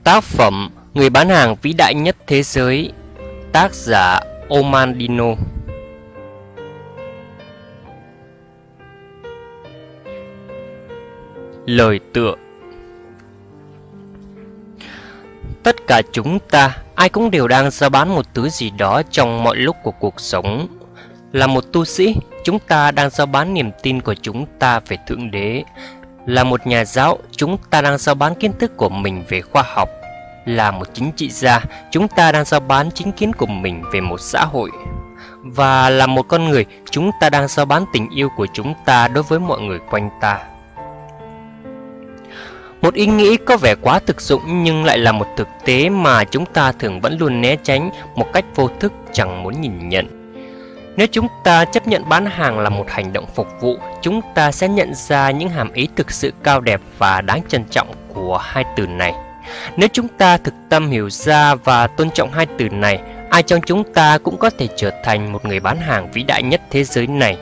Tác phẩm Người bán hàng vĩ đại nhất thế giới. Tác giả Omandino. Lời tựa. Tất cả chúng ta, ai cũng đều đang giao bán một thứ gì đó trong mọi lúc của cuộc sống. Là một tu sĩ, chúng ta đang giao bán niềm tin của chúng ta về Thượng Đế. Là một nhà giáo, chúng ta đang giao bán kiến thức của mình về khoa học. Là một chính trị gia, chúng ta đang giao bán chính kiến của mình về một xã hội. Và là một con người, chúng ta đang giao bán tình yêu của chúng ta đối với mọi người quanh ta. Một ý nghĩ có vẻ quá thực dụng nhưng lại là một thực tế mà chúng ta thường vẫn luôn né tránh một cách vô thức, chẳng muốn nhìn nhận. Nếu chúng ta chấp nhận bán hàng là một hành động phục vụ, chúng ta sẽ nhận ra những hàm ý thực sự cao đẹp và đáng trân trọng của hai từ này. Nếu chúng ta thực tâm hiểu ra và tôn trọng hai từ này, ai trong chúng ta cũng có thể trở thành một người bán hàng vĩ đại nhất thế giới này.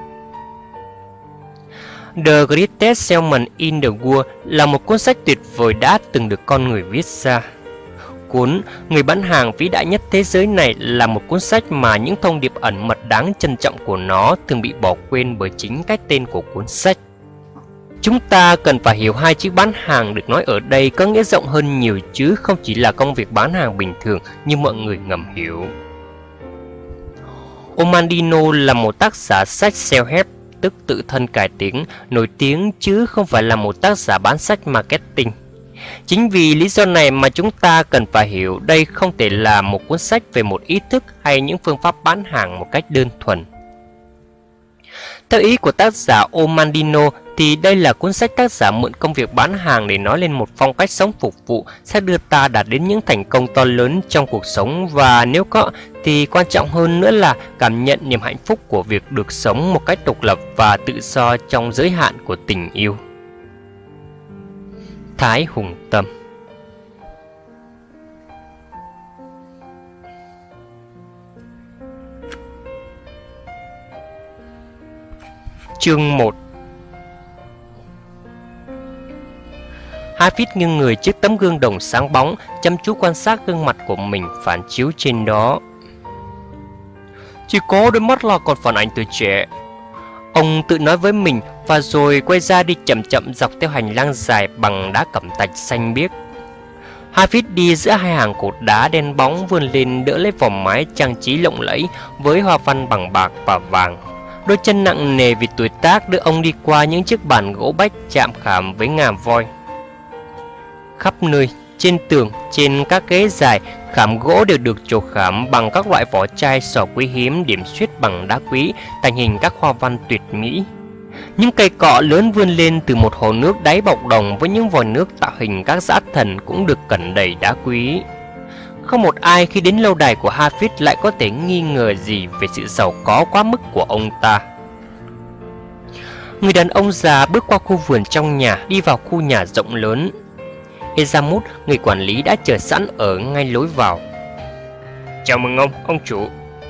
The Greatest Salesman in the World là một cuốn sách tuyệt vời đã từng được con người viết ra. Cuốn Người bán hàng vĩ đại nhất thế giới này là một cuốn sách mà những thông điệp ẩn mật đáng trân trọng của nó thường bị bỏ quên bởi chính cái tên của cuốn sách. Chúng ta cần phải hiểu hai chữ bán hàng được nói ở đây có nghĩa rộng hơn nhiều chứ không chỉ là công việc bán hàng bình thường như mọi người ngầm hiểu. Omandino là một tác giả sách self-help, tức tự thân cải tiến, nổi tiếng chứ không phải là một tác giả bán sách marketing. Chính vì lý do này mà chúng ta cần phải hiểu đây không thể là một cuốn sách về một ý thức hay những phương pháp bán hàng một cách đơn thuần. Theo ý của tác giả Omandino thì đây là cuốn sách tác giả mượn công việc bán hàng để nói lên một phong cách sống phục vụ sẽ đưa ta đạt đến những thành công to lớn trong cuộc sống, và nếu có thì quan trọng hơn nữa là cảm nhận niềm hạnh phúc của việc được sống một cách độc lập và tự do trong giới hạn của tình yêu. Thái Hùng Tâm. Chương 1. Hafid nghiêng người trước tấm gương đồng sáng bóng, chăm chú quan sát gương mặt của mình phản chiếu trên đó. Chỉ có đôi mắt là còn phản ảnh tuổi trẻ, ông tự nói với mình, và rồi quay ra đi chậm chậm dọc theo hành lang dài bằng đá cẩm thạch xanh biếc. Hafid đi giữa hai hàng cột đá đen bóng vươn lên đỡ lấy vòm mái trang trí lộng lẫy với hoa văn bằng bạc và vàng. Đôi chân nặng nề vì tuổi tác đưa ông đi qua những chiếc bàn gỗ bách chạm khảm với ngà voi. Khắp nơi, trên tường, trên các ghế dài, khảm gỗ đều được chổ khảm bằng các loại vỏ chai sò quý hiếm điểm xuyết bằng đá quý, thành hình các hoa văn tuyệt mỹ. Những cây cọ lớn vươn lên từ một hồ nước đáy bọc đồng với những vòi nước tạo hình các dã thần cũng được cẩn đầy đá quý. Không một ai khi đến lâu đài của Hafid lại có thể nghi ngờ gì về sự giàu có quá mức của ông ta. Người đàn ông già bước qua khu vườn trong nhà, đi vào khu nhà rộng lớn. Ezamut, người quản lý đã chờ sẵn ở ngay lối vào. Chào mừng ông chủ.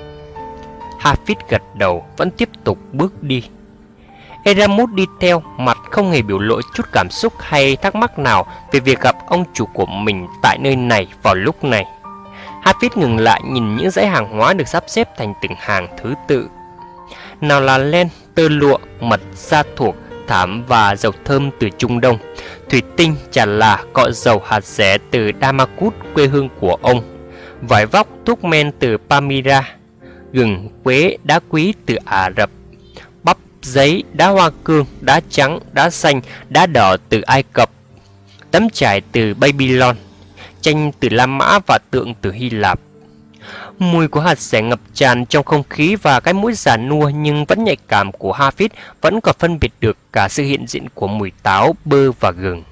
Hafid gật đầu, vẫn tiếp tục bước đi. Ezamut đi theo, mặt không hề biểu lộ chút cảm xúc hay thắc mắc nào về việc gặp ông chủ của mình tại nơi này vào lúc này. Hafid ngừng lại nhìn những dãy hàng hóa được sắp xếp thành từng hàng thứ tự. Nào là len, tơ lụa, mật, da thuộc, thảm và dầu thơm từ Trung Đông, thủy tinh, trà là, cọ dầu, hạt rẻ từ Damascus, quê hương của ông, vải vóc, thuốc men từ Palmyra, gừng, quế, đá quý từ Ả Rập, bắp, giấy, đá hoa cương, đá trắng, đá xanh, đá đỏ từ Ai Cập, tấm trải từ Babylon, tranh từ La Mã và tượng từ Hy Lạp. Mùi của hạt rẻ ngập tràn trong không khí, và cái mũi già nua nhưng vẫn nhạy cảm của Hafid vẫn còn phân biệt được cả sự hiện diện của mùi táo, bơ và gừng.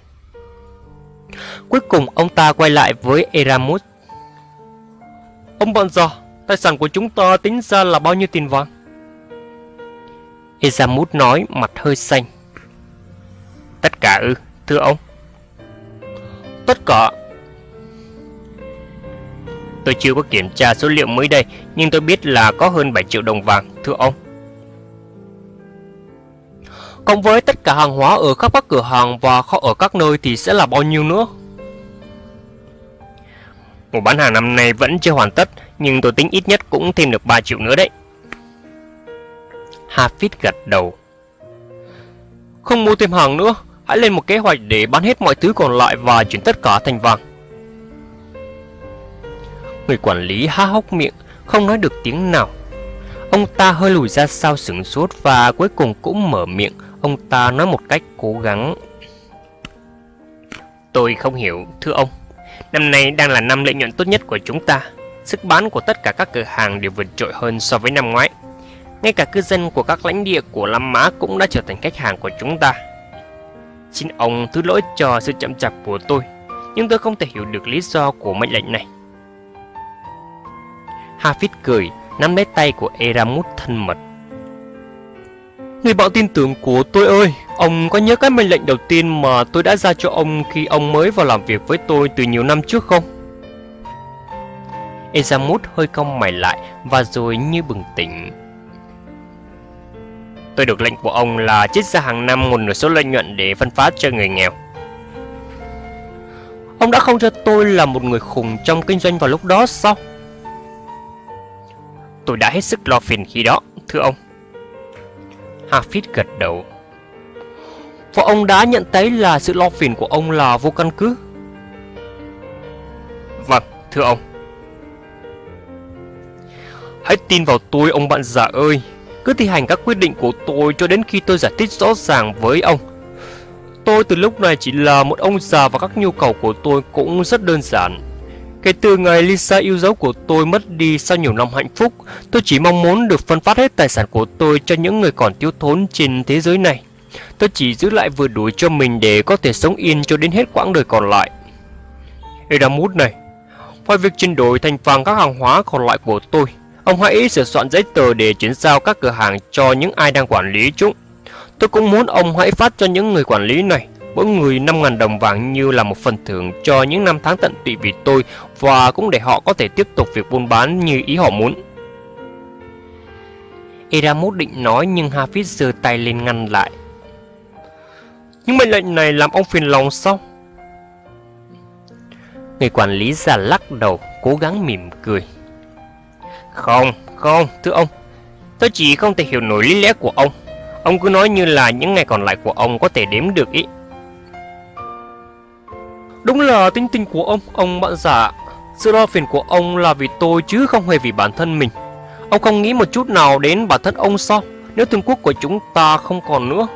Cuối cùng ông ta quay lại với Ezamut. Ông bạn già, tài sản của chúng ta tính ra là bao nhiêu tiền vàng? Ezamut nói, mặt hơi xanh. Tất cả ư, thưa ông? Tất cả. Tôi chưa có kiểm tra số liệu mới đây, nhưng tôi biết là có hơn 7 triệu đồng vàng, thưa ông. Cộng với tất cả hàng hóa ở khắp các cửa hàng và kho ở các nơi thì sẽ là bao nhiêu nữa? Mùa bán hàng năm nay vẫn chưa hoàn tất, nhưng tôi tính ít nhất cũng thêm được 3 triệu nữa đấy. Hafid gật đầu. Không mua thêm hàng nữa, hãy lên một kế hoạch để bán hết mọi thứ còn lại và chuyển tất cả thành vàng. Người quản lý há hốc miệng, không nói được tiếng nào. Ông ta hơi lùi ra sau sửng sốt và cuối cùng cũng mở miệng. Ông ta nói một cách cố gắng. Tôi không hiểu, thưa ông. Năm nay đang là năm lợi nhuận tốt nhất của chúng ta. Sức bán của tất cả các cửa hàng đều vượt trội hơn so với năm ngoái. Ngay cả cư dân của các lãnh địa của Lam Mã cũng đã trở thành khách hàng của chúng ta. Xin ông thứ lỗi cho sự chậm chạp của tôi, nhưng tôi không thể hiểu được lý do của mệnh lệnh này. Hafid cười, nắm lấy tay của Eramut thân mật. Người bạn tin tưởng của tôi ơi, ông có nhớ cái mệnh lệnh đầu tiên mà tôi đã ra cho ông khi ông mới vào làm việc với tôi từ nhiều năm trước không? Eramut hơi cau mày lại và rồi như bừng tỉnh. Tôi được lệnh của ông là trích ra hàng năm một nửa số lợi nhuận để phân phát cho người nghèo. Ông đã không cho tôi là một người khùng trong kinh doanh vào lúc đó sao? Tôi đã hết sức lo phiền khi đó, thưa ông. Hafid gật đầu. Và ông đã nhận thấy là sự lo phiền của ông là vô căn cứ. Vâng, thưa ông. Hãy tin vào tôi, ông bạn già ơi. Cứ thi hành các quyết định của tôi cho đến khi tôi giải thích rõ ràng với ông. Tôi từ lúc này chỉ là một ông già và các nhu cầu của tôi cũng rất đơn giản. Kể từ ngày Lisa yêu dấu của tôi mất đi sau nhiều năm hạnh phúc, tôi chỉ mong muốn được phân phát hết tài sản của tôi cho những người còn thiếu thốn trên thế giới này. Tôi chỉ giữ lại vừa đủ cho mình để có thể sống yên cho đến hết quãng đời còn lại. Eramut này, ngoài việc chuyển đổi thành vàng các hàng hóa còn lại của tôi, ông hãy sửa soạn giấy tờ để chuyển giao các cửa hàng cho những ai đang quản lý chúng. Tôi cũng muốn ông hãy phát cho những người quản lý này mỗi người 5.000 đồng vàng như là một phần thưởng cho những năm tháng tận tụy vì tôi, và cũng để họ có thể tiếp tục việc buôn bán như ý họ muốn. Eramut định nói nhưng Hafid giơ tay lên ngăn lại. Nhưng mệnh lệnh này làm ông phiền lòng sao? Người quản lý già lắc đầu, cố gắng mỉm cười. Không, thưa ông. Tôi chỉ không thể hiểu nổi lý lẽ của ông. Ông cứ nói như là những ngày còn lại của ông có thể đếm được ý. Đúng là tính tình của ông bạn già. Sự lo phiền của ông là vì tôi chứ không hề vì bản thân mình. Ông không nghĩ một chút nào đến bản thân ông sao, nếu Vương quốc của chúng ta không còn nữa?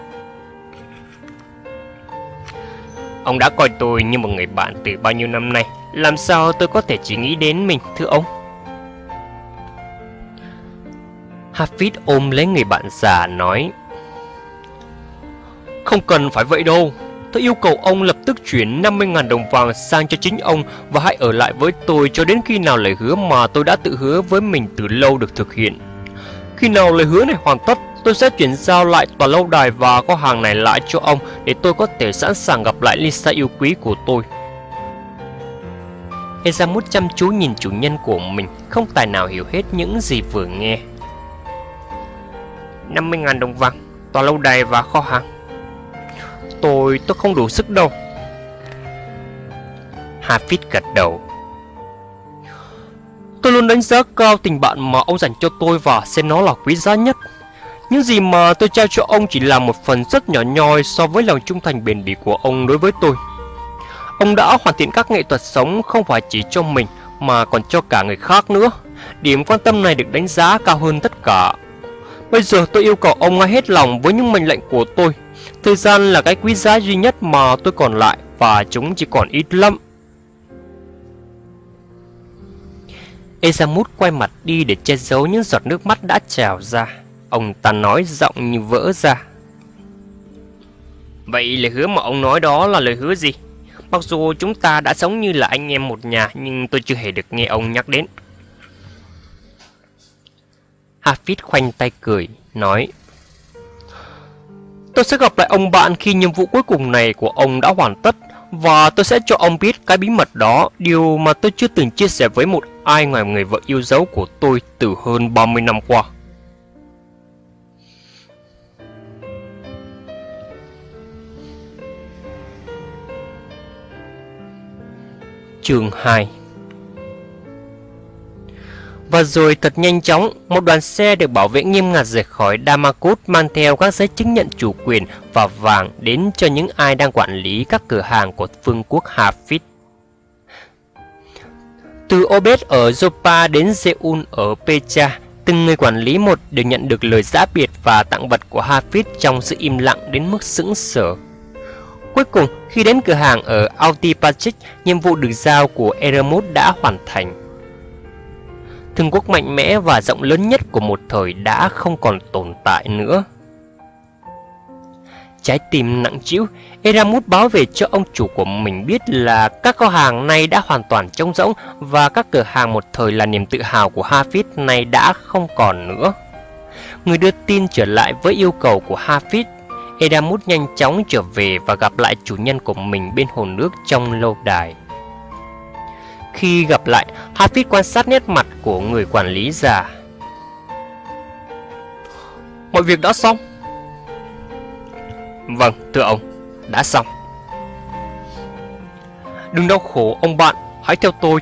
Ông đã coi tôi như một người bạn từ bao nhiêu năm nay, làm sao tôi có thể chỉ nghĩ đến mình, thưa ông? Hafid ôm lấy người bạn già nói. Không cần phải vậy đâu. Tôi yêu cầu ông lập tức chuyển 50.000 đồng vàng sang cho chính ông và hãy ở lại với tôi cho đến khi nào lời hứa mà tôi đã tự hứa với mình từ lâu được thực hiện. Khi nào lời hứa này hoàn tất, tôi sẽ chuyển giao lại tòa lâu đài và kho hàng này lại cho ông để tôi có thể sẵn sàng gặp lại Lisa yêu quý của tôi. Eramut chăm chú nhìn chủ nhân của mình, không tài nào hiểu hết những gì vừa nghe. 50.000 đồng vàng, tòa lâu đài và kho hàng. Tôi không đủ sức đâu. Hafid gật đầu. Tôi luôn đánh giá cao tình bạn mà ông dành cho tôi và xem nó là quý giá nhất. Những gì mà tôi trao cho ông chỉ là một phần rất nhỏ nhoi so với lòng trung thành bền bỉ của ông đối với tôi. Ông đã hoàn thiện các nghệ thuật sống không phải chỉ cho mình mà còn cho cả người khác nữa. Điểm quan tâm này được đánh giá cao hơn tất cả. Bây giờ tôi yêu cầu ông hãy hết lòng với những mệnh lệnh của tôi. Thời gian là cái quý giá duy nhất mà tôi còn lại và chúng chỉ còn ít lắm. Eramut quay mặt đi để che giấu những giọt nước mắt đã trào ra. Ông ta nói giọng như vỡ ra. Vậy lời hứa mà ông nói đó là lời hứa gì? Mặc dù chúng ta đã sống như là anh em một nhà, nhưng tôi chưa hề được nghe ông nhắc đến. Hafid khoanh tay cười, nói. Tôi sẽ gặp lại ông bạn khi nhiệm vụ cuối cùng này của ông đã hoàn tất, và tôi sẽ cho ông biết cái bí mật đó, điều mà tôi chưa từng chia sẻ với một ai ngoài người vợ yêu dấu của tôi từ hơn 30 năm qua. Chương 2. Và rồi thật nhanh chóng, một đoàn xe được bảo vệ nghiêm ngặt rời khỏi Damascus mang theo các giấy chứng nhận chủ quyền và vàng đến cho những ai đang quản lý các cửa hàng của vương quốc Hafid. Từ Obed ở Joppa đến Zeun ở Petra, từng người quản lý một đều nhận được lời giã biệt và tặng vật của Hafid trong sự im lặng đến mức sững sờ. Cuối cùng, khi đến cửa hàng ở Altipatchik, nhiệm vụ được giao của Eremut đã hoàn thành. Vương quốc mạnh mẽ và rộng lớn nhất của một thời đã không còn tồn tại nữa. Trái tim nặng trĩu, Eremut báo về cho ông chủ của mình biết là các kho hàng này đã hoàn toàn trống rỗng và các cửa hàng một thời là niềm tự hào của Hafid này đã không còn nữa. Người đưa tin trở lại với yêu cầu của Hafid. Eremut nhanh chóng trở về và gặp lại chủ nhân của mình bên hồ nước trong lâu đài. Khi gặp lại, Hafid quan sát nét mặt của người quản lý già. Mọi việc đã xong. Vâng, thưa ông, đã xong. Đừng đau khổ ông bạn, hãy theo tôi.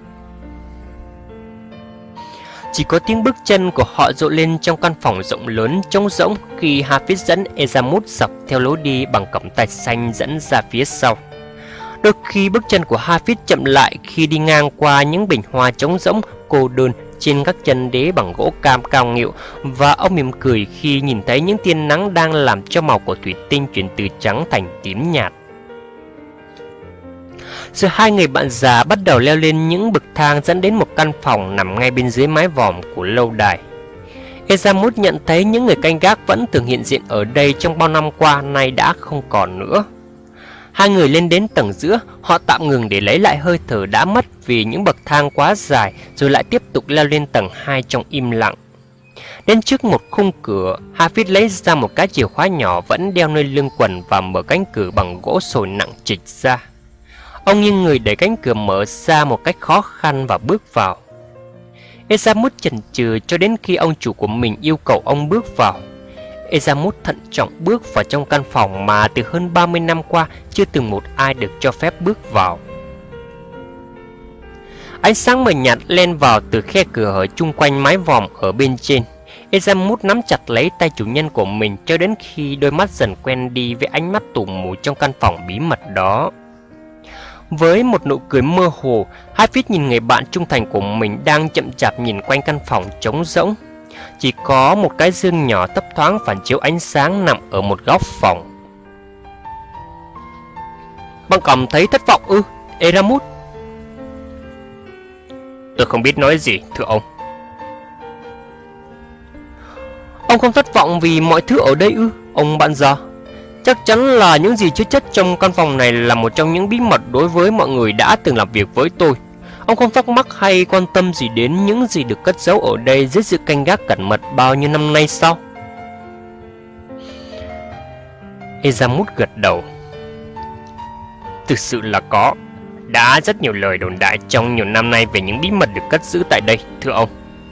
Chỉ có tiếng bước chân của họ rộ lên trong căn phòng rộng lớn trống rỗng khi Hafid dẫn Eremut dọc theo lối đi bằng cẩm thạch xanh dẫn ra phía sau. Đôi khi bước chân của Hafid chậm lại khi đi ngang qua những bình hoa trống rỗng cô đơn trên các chân đế bằng gỗ cam cao nghịu, và ông mỉm cười khi nhìn thấy những tia nắng đang làm cho màu của thủy tinh chuyển từ trắng thành tím nhạt. Rồi hai người bạn già bắt đầu leo lên những bậc thang dẫn đến một căn phòng nằm ngay bên dưới mái vòm của lâu đài. Eremut nhận thấy những người canh gác vẫn thường hiện diện ở đây trong bao năm qua nay đã không còn nữa. Hai người lên đến tầng giữa, họ tạm ngừng để lấy lại hơi thở đã mất vì những bậc thang quá dài, rồi lại tiếp tục leo lên tầng 2 trong im lặng. Đến trước một khung cửa, Hafid lấy ra một cái chìa khóa nhỏ vẫn đeo nơi lưng quần và mở cánh cửa bằng gỗ sồi nặng trịch ra. Ông nghiêng người đẩy cánh cửa mở ra một cách khó khăn và bước vào. Eremut chần chừ cho đến khi ông chủ của mình yêu cầu ông bước vào. Eremut thận trọng bước vào trong căn phòng mà từ hơn 30 năm qua chưa từng một ai được cho phép bước vào. Ánh sáng mờ nhạt len vào từ khe cửa hở chung quanh mái vòm ở bên trên. Eremut nắm chặt lấy tay chủ nhân của mình cho đến khi đôi mắt dần quen đi với ánh mắt tù mù trong căn phòng bí mật đó. Với một nụ cười mơ hồ, Hafid nhìn người bạn trung thành của mình đang chậm chạp nhìn quanh căn phòng trống rỗng. Chỉ có một cái giường nhỏ thấp thoáng phản chiếu ánh sáng nằm ở một góc phòng. Bạn cảm thấy thất vọng ư, Eremut? Tôi không biết nói gì, thưa ông. Ông không thất vọng vì mọi thứ ở đây ư, ông bạn già? Chắc chắn là những gì chứa chất trong căn phòng này là một trong những bí mật đối với mọi người đã từng làm việc với tôi. Ông không thắc mắc hay quan tâm gì đến những gì được cất giấu ở đây dưới sự canh gác cẩn mật bao nhiêu năm nay sao? Eremut gật đầu. Thực sự là có. Đã rất nhiều lời đồn đại trong nhiều năm nay về những bí mật được cất giữ tại đây, thưa ông.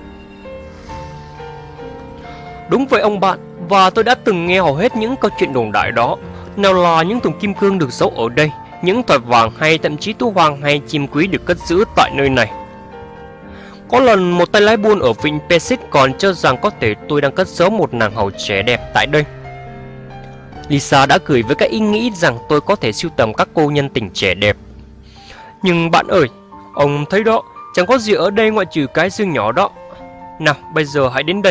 Đúng vậy ông bạn, và tôi đã từng nghe hầu hết những câu chuyện đồn đại đó. Nào là những thùng kim cương được giấu ở đây, những thỏi vàng hay thậm chí tú hoàng hay chim quý được cất giữ tại nơi này. Có lần một tay lái buôn ở vịnh Pesik còn cho rằng có thể tôi đang cất giấu một nàng hầu trẻ đẹp tại đây. Lisa đã cười với cái ý nghĩ rằng tôi có thể sưu tầm các cô nhân tình trẻ đẹp. Nhưng bạn ơi, ông thấy đó, chẳng có gì ở đây ngoại trừ cái giường nhỏ đó. Nào, bây giờ hãy đến đây.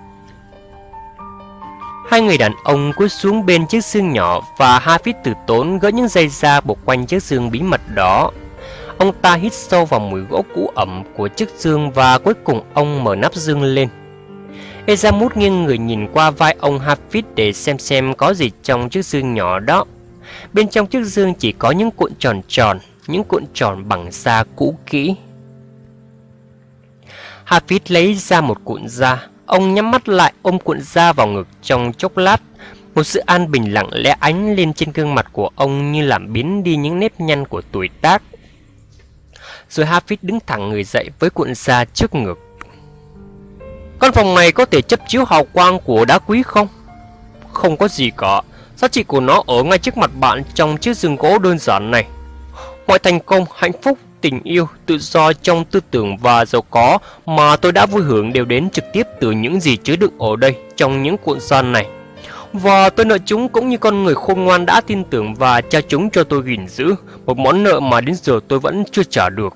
Hai người đàn ông cúi xuống bên chiếc giường nhỏ và Hafid từ tốn gỡ những dây da buộc quanh chiếc giường bí mật đó. Ông ta hít sâu vào mùi gỗ cũ ẩm của chiếc giường và cuối cùng ông mở nắp giường lên. Eremut nghiêng người nhìn qua vai ông Hafid để xem có gì trong chiếc giường nhỏ đó. Bên trong chiếc giường chỉ có những cuộn tròn tròn, những cuộn tròn bằng da cũ kỹ. Hafid lấy ra một cuộn da. Ông nhắm mắt lại ôm cuộn da vào ngực trong chốc lát. Một sự an bình lặng lẽ ánh lên trên gương mặt của ông như làm biến đi những nếp nhăn của tuổi tác. Rồi Hafid đứng thẳng người dậy với cuộn da trước ngực. Căn phòng này có thể chấp chiếu hào quang của đá quý không? Không có gì cả. Giá trị của nó ở ngay trước mặt bạn trong chiếc giường gỗ đơn giản này. Mọi thành công, hạnh phúc tình yêu, tự do trong tư tưởng và giàu có mà tôi đã vui hưởng đều đến trực tiếp từ những gì chứa đựng ở đây trong những cuộn gian này. Và tôi nợ chúng cũng như con người khôn ngoan đã tin tưởng và trao chúng cho tôi gìn giữ, một món nợ mà đến giờ tôi vẫn chưa trả được.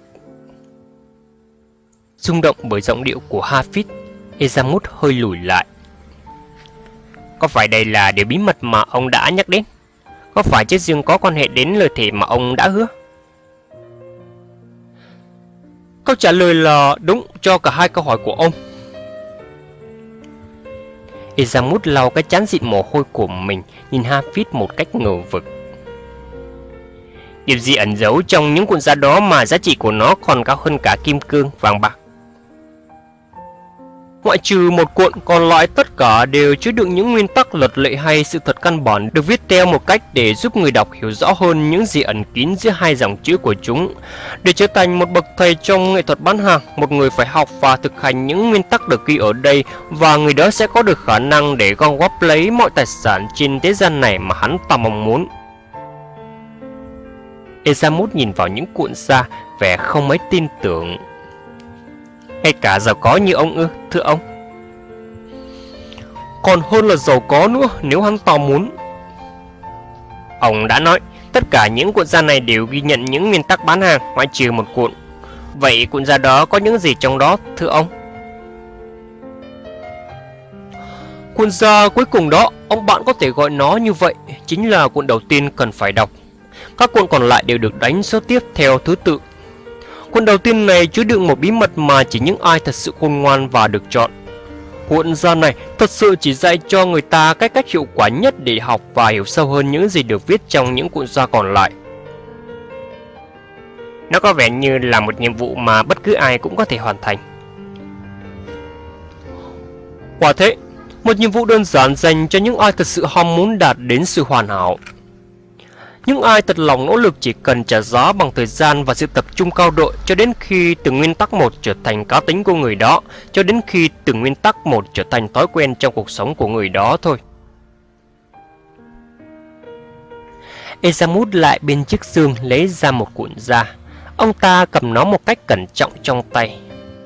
Rung động bởi giọng điệu của Hafid, Ezamut hơi lùi lại. Có phải đây là điều bí mật mà ông đã nhắc đến? Có phải chiếc giường có quan hệ đến lời thề mà ông đã hứa? Câu trả lời là đúng cho cả hai câu hỏi của ông. Ezamut lau cái trán dịn mồ hôi của mình, nhìn Hafid một cách ngờ vực. Điều gì ẩn giấu trong những cuộn da đó mà giá trị của nó còn cao hơn cả kim cương, vàng bạc? Ngoại trừ một cuộn, còn lại tất cả đều chứa đựng những nguyên tắc, luật lệ hay sự thật căn bản được viết theo một cách để giúp người đọc hiểu rõ hơn những gì ẩn kín giữa hai dòng chữ của chúng. Để trở thành một bậc thầy trong nghệ thuật bán hàng, một người phải học và thực hành những nguyên tắc được ghi ở đây, và người đó sẽ có được khả năng để gom góp lấy mọi tài sản trên thế gian này mà hắn ta mong muốn. Ezamut nhìn vào những cuộn da, vẻ không mấy tin tưởng. Ngay cả giàu có như ông ư, thưa ông? Còn hơn là giàu có nữa nếu hắn ta muốn. Ông đã nói, tất cả những cuộn da này đều ghi nhận những nguyên tắc bán hàng, ngoại trừ một cuộn. Vậy cuộn da đó có những gì trong đó, thưa ông? Cuộn da cuối cùng đó, ông bạn có thể gọi nó như vậy, chính là cuộn đầu tiên cần phải đọc. Các cuộn còn lại đều được đánh số tiếp theo thứ tự. Cuộn đầu tiên này chứa đựng một bí mật mà chỉ những ai thật sự khôn ngoan và được chọn. Cuộn da này thật sự chỉ dạy cho người ta cách hiệu quả nhất để học và hiểu sâu hơn những gì được viết trong những cuộn da còn lại. Nó có vẻ như là một nhiệm vụ mà bất cứ ai cũng có thể hoàn thành. Quả thế, một nhiệm vụ đơn giản dành cho những ai thật sự ham muốn đạt đến sự hoàn hảo. Những ai thật lòng nỗ lực chỉ cần trả giá bằng thời gian và sự tập trung cao độ cho đến khi từng nguyên tắc một trở thành cá tính của người đó, cho đến khi từng nguyên tắc một trở thành thói quen trong cuộc sống của người đó thôi. Ezamut lại bên chiếc giường lấy ra một cuộn da. Ông ta cầm nó một cách cẩn trọng trong tay.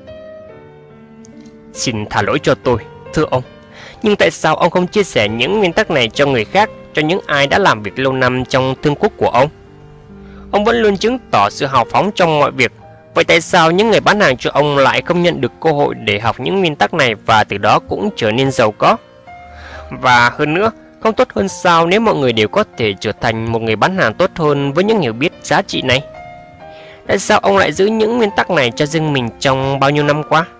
Xin tha lỗi cho tôi, thưa ông. Nhưng tại sao ông không chia sẻ những nguyên tắc này cho người khác, cho những ai đã làm việc lâu năm trong thương quốc của ông? Ông vẫn luôn chứng tỏ sự hào phóng trong mọi việc. Vậy tại sao những người bán hàng cho ông lại không nhận được cơ hội để học những nguyên tắc này và từ đó cũng trở nên giàu có? Và hơn nữa, không tốt hơn sao nếu mọi người đều có thể trở thành một người bán hàng tốt hơn với những hiểu biết giá trị này? Tại sao ông lại giữ những nguyên tắc này cho riêng mình trong bao nhiêu năm qua?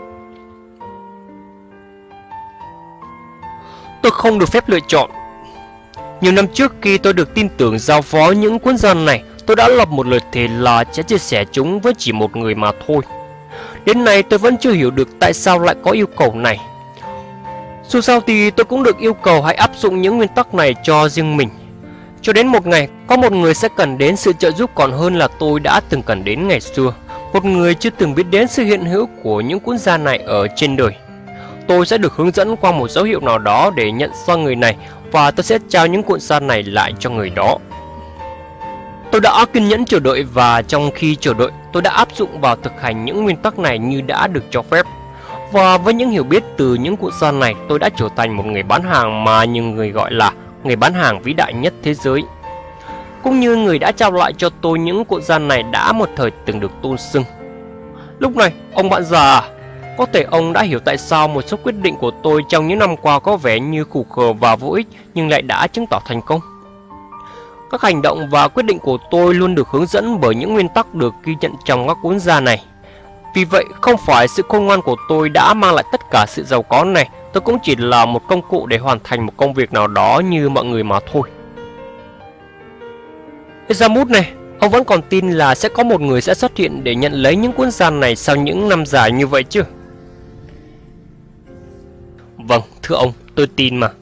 Tôi không được phép lựa chọn. Nhiều năm trước khi tôi được tin tưởng giao phó những cuốn da này, tôi đã lập một lời thề là sẽ chia sẻ chúng với chỉ một người mà thôi. Đến nay tôi vẫn chưa hiểu được tại sao lại có yêu cầu này. Dù sao thì tôi cũng được yêu cầu hãy áp dụng những nguyên tắc này cho riêng mình. Cho đến một ngày, có một người sẽ cần đến sự trợ giúp còn hơn là tôi đã từng cần đến ngày xưa. Một người chưa từng biết đến sự hiện hữu của những cuốn da này ở trên đời. Tôi sẽ được hướng dẫn qua một dấu hiệu nào đó để nhận ra người này, và tôi sẽ trao những cuộn da này lại cho người đó. Tôi đã kiên nhẫn chờ đợi, và trong khi chờ đợi, tôi đã áp dụng vào thực hành những nguyên tắc này như đã được cho phép. Và với những hiểu biết từ những cuộn da này, tôi đã trở thành một người bán hàng mà nhiều người gọi là người bán hàng vĩ đại nhất thế giới. Cũng như người đã trao lại cho tôi những cuộn da này đã một thời từng được tôn xưng. Lúc này, ông bạn già, có thể ông đã hiểu tại sao một số quyết định của tôi trong những năm qua có vẻ như khủ khờ và vô ích nhưng lại đã chứng tỏ thành công. Các hành động và quyết định của tôi luôn được hướng dẫn bởi những nguyên tắc được ghi nhận trong các cuốn da này. Vì vậy, không phải sự khôn ngoan của tôi đã mang lại tất cả sự giàu có này, tôi cũng chỉ là một công cụ để hoàn thành một công việc nào đó như mọi người mà thôi. Ezamut này, ông vẫn còn tin là sẽ có một người sẽ xuất hiện để nhận lấy những cuốn da này sau những năm dài như vậy chứ? Vâng, thưa ông, tôi tin mà.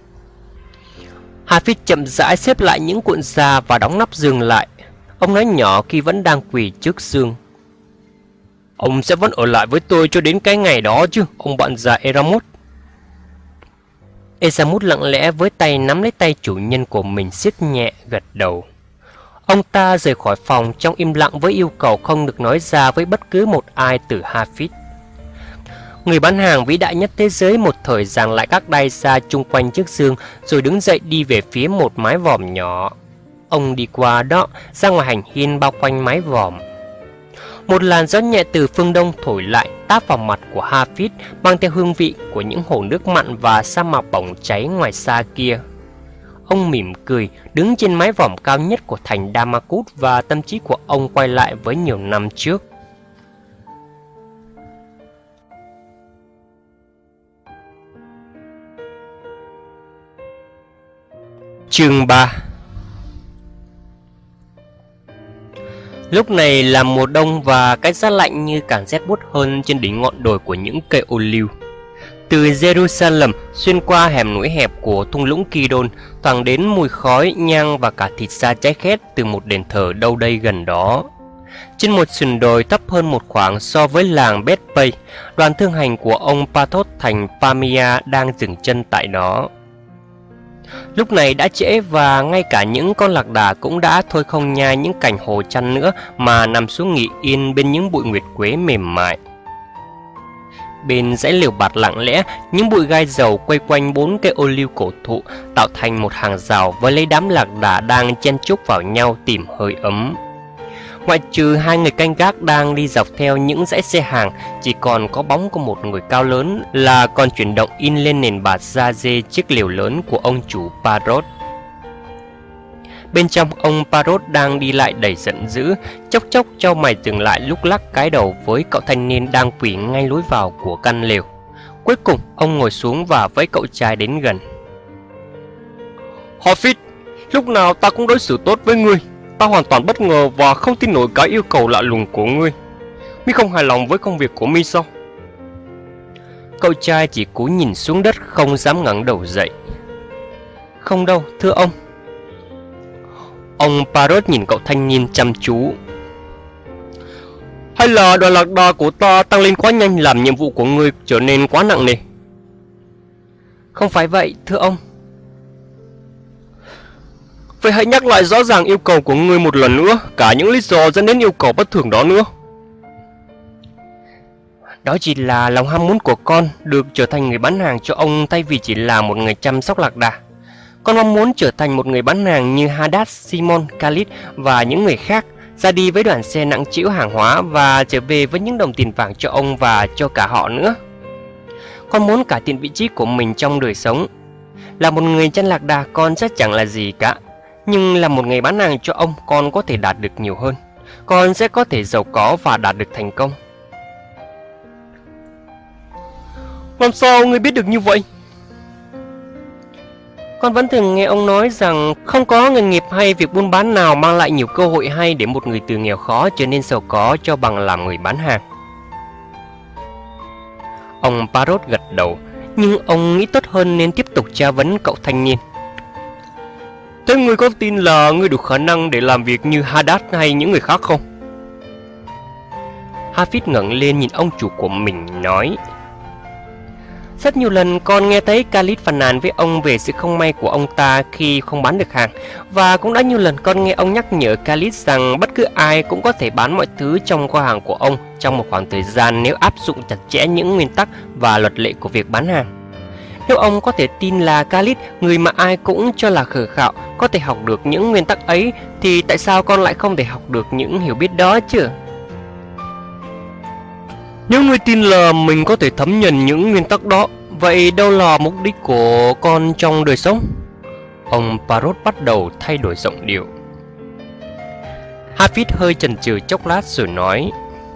Hafid chậm rãi xếp lại những cuộn da và đóng nắp giường lại. Ông nói nhỏ khi vẫn đang quỳ trước giường. Ông sẽ vẫn ở lại với tôi cho đến cái ngày đó chứ, ông bạn già Ezamut. Ezamut lặng lẽ với tay nắm lấy tay chủ nhân của mình, siết nhẹ, gật đầu. Ông ta rời khỏi phòng trong im lặng với yêu cầu không được nói ra với bất cứ một ai từ Hafid. Người bán hàng vĩ đại nhất thế giới một thời giằng lại các đai ra chung quanh chiếc giường rồi đứng dậy đi về phía một mái vòm nhỏ. Ông đi qua đó, ra ngoài hành hiên bao quanh mái vòm. Một làn gió nhẹ từ phương đông thổi lại táp vào mặt của Hafid mang theo hương vị của những hồ nước mặn và sa mạc bỏng cháy ngoài xa kia. Ông mỉm cười, đứng trên mái vòm cao nhất của thành Damascus và tâm trí của ông quay lại với nhiều năm trước. Chương 3. Lúc này là mùa đông và cái giá lạnh như càng rét buốt hơn trên đỉnh ngọn đồi của những cây ô liu. Từ Jerusalem xuyên qua hẻm núi hẹp của thung lũng Kidon thoảng đến mùi khói, nhang và cả thịt da cháy khét từ một đền thờ đâu đây gần đó. Trên một sườn đồi thấp hơn một khoảng so với làng Bethpage, đoàn thương hành của ông Pathos thành Pamia đang dừng chân tại đó. Lúc này đã trễ và ngay cả những con lạc đà cũng đã thôi không nhai những cành hồ chăn nữa mà nằm xuống nghỉ yên bên những bụi nguyệt quế mềm mại. Bên dãy lều bạt lặng lẽ, những bụi gai dầu quay quanh 4 cây ô liu cổ thụ tạo thành một hàng rào với lấy đám lạc đà đang chen chúc vào nhau tìm hơi ấm. Ngoại trừ 2 người canh gác đang đi dọc theo những dãy xe hàng, chỉ còn có bóng của một người cao lớn là còn chuyển động in lên nền bạt da dê chiếc lều lớn của ông chủ Parrot. Bên trong, ông Parrot đang đi lại đầy giận dữ, chốc chốc chau mày dừng lại lúc lắc cái đầu với cậu thanh niên đang quỳ ngay lối vào của căn lều. Cuối cùng, ông ngồi xuống và vẫy cậu trai đến gần. Hafid, lúc nào ta cũng đối xử tốt với ngươi. Ta hoàn toàn bất ngờ và không tin nổi cái yêu cầu lạ lùng của ngươi. Mi không hài lòng với công việc của Mi sao? Cậu trai chỉ cúi nhìn xuống đất, không dám ngẩng đầu dậy. Không đâu, thưa ông. Ông Parrot nhìn cậu thanh niên chăm chú. Hay là đoàn lạc đà của ta tăng lên quá nhanh làm nhiệm vụ của ngươi trở nên quá nặng nề? Không phải vậy, thưa ông. Vậy hãy nhắc lại rõ ràng yêu cầu của ngươi một lần nữa, cả những lý do dẫn đến yêu cầu bất thường đó nữa. Đó chỉ là lòng ham muốn của con được trở thành người bán hàng cho ông thay vì chỉ là một người chăm sóc lạc đà. Con mong muốn trở thành một người bán hàng như Hadad, Simon, Khalid và những người khác, ra đi với đoàn xe nặng trĩu hàng hóa và trở về với những đồng tiền vàng cho ông và cho cả họ nữa. Con muốn cải thiện vị trí của mình trong đời sống. Là một người chăn lạc đà con chắc chẳng là gì cả, nhưng là một người bán hàng cho ông con có thể đạt được nhiều hơn. Con sẽ có thể giàu có và đạt được thành công. Làm sao ngươi biết được như vậy? Con vẫn thường nghe ông nói rằng không có nghề nghiệp hay việc buôn bán nào mang lại nhiều cơ hội hay để một người từ nghèo khó trở nên giàu có cho bằng làm người bán hàng. Ông Parrot gật đầu, nhưng ông nghĩ tốt hơn nên tiếp tục tra vấn cậu thanh niên. Thế ngươi có tin là ngươi đủ khả năng để làm việc như Hadad hay những người khác không? Hafid ngẩng lên nhìn ông chủ của mình nói. Rất nhiều lần con nghe thấy Khalid phàn nàn với ông về sự không may của ông ta khi không bán được hàng. Và cũng đã nhiều lần con nghe ông nhắc nhở Khalid rằng bất cứ ai cũng có thể bán mọi thứ trong kho hàng của ông trong một khoảng thời gian nếu áp dụng chặt chẽ những nguyên tắc và luật lệ của việc bán hàng. Nếu ông có thể tin là Khalid, người mà ai cũng cho là khờ khạo, có thể học được những nguyên tắc ấy, thì tại sao con lại không thể học được những hiểu biết đó chứ? Nếu ngươi tin là mình có thể thấm nhuần những nguyên tắc đó, vậy đâu là mục đích của con trong đời sống? Ông Parrot bắt đầu thay đổi giọng điệu. Hafid hơi chần chừ chốc lát rồi nói.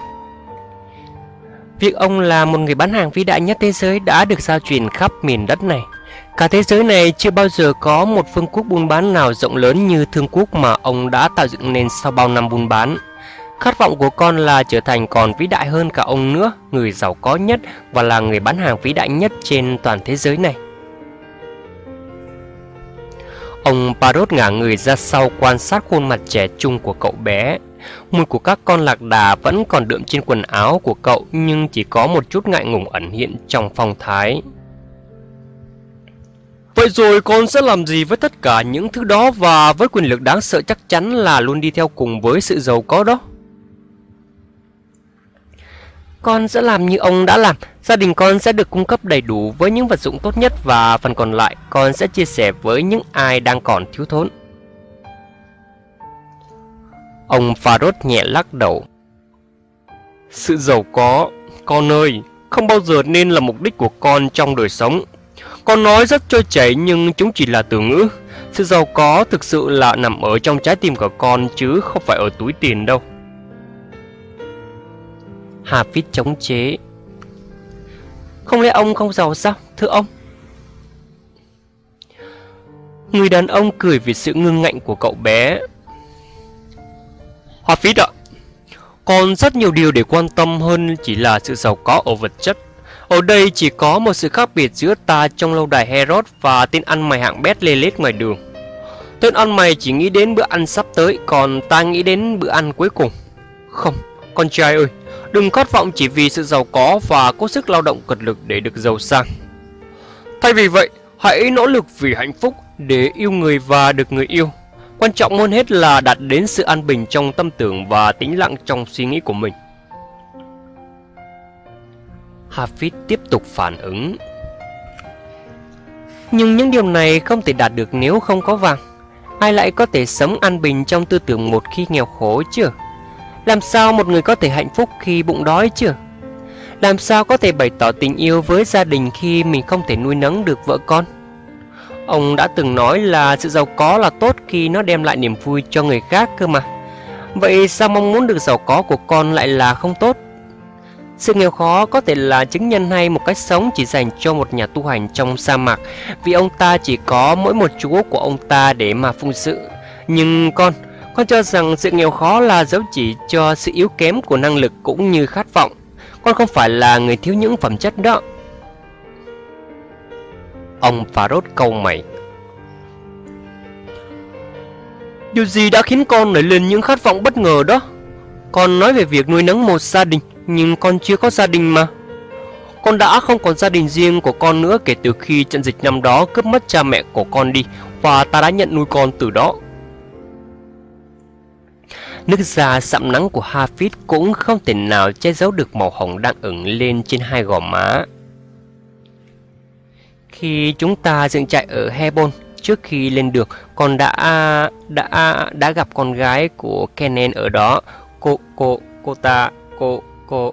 Việc ông là một người bán hàng vĩ đại nhất thế giới đã được giao truyền khắp miền đất này. Cả thế giới này chưa bao giờ có một vương quốc buôn bán nào rộng lớn như Thương Quốc mà ông đã tạo dựng nên sau bao năm buôn bán. Khát vọng của con là trở thành còn vĩ đại hơn cả ông nữa, người giàu có nhất và là người bán hàng vĩ đại nhất trên toàn thế giới này. Ông Parrot ngả người ra sau quan sát khuôn mặt trẻ trung của cậu bé. Mùi của các con lạc đà vẫn còn đượm trên quần áo của cậu, nhưng chỉ có một chút ngại ngùng ẩn hiện trong phong thái. Vậy rồi con sẽ làm gì với tất cả những thứ đó và với quyền lực đáng sợ chắc chắn là luôn đi theo cùng với sự giàu có đó? Con sẽ làm như ông đã làm. Gia đình con sẽ được cung cấp đầy đủ với những vật dụng tốt nhất và phần còn lại con sẽ chia sẻ với những ai đang còn thiếu thốn. Ông Farod nhẹ lắc đầu. Sự giàu có, con ơi, không bao giờ nên là mục đích của con trong đời sống. Con nói rất trôi chảy nhưng chúng chỉ là từ ngữ. Sự giàu có thực sự là nằm ở trong trái tim của con chứ không phải ở túi tiền đâu. Hafid chống chế. Không lẽ ông không giàu sao, thưa ông? Người đàn ông cười vì sự ngưng nghạnh của cậu bé. Hafid ạ, còn rất nhiều điều để quan tâm hơn chỉ là sự giàu có ở vật chất. Ở đây chỉ có một sự khác biệt giữa ta trong lâu đài Herod và tên ăn mày hạng bét lê lết ngoài đường. Tên ăn mày chỉ nghĩ đến bữa ăn sắp tới, còn ta nghĩ đến bữa ăn cuối cùng. Không, con trai ơi, đừng khát vọng chỉ vì sự giàu có và cố sức lao động cật lực để được giàu sang. Thay vì vậy, hãy nỗ lực vì hạnh phúc, để yêu người và được người yêu. Quan trọng hơn hết là đạt đến sự an bình trong tâm tưởng và tĩnh lặng trong suy nghĩ của mình. Hafid tiếp tục phản ứng. Nhưng những điều này không thể đạt được nếu không có vàng. Ai lại có thể sống an bình trong tư tưởng một khi nghèo khổ chứ? Làm sao một người có thể hạnh phúc khi bụng đói chứ? Làm sao có thể bày tỏ tình yêu với gia đình khi mình không thể nuôi nấng được vợ con? Ông đã từng nói là sự giàu có là tốt khi nó đem lại niềm vui cho người khác cơ mà. Vậy sao mong muốn được giàu có của con lại là không tốt? Sự nghèo khó có thể là chứng nhân hay một cách sống chỉ dành cho một nhà tu hành trong sa mạc, vì ông ta chỉ có mỗi một chúa của ông ta để mà phụng sự. Nhưng con cho rằng sự nghèo khó là dấu chỉ cho sự yếu kém của năng lực cũng như khát vọng. Con không phải là người thiếu những phẩm chất đó. Ông Farod cau mày. Điều gì đã khiến con nảy lên những khát vọng bất ngờ đó? Con nói về việc nuôi nấng một gia đình, nhưng con chưa có gia đình mà. Con đã không còn gia đình riêng của con nữa kể từ khi trận dịch năm đó cướp mất cha mẹ của con đi, và ta đã nhận nuôi con từ đó. Nước da sạm nắng của Hafid cũng không thể nào che giấu được màu hồng đang ửng lên trên hai gò má. Khi chúng ta dựng trại ở Hebron, trước khi lên đường, con đã gặp con gái của Kenan ở đó. Cô.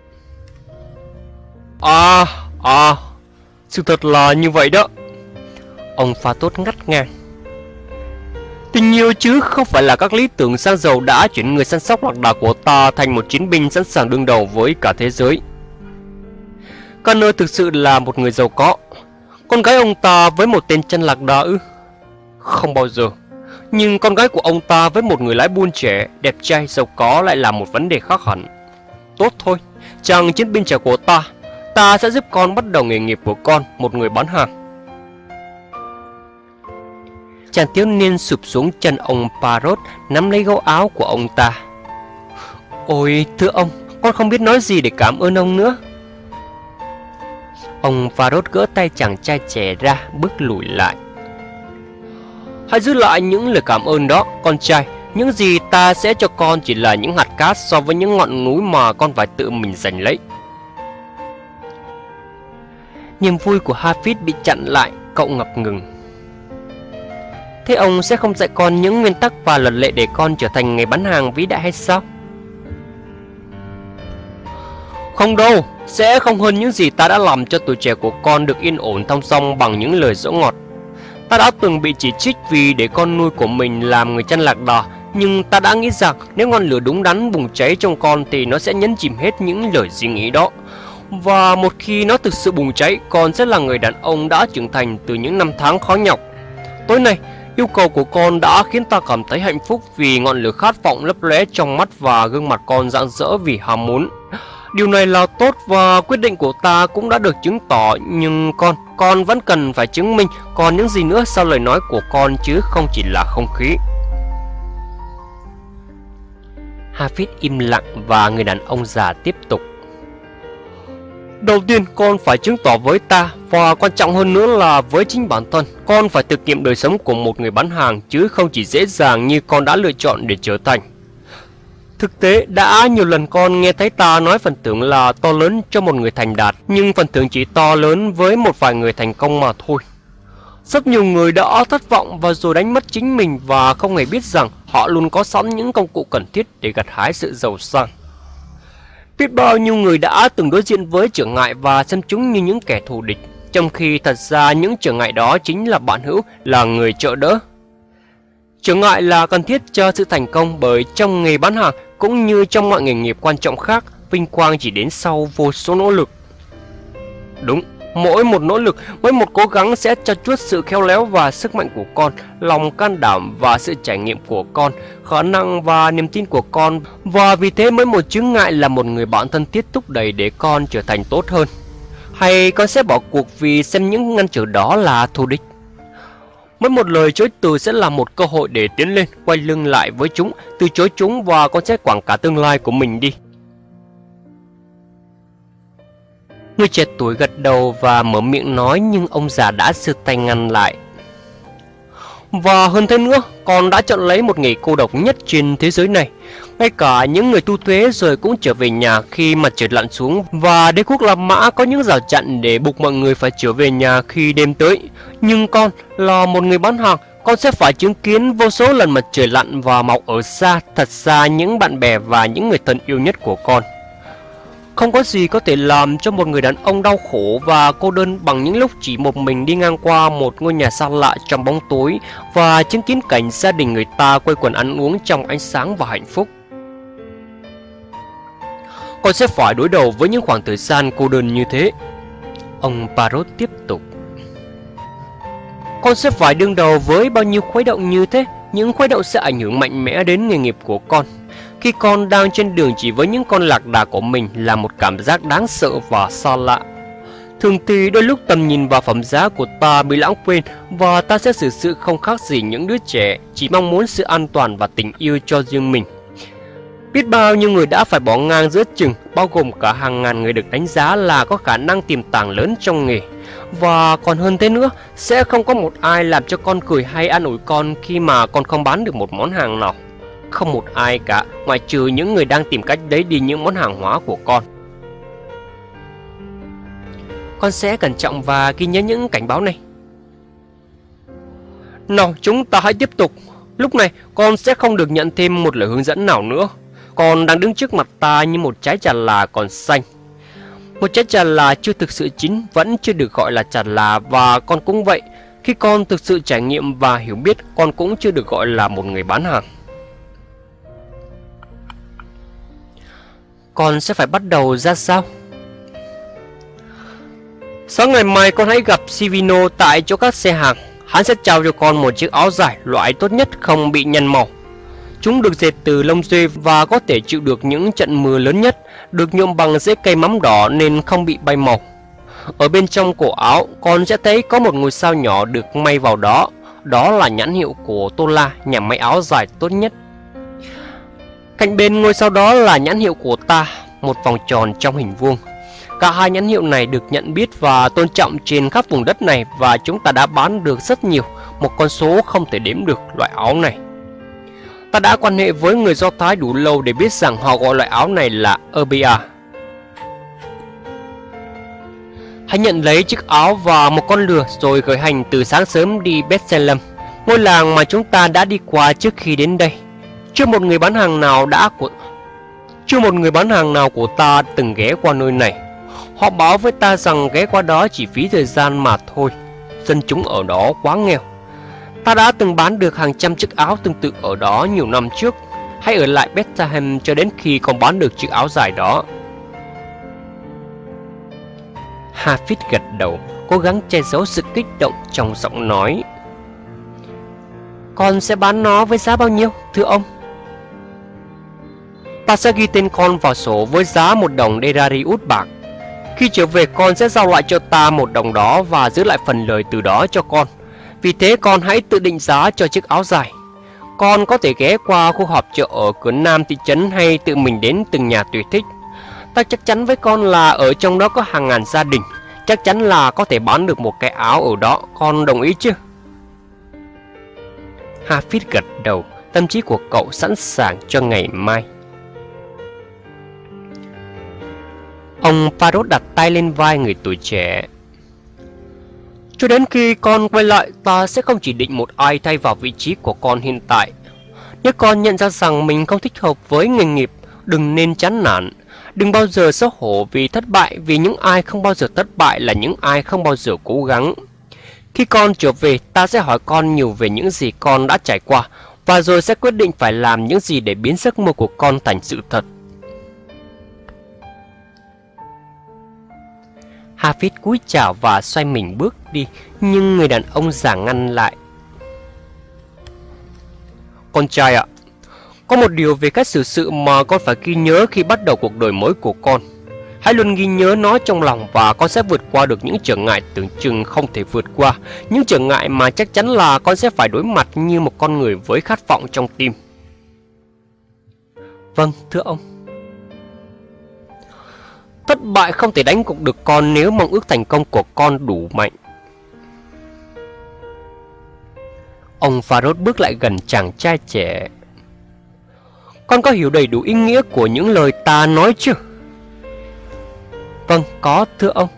Sự thật là như vậy đó. Ông Farod ngắt ngang. Tình yêu chứ không phải là các lý tưởng sang giàu đã chuyển người săn sóc lạc đà của ta thành một chiến binh sẵn sàng đương đầu với cả thế giới. Connor thực sự là một người giàu có. Con gái ông ta với một tên chân lạc đà ư? Không bao giờ. Nhưng con gái của ông ta với một người lái buôn trẻ, đẹp trai, giàu có lại là một vấn đề khác hẳn. Tốt thôi, chàng chiến binh trẻ của ta sẽ giúp con bắt đầu nghề nghiệp của con, một người bán hàng. Chàng thiếu niên sụp xuống chân ông Farod, nắm lấy gấu áo của ông ta. Ôi, thưa ông, con không biết nói gì để cảm ơn ông nữa. Ông Farod gỡ tay chàng trai trẻ ra, bước lùi lại. Hãy giữ lại những lời cảm ơn đó, con trai. Những gì ta sẽ cho con chỉ là những hạt cát so với những ngọn núi mà con phải tự mình giành lấy. Niềm vui của Hafid bị chặn lại, cậu ngập ngừng. Thế ông sẽ không dạy con những nguyên tắc và luật lệ để con trở thành người bán hàng vĩ đại hay sao? Không đâu, sẽ không hơn những gì ta đã làm cho tuổi trẻ của con được yên ổn thong dong bằng những lời dỗ ngọt. Ta đã từng bị chỉ trích vì để con nuôi của mình làm người chăn lạc đà, nhưng ta đã nghĩ rằng nếu ngọn lửa đúng đắn bùng cháy trong con thì nó sẽ nhấn chìm hết những lời suy nghĩ đó. Và một khi nó thực sự bùng cháy, con sẽ là người đàn ông đã trưởng thành từ những năm tháng khó nhọc. Tối nay, yêu cầu của con đã khiến ta cảm thấy hạnh phúc vì ngọn lửa khát vọng lấp lóe trong mắt và gương mặt con rạng rỡ vì ham muốn. Điều này là tốt và quyết định của ta cũng đã được chứng tỏ, nhưng con vẫn cần phải chứng minh còn những gì nữa sau lời nói của con chứ không chỉ là không khí. Hafid im lặng và người đàn ông già tiếp tục. Đầu tiên con phải chứng tỏ với ta, và quan trọng hơn nữa là với chính bản thân. Con phải thực nghiệm đời sống của một người bán hàng, chứ không chỉ dễ dàng như con đã lựa chọn để trở thành. Thực tế, đã nhiều lần con nghe thấy ta nói phần thưởng là to lớn cho một người thành đạt, nhưng phần thưởng chỉ to lớn với một vài người thành công mà thôi. Rất nhiều người đã thất vọng và rồi đánh mất chính mình và không hề biết rằng họ luôn có sẵn những công cụ cần thiết để gặt hái sự giàu sang. Biết bao nhiêu người đã từng đối diện với trở ngại và xem chúng như những kẻ thù địch, trong khi thật ra những trở ngại đó chính là bạn hữu, là người trợ đỡ. Trở ngại là cần thiết cho sự thành công, bởi trong nghề bán hàng cũng như trong mọi nghề nghiệp quan trọng khác, vinh quang chỉ đến sau vô số nỗ lực. Đúng, mỗi một nỗ lực, mỗi một cố gắng sẽ trau chuốt sự khéo léo và sức mạnh của con, lòng can đảm và sự trải nghiệm của con, khả năng và niềm tin của con, và vì thế mỗi một chướng ngại là một người bạn thân thiết thúc đẩy để con trở thành tốt hơn. Hay con sẽ bỏ cuộc vì xem những ngăn trở đó là thù địch? Mỗi một lời chối từ sẽ là một cơ hội để tiến lên, quay lưng lại với chúng, từ chối chúng, và con sẽ quẳng cả tương lai của mình đi. Người trẻ tuổi gật đầu và mở miệng nói, nhưng ông già đã giơ tay ngăn lại. Và hơn thế nữa, con đã chọn lấy một nghề cô độc nhất trên thế giới này. Ngay cả những người thu thuế rồi cũng trở về nhà khi mặt trời lặn xuống, và đế quốc La Mã có những rào chắn để buộc mọi người phải trở về nhà khi đêm tới. Nhưng con là một người bán hàng, con sẽ phải chứng kiến vô số lần mặt trời lặn và mọc ở xa, thật xa những bạn bè và những người thân yêu nhất của con. Không có gì có thể làm cho một người đàn ông đau khổ và cô đơn bằng những lúc chỉ một mình đi ngang qua một ngôi nhà xa lạ trong bóng tối và chứng kiến cảnh gia đình người ta quây quần ăn uống trong ánh sáng và hạnh phúc. Con sẽ phải đối đầu với những khoảng thời gian cô đơn như thế. Ông Parrot tiếp tục. Con sẽ phải đương đầu với bao nhiêu khuấy động như thế. Những khuấy động sẽ ảnh hưởng mạnh mẽ đến nghề nghiệp của con. Khi con đang trên đường chỉ với những con lạc đà của mình là một cảm giác đáng sợ và xa lạ. Thường thì đôi lúc tầm nhìn và phẩm giá của ta bị lãng quên, và ta sẽ xử sự không khác gì những đứa trẻ, chỉ mong muốn sự an toàn và tình yêu cho riêng mình. Biết bao nhiêu người đã phải bỏ ngang giữa chừng, bao gồm cả hàng ngàn người được đánh giá là có khả năng tiềm tàng lớn trong nghề. Và còn hơn thế nữa, sẽ không có một ai làm cho con cười hay an ủi con khi mà con không bán được một món hàng nào. Không một ai cả, ngoại trừ những người đang tìm cách lấy đi những món hàng hóa của con. Con sẽ cẩn trọng và ghi nhớ những cảnh báo này. Nào, chúng ta hãy tiếp tục. Lúc này, con sẽ không được nhận thêm một lời hướng dẫn nào nữa. Con đang đứng trước mặt ta như một trái trà là còn xanh. Một trái trà là chưa thực sự chín vẫn chưa được gọi là trà là, và con cũng vậy. Khi con thực sự trải nghiệm và hiểu biết, con cũng chưa được gọi là một người bán hàng. Con sẽ phải bắt đầu ra sao? Sáng ngày mai con hãy gặp Sivino tại chỗ các xe hàng. Hắn sẽ trao cho con một chiếc áo dài loại tốt nhất, không bị nhăn màu. Chúng được dệt từ lông dê và có thể chịu được những trận mưa lớn nhất, được nhuộm bằng rễ cây mắm đỏ nên không bị bay màu. Ở bên trong cổ áo, con sẽ thấy có một ngôi sao nhỏ được may vào đó. Đó là nhãn hiệu của Tola, nhà may áo dài tốt nhất. Cạnh bên ngôi sao đó là nhãn hiệu của ta, một vòng tròn trong hình vuông. Cả hai nhãn hiệu này được nhận biết và tôn trọng trên khắp vùng đất này, và chúng ta đã bán được rất nhiều, một con số không thể đếm được, loại áo này. Ta đã quan hệ với người Do Thái đủ lâu để biết rằng họ gọi loại áo này là Erbia. Hãy nhận lấy chiếc áo và một con lừa rồi khởi hành từ sáng sớm đi Bethlehem, ngôi làng mà chúng ta đã đi qua trước khi đến đây. Chưa một người bán hàng nào của ta từng ghé qua nơi này. Họ báo với ta rằng ghé qua đó chỉ phí thời gian mà thôi. Dân chúng ở đó quá nghèo. Ta đã từng bán được hàng trăm chiếc áo tương tự ở đó nhiều năm trước. Hãy ở lại Bethlehem cho đến khi con bán được chiếc áo dài đó. Hafid gật đầu, cố gắng che giấu sự kích động trong giọng nói. Con sẽ bán nó với giá bao nhiêu, thưa ông? Ta sẽ ghi tên con vào sổ với giá 1 đồng denarius bạc. Khi trở về, con sẽ giao lại cho ta 1 đồng đó và giữ lại phần lời từ đó cho con. Vì thế con hãy tự định giá cho chiếc áo dài. Con có thể ghé qua khu họp chợ ở cửa nam thị trấn hay tự mình đến từng nhà tùy thích. Ta Ta chắc chắn với con là ở trong đó có hàng ngàn gia đình. Chắc chắn là có thể bán được một cái áo ở đó, con đồng ý chứ? Hafid gật đầu, tâm trí của cậu sẵn sàng cho ngày mai. Ông Farod đặt tay lên vai người tuổi trẻ. Cho đến khi con quay lại, ta sẽ không chỉ định một ai thay vào vị trí của con hiện tại. Nếu con nhận ra rằng mình không thích hợp với nghề nghiệp, đừng nên chán nản. Đừng bao giờ xấu hổ vì thất bại, vì những ai không bao giờ thất bại là những ai không bao giờ cố gắng. Khi con trở về, ta sẽ hỏi con nhiều về những gì con đã trải qua, và rồi sẽ quyết định phải làm những gì để biến giấc mơ của con thành sự thật. Hafid cúi chào và xoay mình bước đi, nhưng người đàn ông già ngăn lại. Con trai ạ, có một điều về cách xử sự mà con phải ghi nhớ khi bắt đầu cuộc đời mới của con. Hãy luôn ghi nhớ nó trong lòng và con sẽ vượt qua được những trở ngại tưởng chừng không thể vượt qua. Những trở ngại mà chắc chắn là con sẽ phải đối mặt như một con người với khát vọng trong tim. Vâng, thưa ông. Thất bại không thể đánh gục được con nếu mong ước thành công của con đủ mạnh. Ông Farod bước lại gần chàng trai trẻ. Con có hiểu đầy đủ ý nghĩa của những lời ta nói chưa? Vâng, có, thưa ông.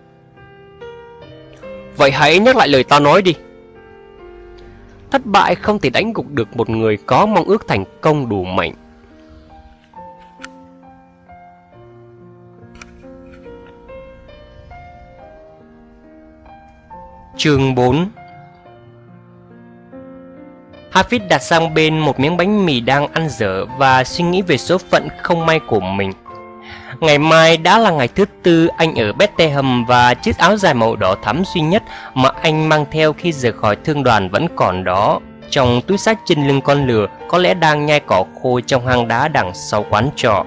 Vậy hãy nhắc lại lời ta nói đi. Thất bại không thể đánh gục được một người có mong ước thành công đủ mạnh. Chương 4. Hafid đặt sang bên một miếng bánh mì đang ăn dở và suy nghĩ về số phận không may của mình. Ngày mai đã là ngày thứ tư anh ở Bethlehem và chiếc áo dài màu đỏ thắm duy nhất mà anh mang theo khi rời khỏi thương đoàn vẫn còn đó. Trong túi xách trên lưng con lừa có lẽ đang nhai cỏ khô trong hang đá đằng sau quán trọ.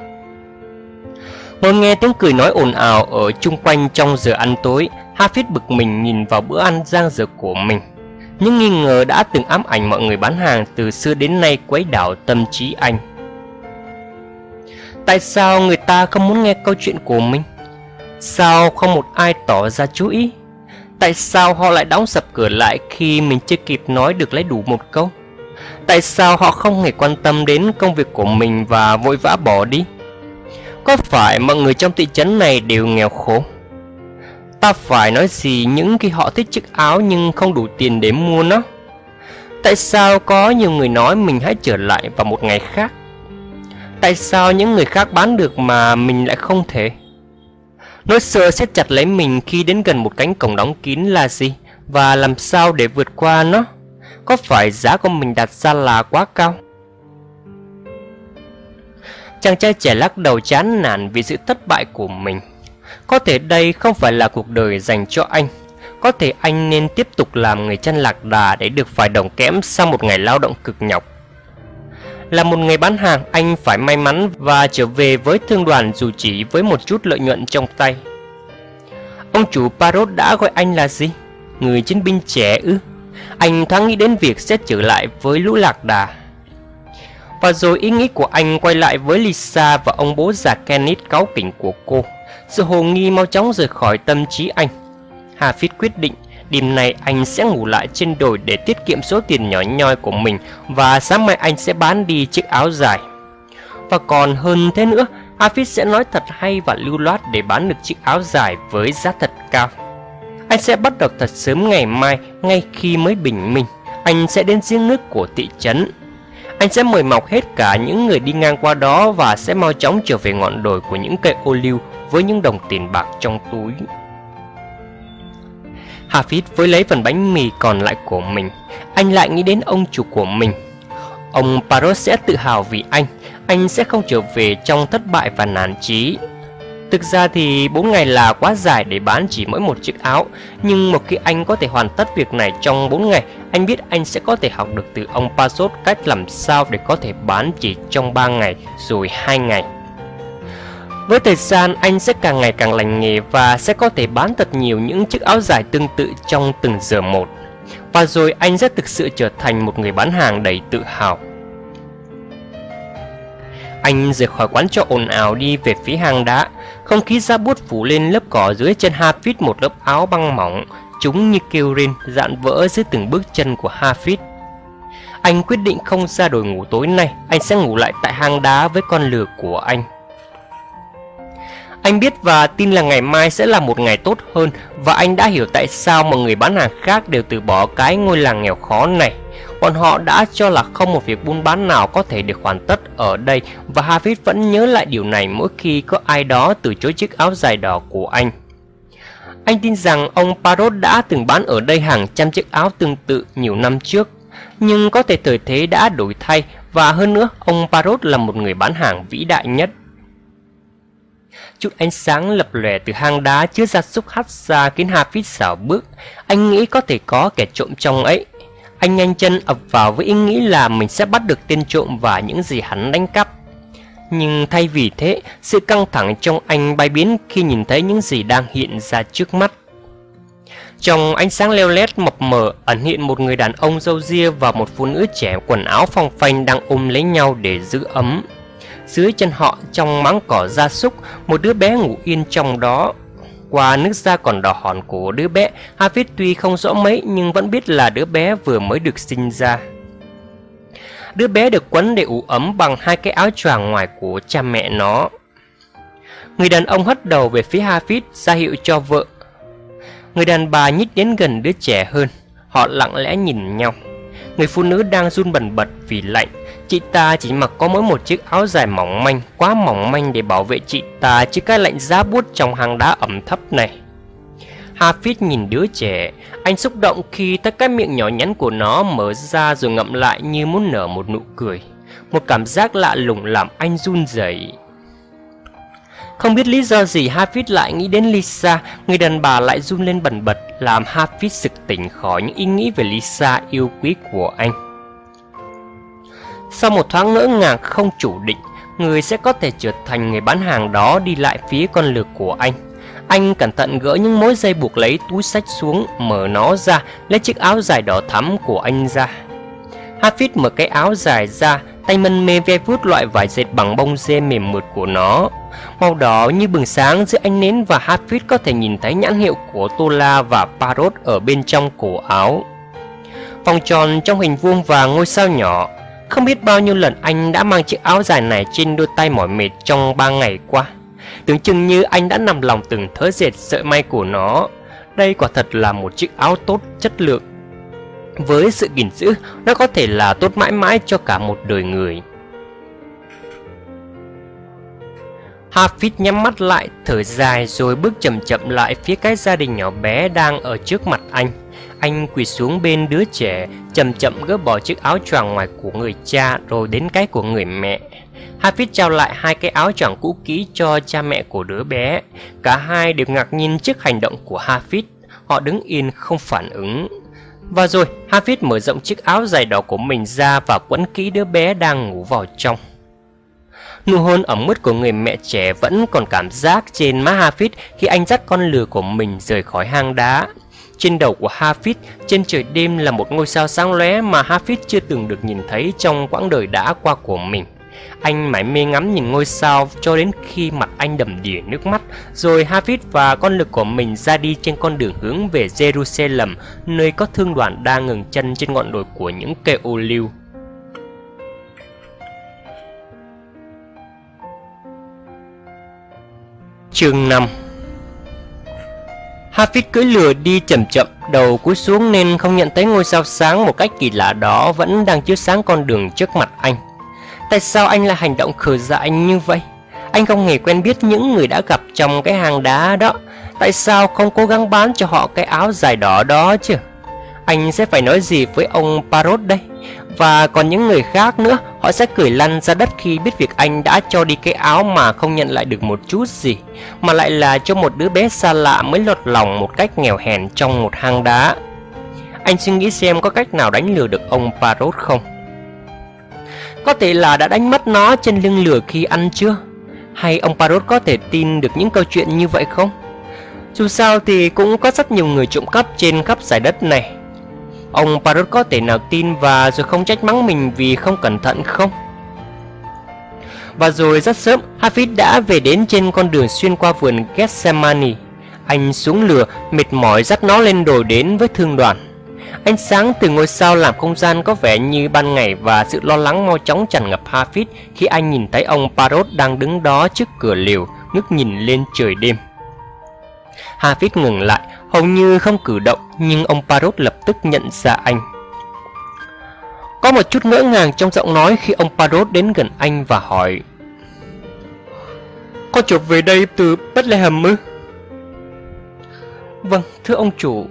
Ngồi nghe tiếng cười nói ồn ào ở chung quanh trong giờ ăn tối, Hafid bực mình nhìn vào bữa ăn dang dở của mình. Những nghi ngờ đã từng ám ảnh mọi người bán hàng từ xưa đến nay quấy đảo tâm trí anh. Tại sao người ta không muốn nghe câu chuyện của mình? Sao không một ai tỏ ra chú ý? Tại sao họ lại đóng sập cửa lại khi mình chưa kịp nói được lấy đủ một câu? Tại sao họ không hề quan tâm đến công việc của mình và vội vã bỏ đi? Có phải mọi người trong thị trấn này đều nghèo khổ? Ta phải nói gì những khi họ thích chiếc áo nhưng không đủ tiền để mua nó? Tại sao có nhiều người nói mình hãy trở lại vào một ngày khác? Tại sao những người khác bán được mà mình lại không thể? Nỗi sợ siết chặt lấy mình khi đến gần một cánh cổng đóng kín là gì? Và làm sao để vượt qua nó? Có phải giá của mình đặt ra là quá cao? Chàng trai trẻ lắc đầu chán nản vì sự thất bại của mình. Có thể đây không phải là cuộc đời dành cho anh. Có thể anh nên tiếp tục làm người chân lạc đà để được vài đồng kẽm sau một ngày lao động cực nhọc. Là một người bán hàng, anh phải may mắn và trở về với thương đoàn dù chỉ với một chút lợi nhuận trong tay. Ông chủ Parrot đã gọi anh là gì? Người chiến binh trẻ ư? Anh thoáng nghĩ đến việc sẽ trở lại với lũ lạc đà. Và rồi ý nghĩ của anh quay lại với Lisa và ông bố già Kenneth cáu kỉnh của cô. Sự hồ nghi mau chóng rời khỏi tâm trí anh. Hafid quyết định đêm nay anh sẽ ngủ lại trên đồi để tiết kiệm số tiền nhỏ nhoi của mình, và sáng mai anh sẽ bán đi chiếc áo dài. Và còn hơn thế nữa, Hafid sẽ nói thật hay và lưu loát để bán được chiếc áo dài với giá thật cao. Anh sẽ bắt đầu thật sớm ngày mai, ngay khi mới bình minh. Anh sẽ đến giếng nước của thị trấn. Anh sẽ mời mọc hết cả những người đi ngang qua đó và sẽ mau chóng trở về ngọn đồi của những cây ô liu với những đồng tiền bạc trong túi. Hafid với lấy phần bánh mì còn lại của mình. Anh lại nghĩ đến ông chủ của mình. Ông Parrot sẽ tự hào vì anh sẽ không trở về trong thất bại và nản chí. Thực ra thì 4 ngày là quá dài để bán chỉ mỗi một chiếc áo. Nhưng một khi anh có thể hoàn tất việc này trong 4 ngày, anh biết anh sẽ có thể học được từ ông Parrot cách làm sao để có thể bán chỉ trong 3 ngày rồi 2 ngày. Với thời gian, anh sẽ càng ngày càng lành nghề và sẽ có thể bán thật nhiều những chiếc áo dài tương tự trong từng giờ một. Và rồi anh sẽ thực sự trở thành một người bán hàng đầy tự hào. Anh rời khỏi quán trọ ồn ào đi về phía hang đá. Không khí da buốt phủ lên lớp cỏ dưới chân Hafid một lớp áo băng mỏng, chúng như kêu rên dạn vỡ dưới từng bước chân của Hafid. Anh quyết định không ra đồi ngủ tối nay, anh sẽ ngủ lại tại hang đá với con lừa của anh. Anh biết và tin là ngày mai sẽ là một ngày tốt hơn, và anh đã hiểu tại sao mọi người bán hàng khác đều từ bỏ cái ngôi làng nghèo khó này. Bọn họ đã cho là không một việc buôn bán nào có thể được hoàn tất ở đây, và Hafid vẫn nhớ lại điều này mỗi khi có ai đó từ chối chiếc áo dài đỏ của anh. Anh tin rằng ông Parrot đã từng bán ở đây hàng trăm chiếc áo tương tự nhiều năm trước, nhưng có thể thời thế đã đổi thay, và hơn nữa ông Parrot là một người bán hàng vĩ đại nhất. Chút ánh sáng lập lòe từ hang đá chứa gia súc hắt ra khiến Hafid xảo bước. Anh nghĩ có thể có kẻ trộm trong ấy. Anh nhanh chân ập vào với ý nghĩ là mình sẽ bắt được tên trộm và những gì hắn đánh cắp. Nhưng thay vì thế, sự căng thẳng trong anh bay biến khi nhìn thấy những gì đang hiện ra trước mắt. Trong ánh sáng leo lét mập mờ ẩn hiện một người đàn ông râu ria và một phụ nữ trẻ quần áo phong phanh đang ôm lấy nhau để giữ ấm. Dưới chân họ, trong máng cỏ gia súc, một đứa bé ngủ yên trong đó. Qua nước da còn đỏ hòn của đứa bé, Hafid tuy không rõ mấy nhưng vẫn biết là đứa bé vừa mới được sinh ra. Đứa bé được quấn để ủ ấm bằng hai cái áo choàng ngoài của cha mẹ nó. Người đàn ông hất đầu về phía Hafid ra hiệu cho vợ. Người đàn bà nhích đến gần đứa trẻ hơn. Họ lặng lẽ nhìn nhau. Người phụ nữ đang run bần bật vì lạnh. Chị ta chỉ mặc có mỗi một chiếc áo dài mỏng manh, quá mỏng manh để bảo vệ chị ta trước cái lạnh giá buốt trong hang đá ẩm thấp này. Hafid nhìn đứa trẻ. Anh xúc động khi thấy cái miệng nhỏ nhắn của nó mở ra rồi ngậm lại như muốn nở một nụ cười. Một cảm giác lạ lùng làm anh run rẩy. Không biết lý do gì Hafid lại nghĩ đến Lisa. Người đàn bà lại run lên bần bật, làm Hafid sực tỉnh khỏi những ý nghĩ về Lisa yêu quý của anh. Sau một thoáng ngỡ ngàng không chủ định, người sẽ có thể trở thành người bán hàng đó đi lại phía con lừa của anh. Anh cẩn thận gỡ những mối dây buộc lấy túi xách xuống, mở nó ra, lấy chiếc áo dài đỏ thắm của anh ra. Hafid mở cái áo dài ra, tay mân mê ve vuốt loại vải dệt bằng bông dê mềm mượt của nó. Màu đỏ như bừng sáng giữa ánh nến và Hafid có thể nhìn thấy nhãn hiệu của Tola và Parrot ở bên trong cổ áo. Vòng tròn trong hình vuông và ngôi sao nhỏ. Không biết bao nhiêu lần anh đã mang chiếc áo dài này trên đôi tay mỏi mệt trong 3 ngày qua. Tưởng chừng như anh đã nằm lòng từng thớ dệt sợi may của nó. Đây quả thật là một chiếc áo tốt chất lượng. Với sự gìn giữ, nó có thể là tốt mãi mãi cho cả một đời người. Hafid nhắm mắt lại, thở dài rồi bước chậm chậm lại phía cái gia đình nhỏ bé đang ở trước mặt anh. Anh quỳ xuống bên đứa trẻ, chậm chậm gỡ bỏ chiếc áo choàng ngoài của người cha rồi đến cái của người mẹ. Hafid trao lại hai cái áo choàng cũ kỹ cho cha mẹ của đứa bé. Cả hai đều ngạc nhiên trước hành động của Hafid. Họ đứng yên không phản ứng. Và rồi Hafid mở rộng chiếc áo dài đỏ của mình ra và quấn kỹ đứa bé đang ngủ vào trong. Nụ hôn ẩm ướt của người mẹ trẻ vẫn còn cảm giác trên má Hafid khi anh dắt con lừa của mình rời khỏi hang đá. Trên đầu của Hafid, trên trời đêm là một ngôi sao sáng lóe mà Hafid chưa từng được nhìn thấy trong quãng đời đã qua của mình. Anh mải mê ngắm nhìn ngôi sao cho đến khi mặt anh đầm đìa nước mắt. Rồi Hafid và con lừa của mình ra đi trên con đường hướng về Jerusalem, nơi có thương đoàn đang ngừng chân trên ngọn đồi của những cây ô liu. Chương 5. Hafid cưỡi lừa đi chậm chậm, đầu cúi xuống nên không nhận thấy ngôi sao sáng một cách kỳ lạ đó vẫn đang chiếu sáng con đường trước mặt anh. Tại sao anh lại hành động khờ dại như vậy? Anh không hề quen biết những người đã gặp trong cái hang đá đó. Tại sao không cố gắng bán cho họ cái áo dài đỏ đó chứ? Anh sẽ phải nói gì với ông Parrot đây? Và còn những người khác nữa, họ sẽ cười lăn ra đất khi biết việc anh đã cho đi cái áo mà không nhận lại được một chút gì, mà lại là cho một đứa bé xa lạ mới lọt lòng một cách nghèo hèn trong một hang đá. Anh suy nghĩ xem có cách nào đánh lừa được ông Parrot không. Có thể là đã đánh mất nó trên lưng lừa khi ăn chưa? Hay ông Parrot có thể tin được những câu chuyện như vậy không? Dù sao thì cũng có rất nhiều người trộm cắp trên khắp giải đất này. Ông Parrot có thể nào tin và rồi không trách mắng mình vì không cẩn thận không? Và rồi rất sớm, Hafid đã về đến trên con đường xuyên qua vườn Gethsemane. Anh xuống lừa, mệt mỏi dắt nó lên đồi đến với thương đoàn. Ánh sáng từ ngôi sao làm không gian có vẻ như ban ngày, và sự lo lắng mau chóng tràn ngập Hafid khi anh nhìn thấy ông Parrot đang đứng đó trước cửa lều, ngước nhìn lên trời đêm. Hafid ngừng lại, hầu như không cử động, nhưng ông Parrot lập tức nhận ra anh. Có một chút ngỡ ngàng trong giọng nói khi ông Parrot đến gần anh và hỏi: "Con trở về đây từ Bethlehem ư?" "Vâng, thưa ông chủ."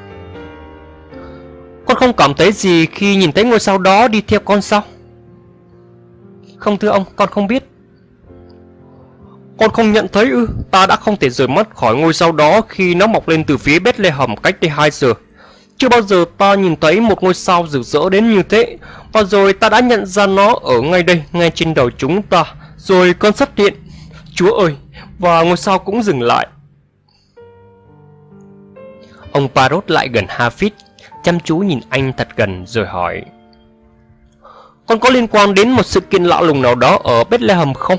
"Con không cảm thấy gì khi nhìn thấy ngôi sao đó đi theo con sao?" "Không thưa ông, con không biết." "Con không nhận thấy ư? Ta đã không thể rời mắt khỏi ngôi sao đó khi nó mọc lên từ phía Bethlehem cách đây 2 giờ. Chưa bao giờ ta nhìn thấy một ngôi sao rực rỡ đến như thế. Và rồi ta đã nhận ra nó ở ngay đây, ngay trên đầu chúng ta. Rồi con xuất hiện. Chúa ơi!" Và ngôi sao cũng dừng lại. Ông Parrot lại gần Hafid, chăm chú nhìn anh thật gần rồi hỏi: "Con có liên quan đến một sự kiện lạ lùng nào đó ở Bethlehem không?"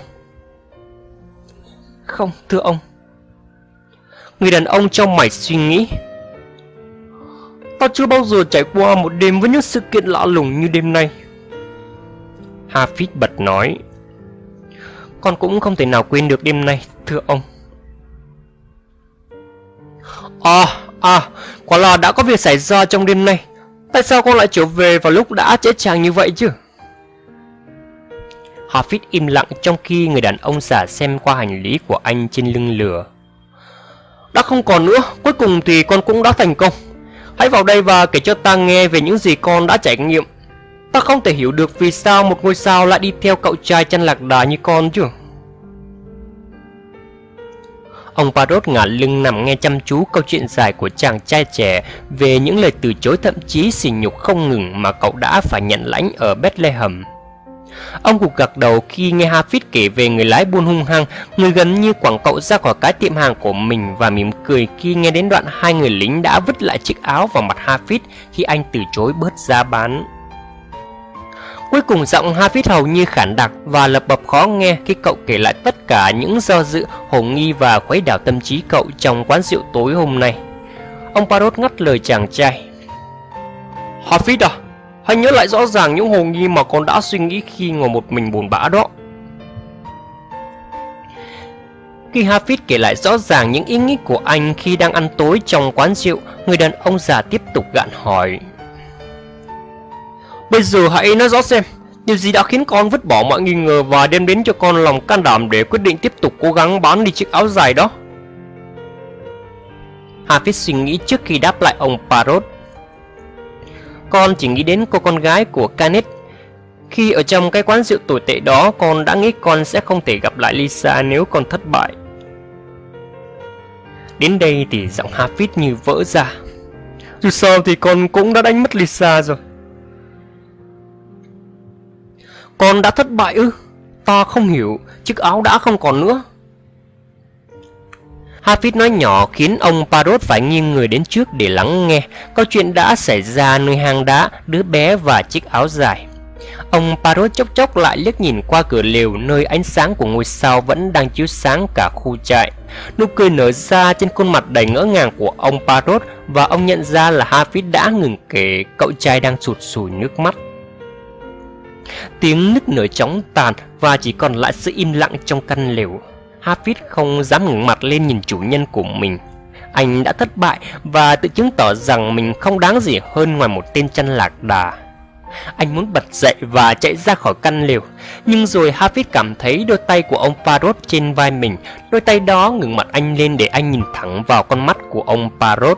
"Không, thưa ông." Người đàn ông trong mày suy nghĩ: "Ta chưa bao giờ trải qua một đêm với những sự kiện lạ lùng như đêm nay." Hafid bật nói: "Con cũng không thể nào quên được đêm nay, thưa ông." Quả là đã có việc xảy ra trong đêm nay. Tại sao con lại trở về vào lúc đã trễ chàng như vậy chứ?" Hafid im lặng trong khi người đàn ông giả xem qua hành lý của anh trên lưng lừa. "Đã không còn nữa, cuối cùng thì con cũng đã thành công. Hãy vào đây và kể cho ta nghe về những gì con đã trải nghiệm. Ta không thể hiểu được vì sao một ngôi sao lại đi theo cậu trai chăn lạc đà như con chứ." Ông Parrot ngả lưng nằm nghe chăm chú câu chuyện dài của chàng trai trẻ về những lời từ chối thậm chí sỉ nhục không ngừng mà cậu đã phải nhận lãnh ở Bethlehem. Ông gục gật đầu khi nghe Hafid kể về người lái buôn hung hăng, người gần như quẳng cậu ra khỏi cái tiệm hàng của mình, và mỉm cười khi nghe đến đoạn hai người lính đã vứt lại chiếc áo vào mặt Hafid khi anh từ chối bớt giá bán. Cuối cùng giọng Hafid hầu như khản đặc và lập bập khó nghe khi cậu kể lại tất cả những do dự, hồ nghi và khuấy đảo tâm trí cậu trong quán rượu tối hôm nay. Ông Parrot ngắt lời chàng trai: "Hafid à, hãy nhớ lại rõ ràng những hồ nghi mà con đã suy nghĩ khi ngồi một mình buồn bã đó." Khi Hafid kể lại rõ ràng những ý nghĩ của anh khi đang ăn tối trong quán rượu, người đàn ông già tiếp tục gạn hỏi: "Bây giờ hãy nói rõ xem, điều gì đã khiến con vứt bỏ mọi nghi ngờ và đem đến cho con lòng can đảm để quyết định tiếp tục cố gắng bán đi chiếc áo dài đó?" Hafid suy nghĩ trước khi đáp lại ông Parrot. "Con chỉ nghĩ đến cô con gái của Kenneth. Khi ở trong cái quán rượu tồi tệ đó, con đã nghĩ con sẽ không thể gặp lại Lisa nếu con thất bại." Đến đây thì giọng Hafid như vỡ ra: "Dù sao thì con cũng đã đánh mất Lisa rồi." "Con đã thất bại ư? Ta không hiểu, chiếc áo đã không còn nữa." Hafid nói nhỏ khiến ông Parrot phải nghiêng người đến trước để lắng nghe. Câu chuyện đã xảy ra nơi hang đá, đứa bé và chiếc áo dài. Ông Parrot chốc chốc lại liếc nhìn qua cửa lều nơi ánh sáng của ngôi sao vẫn đang chiếu sáng cả khu trại. Nụ cười nở ra trên khuôn mặt đầy ngỡ ngàng của ông Parrot, và ông nhận ra là Hafid đã ngừng kể, cậu trai đang sụt sùi nước mắt. Tiếng nức nở chóng tàn và chỉ còn lại sự im lặng trong căn lều. Hafid không dám ngẩng mặt lên nhìn chủ nhân của mình. Anh đã thất bại và tự chứng tỏ rằng mình không đáng gì hơn ngoài một tên chăn lạc đà. Anh muốn bật dậy và chạy ra khỏi căn lều, nhưng rồi Hafid cảm thấy đôi tay của ông Parrot trên vai mình. Đôi tay đó ngừng mặt anh lên để anh nhìn thẳng vào con mắt của ông Parrot.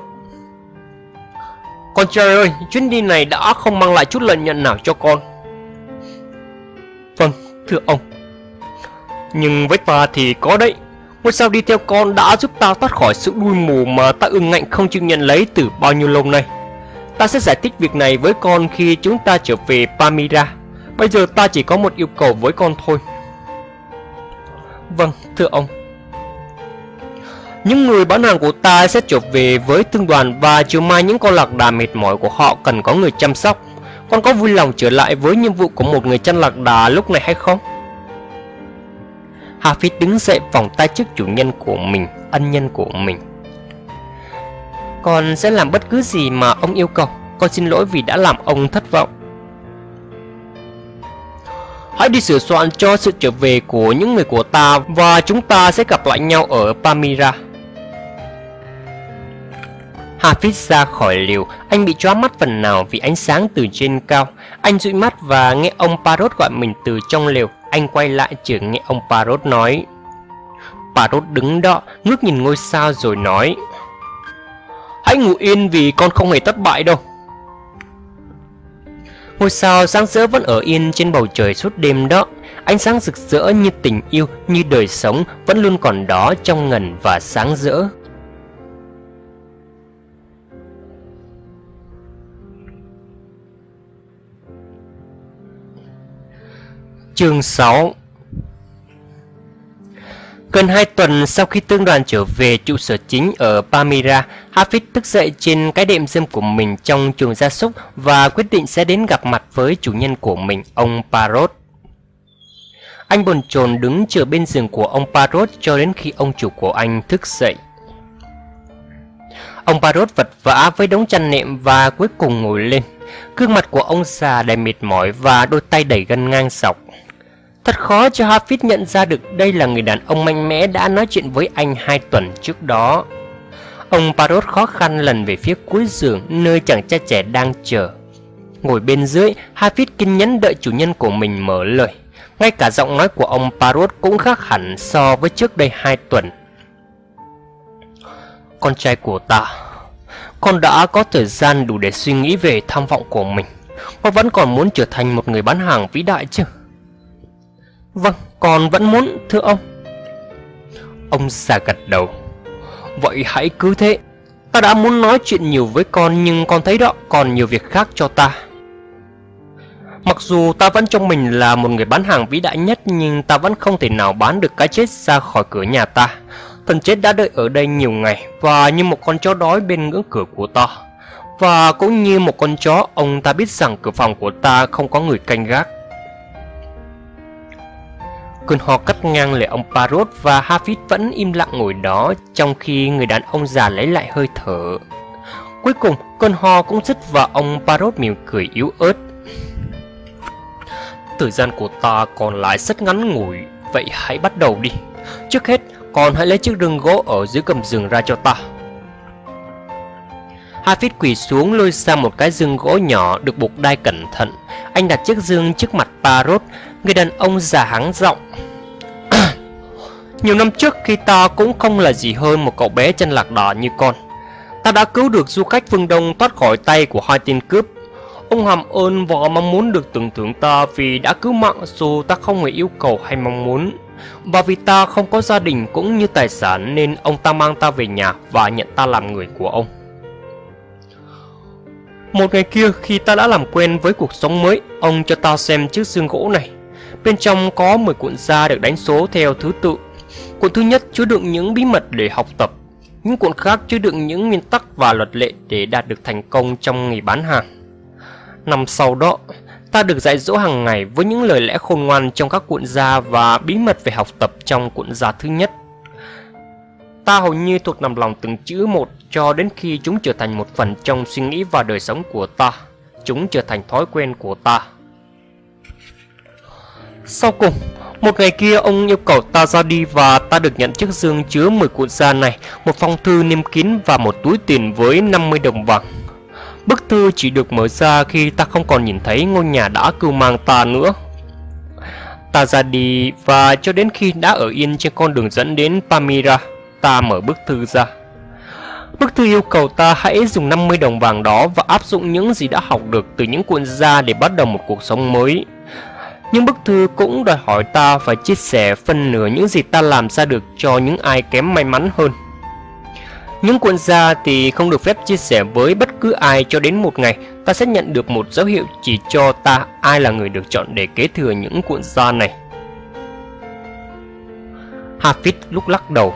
"Con trai ơi, chuyến đi này đã không mang lại chút lợi nhuận nào cho con." "Vâng, thưa ông." "Nhưng với ta thì có đấy. Ngôi sao đi theo con đã giúp ta thoát khỏi sự đuôi mù mà ta ương ngạnh không chịu nhận lấy từ bao nhiêu lâu nay. Ta sẽ giải thích việc này với con khi chúng ta trở về Palmyra. Bây giờ ta chỉ có một yêu cầu với con thôi." "Vâng, thưa ông." "Những người bán hàng của ta sẽ trở về với thương đoàn, và chiều mai những con lạc đà mệt mỏi của họ cần có người chăm sóc. Con có vui lòng trở lại với nhiệm vụ của một người chăn lạc đà lúc này hay không?" Hafid đứng dậy vòng tay trước chủ nhân của mình, ân nhân của mình. Con sẽ làm bất cứ gì mà ông yêu cầu. Con xin lỗi vì đã làm ông thất vọng. Hãy đi sửa soạn cho sự trở về của những người của ta và chúng ta sẽ gặp lại nhau ở Palmyra. Hafid ra khỏi liều, anh bị chóa mắt phần nào vì ánh sáng từ trên cao. Anh dụi mắt và nghe ông Parrot gọi mình từ trong liều. Anh quay lại chỉ nghe ông Parrot nói. Parrot đứng đó, ngước nhìn ngôi sao rồi nói. Hãy ngủ yên vì con không hề thất bại đâu. Ngôi sao sáng rỡ vẫn ở yên trên bầu trời suốt đêm đó. Ánh sáng rực rỡ như tình yêu, như đời sống vẫn luôn còn đó trong ngần và sáng rỡ. Chương 6. Gần 2 tuần sau khi tương đoàn trở về trụ sở chính ở Palmyra, Hafid thức dậy trên cái đệm rơm của mình trong chuồng gia súc và quyết định sẽ đến gặp mặt với chủ nhân của mình, ông Parrot. Anh bồn chồn đứng chờ bên giường của ông Parrot cho đến khi ông chủ của anh thức dậy. Ông Parrot vật vã với đống chăn nệm và cuối cùng ngồi lên. Gương mặt của ông già đầy mệt mỏi và đôi tay đầy gân ngang dọc. Thật khó cho Hafid nhận ra được đây là người đàn ông mạnh mẽ đã nói chuyện với anh 2 tuần trước đó. Ông Parrot khó khăn lần về phía cuối giường nơi chàng trai trẻ đang chờ. Ngồi bên dưới, Hafid kiên nhẫn đợi chủ nhân của mình mở lời. Ngay cả giọng nói của ông Parrot cũng khác hẳn so với trước đây 2 tuần. Con trai của ta, con đã có thời gian đủ để suy nghĩ về tham vọng của mình. Con vẫn còn muốn trở thành một người bán hàng vĩ đại chứ? Vâng, con vẫn muốn, thưa ông. Ông già gật đầu. Vậy hãy cứ thế. Ta đã muốn nói chuyện nhiều với con nhưng con thấy đó còn nhiều việc khác cho ta. Mặc dù ta vẫn trong mình là một người bán hàng vĩ đại nhất, nhưng ta vẫn không thể nào bán được cái chết ra khỏi cửa nhà ta. Thần chết đã đợi ở đây nhiều ngày và như một con chó đói bên ngưỡng cửa của ta. Và cũng như một con chó, ông ta biết rằng cửa phòng của ta không có người canh gác. Cơn ho cắt ngang lời ông Parrot và Hafid vẫn im lặng ngồi đó trong khi người đàn ông già lấy lại hơi thở. Cuối cùng cơn ho cũng dứt và ông Parrot mỉm cười yếu ớt. Thời gian của ta còn lại rất ngắn ngủi, vậy hãy bắt đầu đi. Trước hết, con hãy lấy chiếc rương gỗ ở dưới gầm giường ra cho ta. Hafid quỳ xuống lôi ra một cái giường gỗ nhỏ được buộc đai cẩn thận. Anh đặt chiếc giường trước mặt Parrot. Người đàn ông già hắng giọng. Nhiều năm trước khi ta cũng không là gì hơn một cậu bé chân lạc đà như con. Ta đã cứu được du khách phương Đông thoát khỏi tay của 2 tên cướp. Ông hàm ơn và mong muốn được tưởng thưởng ta vì đã cứu mạng dù ta không hề yêu cầu hay mong muốn. Và vì ta không có gia đình cũng như tài sản nên ông ta mang ta về nhà và nhận ta làm người của ông. Một ngày kia khi ta đã làm quen với cuộc sống mới, ông cho ta xem chiếc giường gỗ này. Bên trong có 10 cuộn da được đánh số theo thứ tự. Cuộn thứ nhất chứa đựng những bí mật để học tập. Những cuộn khác chứa đựng những nguyên tắc và luật lệ để đạt được thành công trong nghề bán hàng. Năm sau đó, ta được dạy dỗ hàng ngày với những lời lẽ khôn ngoan trong các cuộn da và bí mật về học tập trong cuộn da thứ nhất. Ta hầu như thuộc nằm lòng từng chữ một cho đến khi chúng trở thành một phần trong suy nghĩ và đời sống của ta. Chúng trở thành thói quen của ta. Sau cùng, một ngày kia ông yêu cầu ta ra đi và ta được nhận chiếc giường chứa 10 cuộn da này, một phong thư niêm kín và một túi tiền với 50 đồng vàng. Bức thư chỉ được mở ra khi ta không còn nhìn thấy ngôi nhà đã cưu mang ta nữa. Ta ra đi và cho đến khi đã ở yên trên con đường dẫn đến Palmyra, ta mở bức thư ra. Bức thư yêu cầu ta hãy dùng 50 đồng vàng đó và áp dụng những gì đã học được từ những cuộn da để bắt đầu một cuộc sống mới. Nhưng bức thư cũng đòi hỏi ta phải chia sẻ phân nửa những gì ta làm ra được cho những ai kém may mắn hơn. Những cuộn da thì không được phép chia sẻ với bất cứ ai cho đến một ngày ta sẽ nhận được một dấu hiệu chỉ cho ta ai là người được chọn để kế thừa những cuộn da này. Hafid lúc lắc đầu.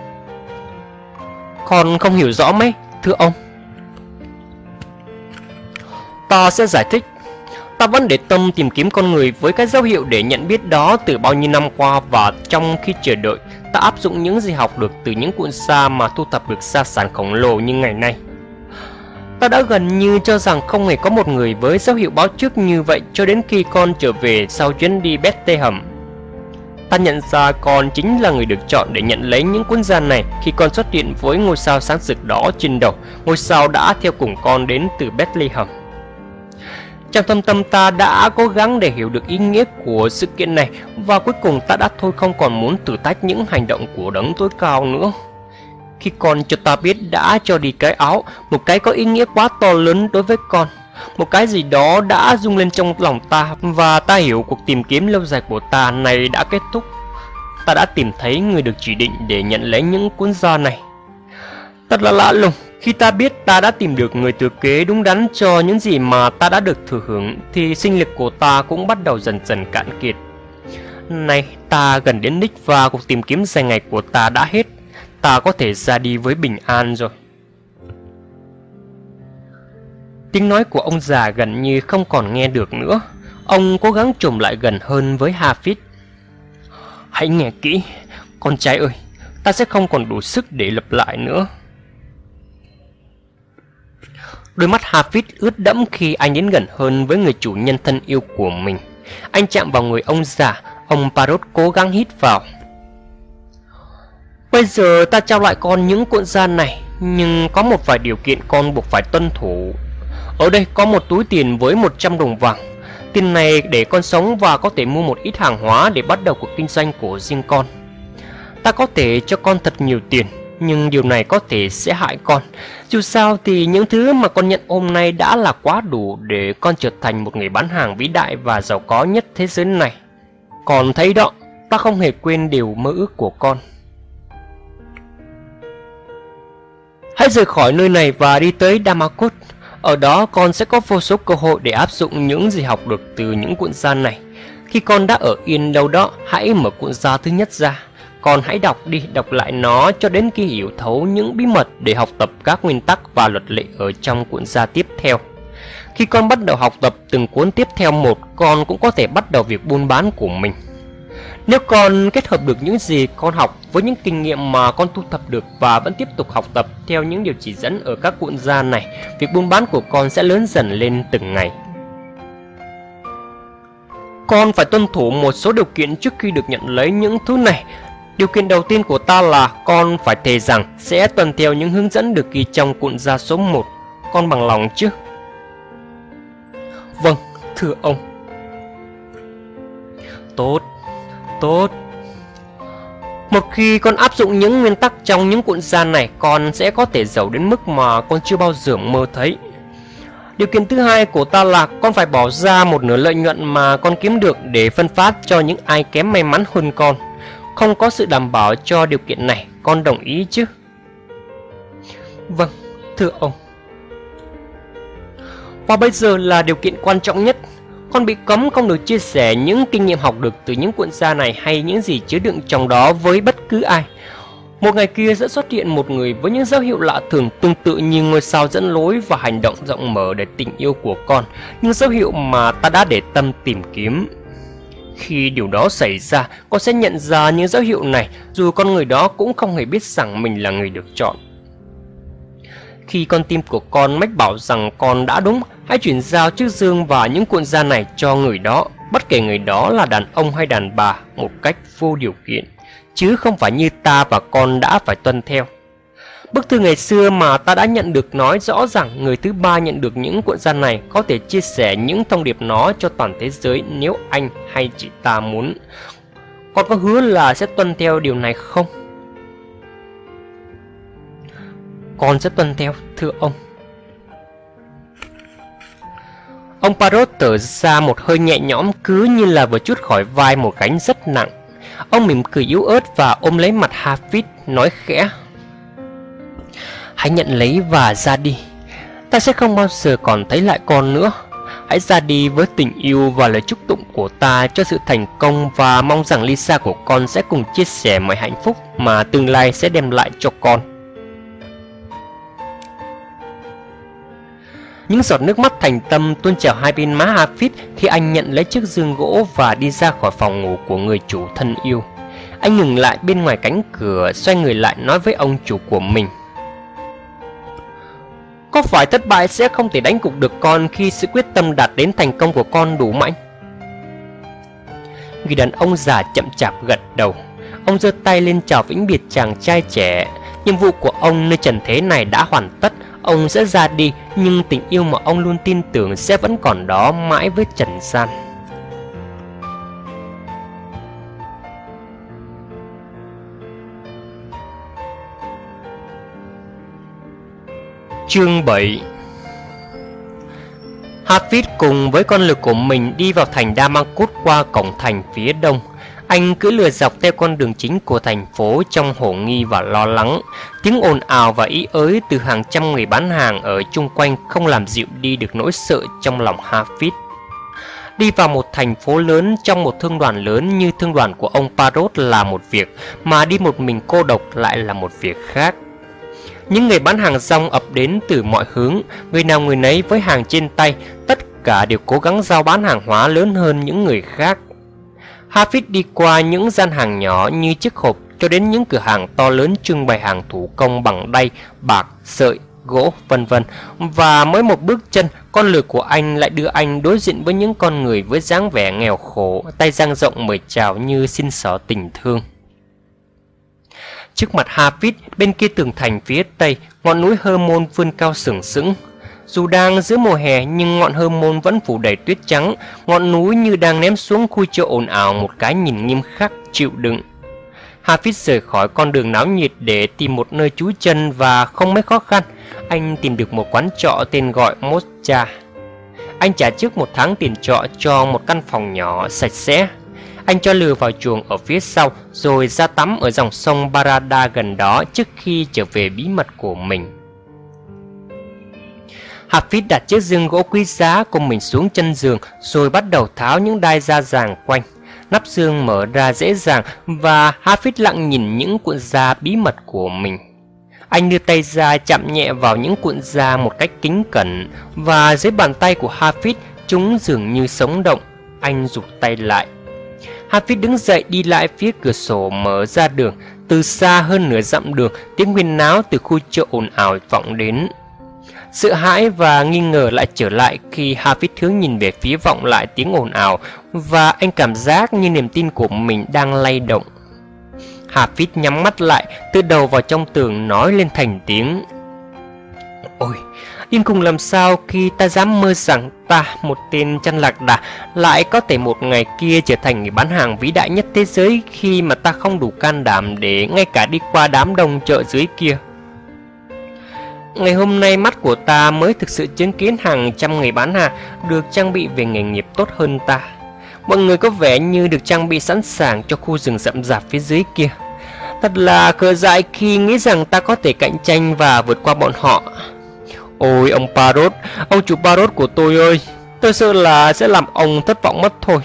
Con không hiểu rõ mấy, thưa ông. Ta sẽ giải thích. ta vẫn để tâm tìm kiếm con người với các dấu hiệu để nhận biết đó từ bao nhiêu năm qua, và trong khi chờ đợi, ta áp dụng những gì học được từ những cuộn da mà thu thập được gia sản khổng lồ như ngày nay. Ta đã gần như cho rằng không hề có một người với dấu hiệu báo trước như vậy cho đến khi con trở về sau chuyến đi Bethlehem. Ta nhận ra con chính là người được chọn để nhận lấy những cuốn da này khi con xuất hiện với ngôi sao sáng rực đó trên đầu, ngôi sao đã theo cùng con đến từ Bethlehem. Trong thâm tâm ta đã cố gắng để hiểu được ý nghĩa của sự kiện này, và cuối cùng ta đã thôi không còn muốn thử thách những hành động của đấng tối cao nữa. Khi con cho ta biết đã cho đi cái áo, một cái có ý nghĩa quá to lớn đối với con. Một cái gì đó đã rung lên trong lòng ta, và ta hiểu cuộc tìm kiếm lâu dài của ta này đã kết thúc. Ta đã tìm thấy người được chỉ định để nhận lấy những cuốn da này. Thật là lạ lùng, khi ta biết ta đã tìm được người thừa kế đúng đắn cho những gì mà ta đã được thừa hưởng, thì sinh lực của ta cũng bắt đầu dần dần cạn kiệt. Nay ta gần đến đích và cuộc tìm kiếm dài ngày của ta đã hết. Ta có thể ra đi với bình an rồi. Tiếng nói của ông già gần như không còn nghe được nữa. Ông cố gắng chồm lại gần hơn với Hafid. Hãy nghe kỹ, con trai ơi, ta sẽ không còn đủ sức để lặp lại nữa. Đôi mắt Hafid ướt đẫm khi anh đến gần hơn với người chủ nhân thân yêu của mình. Anh chạm vào người ông già. Ông Parrot cố gắng hít vào. Bây giờ ta trao lại con những cuộn da này, nhưng có một vài điều kiện con buộc phải tuân thủ. Ở đây có một túi tiền với 100 đồng vàng. Tiền này để con sống và có thể mua một ít hàng hóa để bắt đầu cuộc kinh doanh của riêng con. Ta có thể cho con thật nhiều tiền, nhưng điều này có thể sẽ hại con. Dù sao thì những thứ mà con nhận hôm nay đã là quá đủ để con trở thành một người bán hàng vĩ đại và giàu có nhất thế giới này. Con thấy đó, ta không hề quên điều mơ ước của con. Hãy rời khỏi nơi này và đi tới Damascus. Ở đó con sẽ có vô số cơ hội để áp dụng những gì học được từ những cuộn da này. Khi con đã ở yên đâu đó, hãy mở cuộn da thứ nhất ra. Con hãy đọc đi đọc lại nó cho đến khi hiểu thấu những bí mật để học tập các nguyên tắc và luật lệ ở trong cuộn da tiếp theo. Khi con bắt đầu học tập từng cuốn tiếp theo một, con cũng có thể bắt đầu việc buôn bán của mình. Nếu con kết hợp được những gì con học với những kinh nghiệm mà con thu thập được và vẫn tiếp tục học tập theo những điều chỉ dẫn ở các cuộn da này, việc buôn bán của con sẽ lớn dần lên từng ngày. Con phải tuân thủ một số điều kiện trước khi được nhận lấy những thứ này. Điều kiện đầu tiên của ta là con phải thề rằng sẽ tuân theo những hướng dẫn được ghi trong cuộn da số 1. Con bằng lòng chứ? Vâng, thưa ông. Tốt. Một khi con áp dụng những nguyên tắc trong những cuộn da này, con sẽ có thể giàu đến mức mà con chưa bao giờ mơ thấy. Điều kiện thứ hai của ta là con phải bỏ ra một nửa lợi nhuận mà con kiếm được để phân phát cho những ai kém may mắn hơn con. Không có sự đảm bảo cho điều kiện này, con đồng ý chứ? Vâng, thưa ông. Và bây giờ là điều kiện quan trọng nhất. Con bị cấm không được chia sẻ những kinh nghiệm học được từ những cuộn da này hay những gì chứa đựng trong đó với bất cứ ai. Một ngày kia sẽ xuất hiện một người với những dấu hiệu lạ thường tương tự như ngôi sao dẫn lối và hành động rộng mở để tình yêu của con, những dấu hiệu mà ta đã để tâm tìm kiếm. Khi điều đó xảy ra, con sẽ nhận ra những dấu hiệu này dù con người đó cũng không hề biết rằng mình là người được chọn. Khi con tim của con mách bảo rằng con đã đúng, hãy chuyển giao chiếc dương và những cuộn da này cho người đó, bất kể người đó là đàn ông hay đàn bà, một cách vô điều kiện, chứ không phải như ta và con đã phải tuân theo. Bức thư ngày xưa mà ta đã nhận được nói rõ rằng người thứ ba nhận được những cuộn da này có thể chia sẻ những thông điệp nó cho toàn thế giới nếu anh hay chị ta muốn. Con có hứa là sẽ tuân theo điều này không? Con sẽ tuân theo, thưa ông. Ông Parrot thở ra một hơi nhẹ nhõm, cứ như là vừa trút khỏi vai một gánh rất nặng. Ông mỉm cười yếu ớt và ôm lấy mặt Hafid, nói khẽ: Hãy nhận lấy và ra đi. Ta sẽ không bao giờ còn thấy lại con nữa. Hãy ra đi với tình yêu và lời chúc tụng của ta cho sự thành công, và mong rằng Lisa của con sẽ cùng chia sẻ mọi hạnh phúc mà tương lai sẽ đem lại cho con. Những giọt nước mắt thành tâm tuôn trào hai bên má Hafid khi anh nhận lấy chiếc giường gỗ và đi ra khỏi phòng ngủ của người chủ thân yêu. Anh ngừng lại bên ngoài cánh cửa, xoay người lại nói với ông chủ của mình: có phải thất bại sẽ không thể đánh gục được con khi sự quyết tâm đạt đến thành công của con đủ mạnh? Người đàn ông già chậm chạp gật đầu. Ông giơ tay lên chào vĩnh biệt chàng trai trẻ. Nhiệm vụ của ông nơi trần thế này đã hoàn tất. Ông sẽ ra đi, nhưng tình yêu mà ông luôn tin tưởng sẽ vẫn còn đó mãi với trần gian. Chương 7. Hafid cùng với con lực của mình đi vào thành Damascus qua cổng thành phía đông. Anh cứ lừa dọc theo con đường chính của thành phố trong hổ nghi và lo lắng. Tiếng ồn ào và ý ới từ hàng trăm người bán hàng ở chung quanh không làm dịu đi được nỗi sợ trong lòng Hafid. Đi vào một thành phố lớn trong một thương đoàn lớn như thương đoàn của ông Parrot là một việc, mà đi một mình cô độc lại là một việc khác. Những người bán hàng rong ập đến từ mọi hướng, người nào người nấy với hàng trên tay, tất cả đều cố gắng giao bán hàng hóa lớn hơn những người khác. Hafid đi qua những gian hàng nhỏ như chiếc hộp cho đến những cửa hàng to lớn trưng bày hàng thủ công bằng đay, bạc, sợi, gỗ, vân vân. Và mới một bước chân, con lừa của anh lại đưa anh đối diện với những con người với dáng vẻ nghèo khổ, tay dang rộng mời chào như xin xỏ tình thương. Trước mặt Hafid, bên kia tường thành phía tây, ngọn núi Hermon vươn cao sừng sững. Dù đang giữa mùa hè nhưng ngọn Hermon vẫn phủ đầy tuyết trắng. Ngọn núi như đang ném xuống khu chợ ồn ào một cái nhìn nghiêm khắc, chịu đựng. Hafid rời khỏi con đường náo nhiệt để tìm một nơi trú chân và không mấy khó khăn, anh tìm được một quán trọ tên gọi Moscha. Anh trả trước 1 tháng tiền trọ cho một căn phòng nhỏ sạch sẽ. Anh cho lừa vào chuồng ở phía sau rồi ra tắm ở dòng sông Barada gần đó trước khi trở về bí mật của mình. Hafid đặt chiếc giường gỗ quý giá của mình xuống chân giường rồi bắt đầu tháo những đai da giàng quanh. Nắp giường mở ra dễ dàng và Hafid lặng nhìn những cuộn da bí mật của mình. Anh đưa tay ra chạm nhẹ vào những cuộn da một cách kính cẩn và dưới bàn tay của Hafid chúng dường như sống động. Anh rụt tay lại. Hafid đứng dậy đi lại phía cửa sổ mở ra đường. Từ xa hơn nửa dặm đường, tiếng huyên náo từ khu chợ ồn ào vọng đến. Sợ hãi và nghi ngờ lại trở lại khi Hafid hướng nhìn về phía vọng lại tiếng ồn ào, và anh cảm giác như niềm tin của mình đang lay động. Hafid nhắm mắt lại, từ đầu vào trong tường nói lên thành tiếng: ôi, điên khùng làm sao khi ta dám mơ rằng ta, một tên chăn lạc đà, lại có thể một ngày kia trở thành người bán hàng vĩ đại nhất thế giới khi mà ta không đủ can đảm để ngay cả đi qua đám đông chợ dưới kia. Ngày hôm nay mắt của ta mới thực sự chứng kiến hàng trăm người bán hàng được trang bị về nghề nghiệp tốt hơn ta. Mọi người có vẻ như được trang bị sẵn sàng cho khu rừng rậm rạp phía dưới kia. Thật là khờ dại khi nghĩ rằng ta có thể cạnh tranh và vượt qua bọn họ. Ôi ông Parrot, ông chủ Parrot của tôi ơi, tôi sợ là sẽ làm ông thất vọng mất thôi.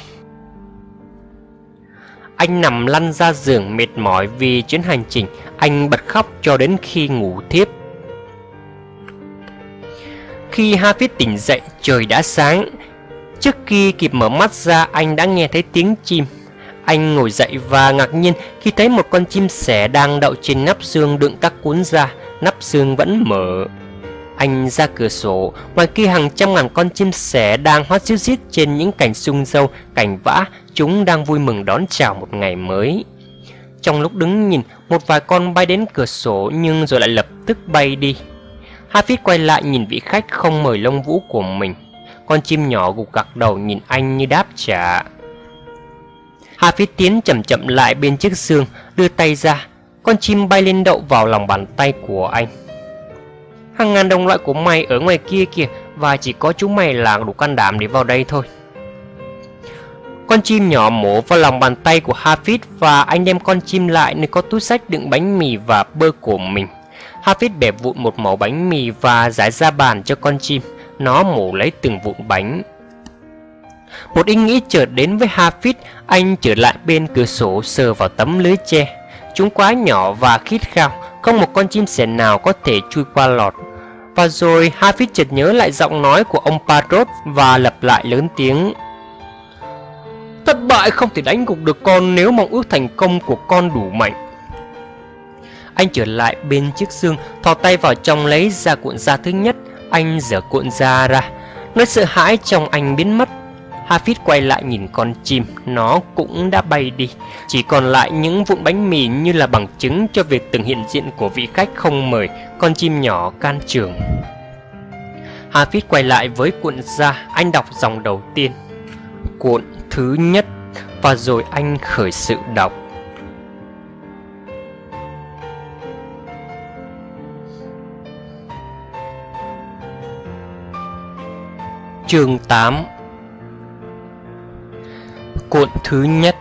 Anh nằm lăn ra giường mệt mỏi vì chuyến hành trình. Anh bật khóc cho đến khi ngủ thiếp. Khi Hafid tỉnh dậy, trời đã sáng. Trước khi kịp mở mắt ra, anh đã nghe thấy tiếng chim. Anh ngồi dậy và ngạc nhiên khi thấy một con chim sẻ đang đậu trên nắp giường đựng các cuốn da. Nắp giường vẫn mở. Anh ra cửa sổ, ngoài kia hàng trăm ngàn con chim sẻ đang hót ríu rít trên những cành sung dâu, cành vã. Chúng đang vui mừng đón chào một ngày mới. Trong lúc đứng nhìn, một vài con bay đến cửa sổ nhưng rồi lại lập tức bay đi. Hafid quay lại nhìn vị khách không mời lông vũ của mình. Con chim nhỏ gục gặc đầu nhìn anh như đáp trả. Hafid tiến chậm chậm lại bên chiếc giường, đưa tay ra. Con chim bay lên đậu vào lòng bàn tay của anh. Hàng ngàn đồng loại của mày ở ngoài kia kìa, và chỉ có chúng mày là đủ can đảm để vào đây thôi. Con chim nhỏ mổ vào lòng bàn tay của Hafid và anh đem con chim lại nơi có túi xách đựng bánh mì và bơ của mình. Hafid bẻ vụn một mẩu bánh mì và rải ra bàn cho con chim. Nó mổ lấy từng vụn bánh. Một ý nghĩ chợt đến với Hafid. Anh trở lại bên cửa sổ sờ vào tấm lưới tre. Chúng quá nhỏ và khít khao, không một con chim sẻ nào có thể chui qua lọt. Và rồi Hafid chợt nhớ lại giọng nói của ông Parrot và lặp lại lớn tiếng: thất bại không thể đánh gục được con nếu mong ước thành công của con đủ mạnh. Anh trở lại bên chiếc giường, thò tay vào trong lấy ra cuộn da thứ nhất. Anh giở cuộn da ra, nỗi sợ hãi trong anh biến mất. Hafid quay lại nhìn con chim, nó cũng đã bay đi. Chỉ còn lại những vụn bánh mì như là bằng chứng cho việc từng hiện diện của vị khách không mời, con chim nhỏ can trường. Hafid quay lại với cuộn da, anh đọc dòng đầu tiên: cuộn thứ nhất, và rồi anh khởi sự đọc. Chương 8. Cuộn thứ nhất.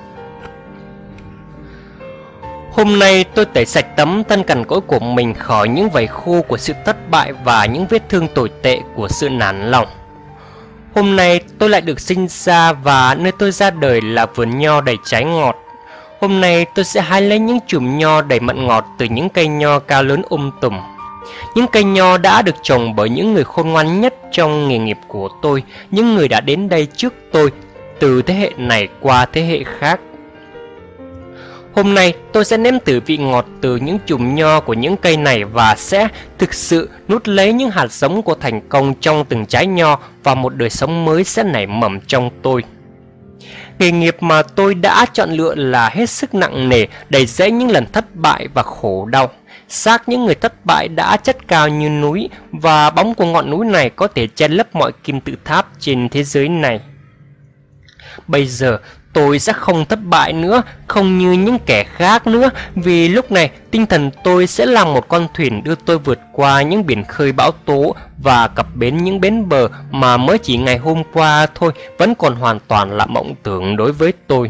Hôm nay tôi tẩy sạch tấm thân cằn cỗi của mình khỏi những vảy khô của sự thất bại và những vết thương tồi tệ của sự nản lòng. Hôm nay tôi lại được sinh ra và nơi tôi ra đời là vườn nho đầy trái ngọt. Hôm nay tôi sẽ hái lấy những chùm nho đầy mận ngọt từ những cây nho cao lớn tùm. Những cây nho đã được trồng bởi những người khôn ngoan nhất trong nghề nghiệp của tôi, những người đã đến đây trước tôi, từ thế hệ này qua thế hệ khác. Hôm nay tôi sẽ nếm thử vị ngọt từ những chùm nho của những cây này và sẽ thực sự nuốt lấy những hạt giống của thành công trong từng trái nho, và một đời sống mới sẽ nảy mầm trong tôi. Nghề nghiệp mà tôi đã chọn lựa là hết sức nặng nề, đầy rẫy những lần thất bại và khổ đau. Xác những người thất bại đã chất cao như núi, và bóng của ngọn núi này có thể che lấp mọi kim tự tháp trên thế giới này. Bây giờ tôi sẽ không thất bại nữa, không như những kẻ khác nữa, vì lúc này tinh thần tôi sẽ là một con thuyền đưa tôi vượt qua những biển khơi bão tố và cập bến những bến bờ mà mới chỉ ngày hôm qua thôi vẫn còn hoàn toàn là mộng tưởng đối với tôi.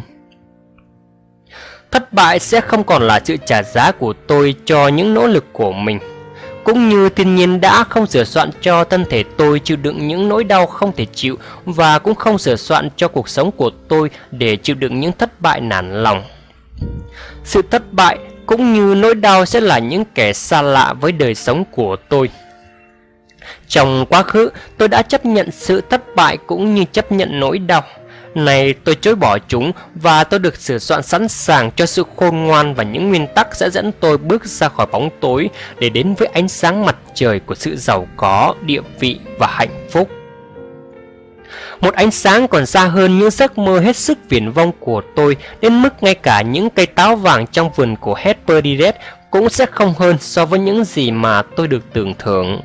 Thất bại sẽ không còn là sự trả giá của tôi cho những nỗ lực của mình, cũng như thiên nhiên đã không sửa soạn cho thân thể tôi chịu đựng những nỗi đau không thể chịu, và cũng không sửa soạn cho cuộc sống của tôi để chịu đựng những thất bại nản lòng. Sự thất bại cũng như nỗi đau sẽ là những kẻ xa lạ với đời sống của tôi. Trong quá khứ, tôi đã chấp nhận sự thất bại cũng như chấp nhận nỗi đau. Này tôi chối bỏ chúng, và tôi được sửa soạn sẵn sàng cho sự khôn ngoan và những nguyên tắc sẽ dẫn tôi bước ra khỏi bóng tối để đến với ánh sáng mặt trời của sự giàu có, địa vị và hạnh phúc. Một ánh sáng còn xa hơn những giấc mơ hết sức viển vông của tôi, đến mức ngay cả những cây táo vàng trong vườn của Hesperides cũng sẽ không hơn so với những gì mà tôi được tưởng thưởng.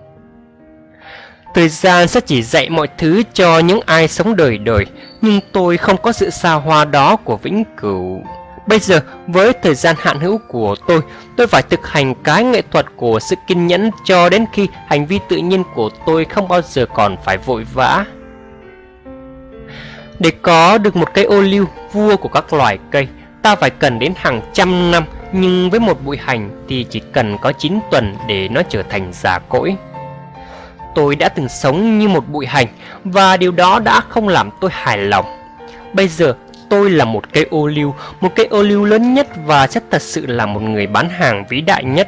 Thời gian sẽ chỉ dạy mọi thứ cho những ai sống đời đời, nhưng tôi không có sự xa hoa đó của vĩnh cửu. Bây giờ, với thời gian hạn hữu của tôi phải thực hành cái nghệ thuật của sự kiên nhẫn cho đến khi hành vi tự nhiên của tôi không bao giờ còn phải vội vã. Để có được một cây ô liu, vua của các loài cây, ta phải cần đến hàng trăm năm, nhưng với một bụi hành thì chỉ cần có 9 tuần để nó trở thành già cỗi. Tôi đã từng sống như một bụi hành, và điều đó đã không làm tôi hài lòng. Bây giờ tôi là một cây ô liu lớn nhất, và sẽ thật sự là một người bán hàng vĩ đại nhất.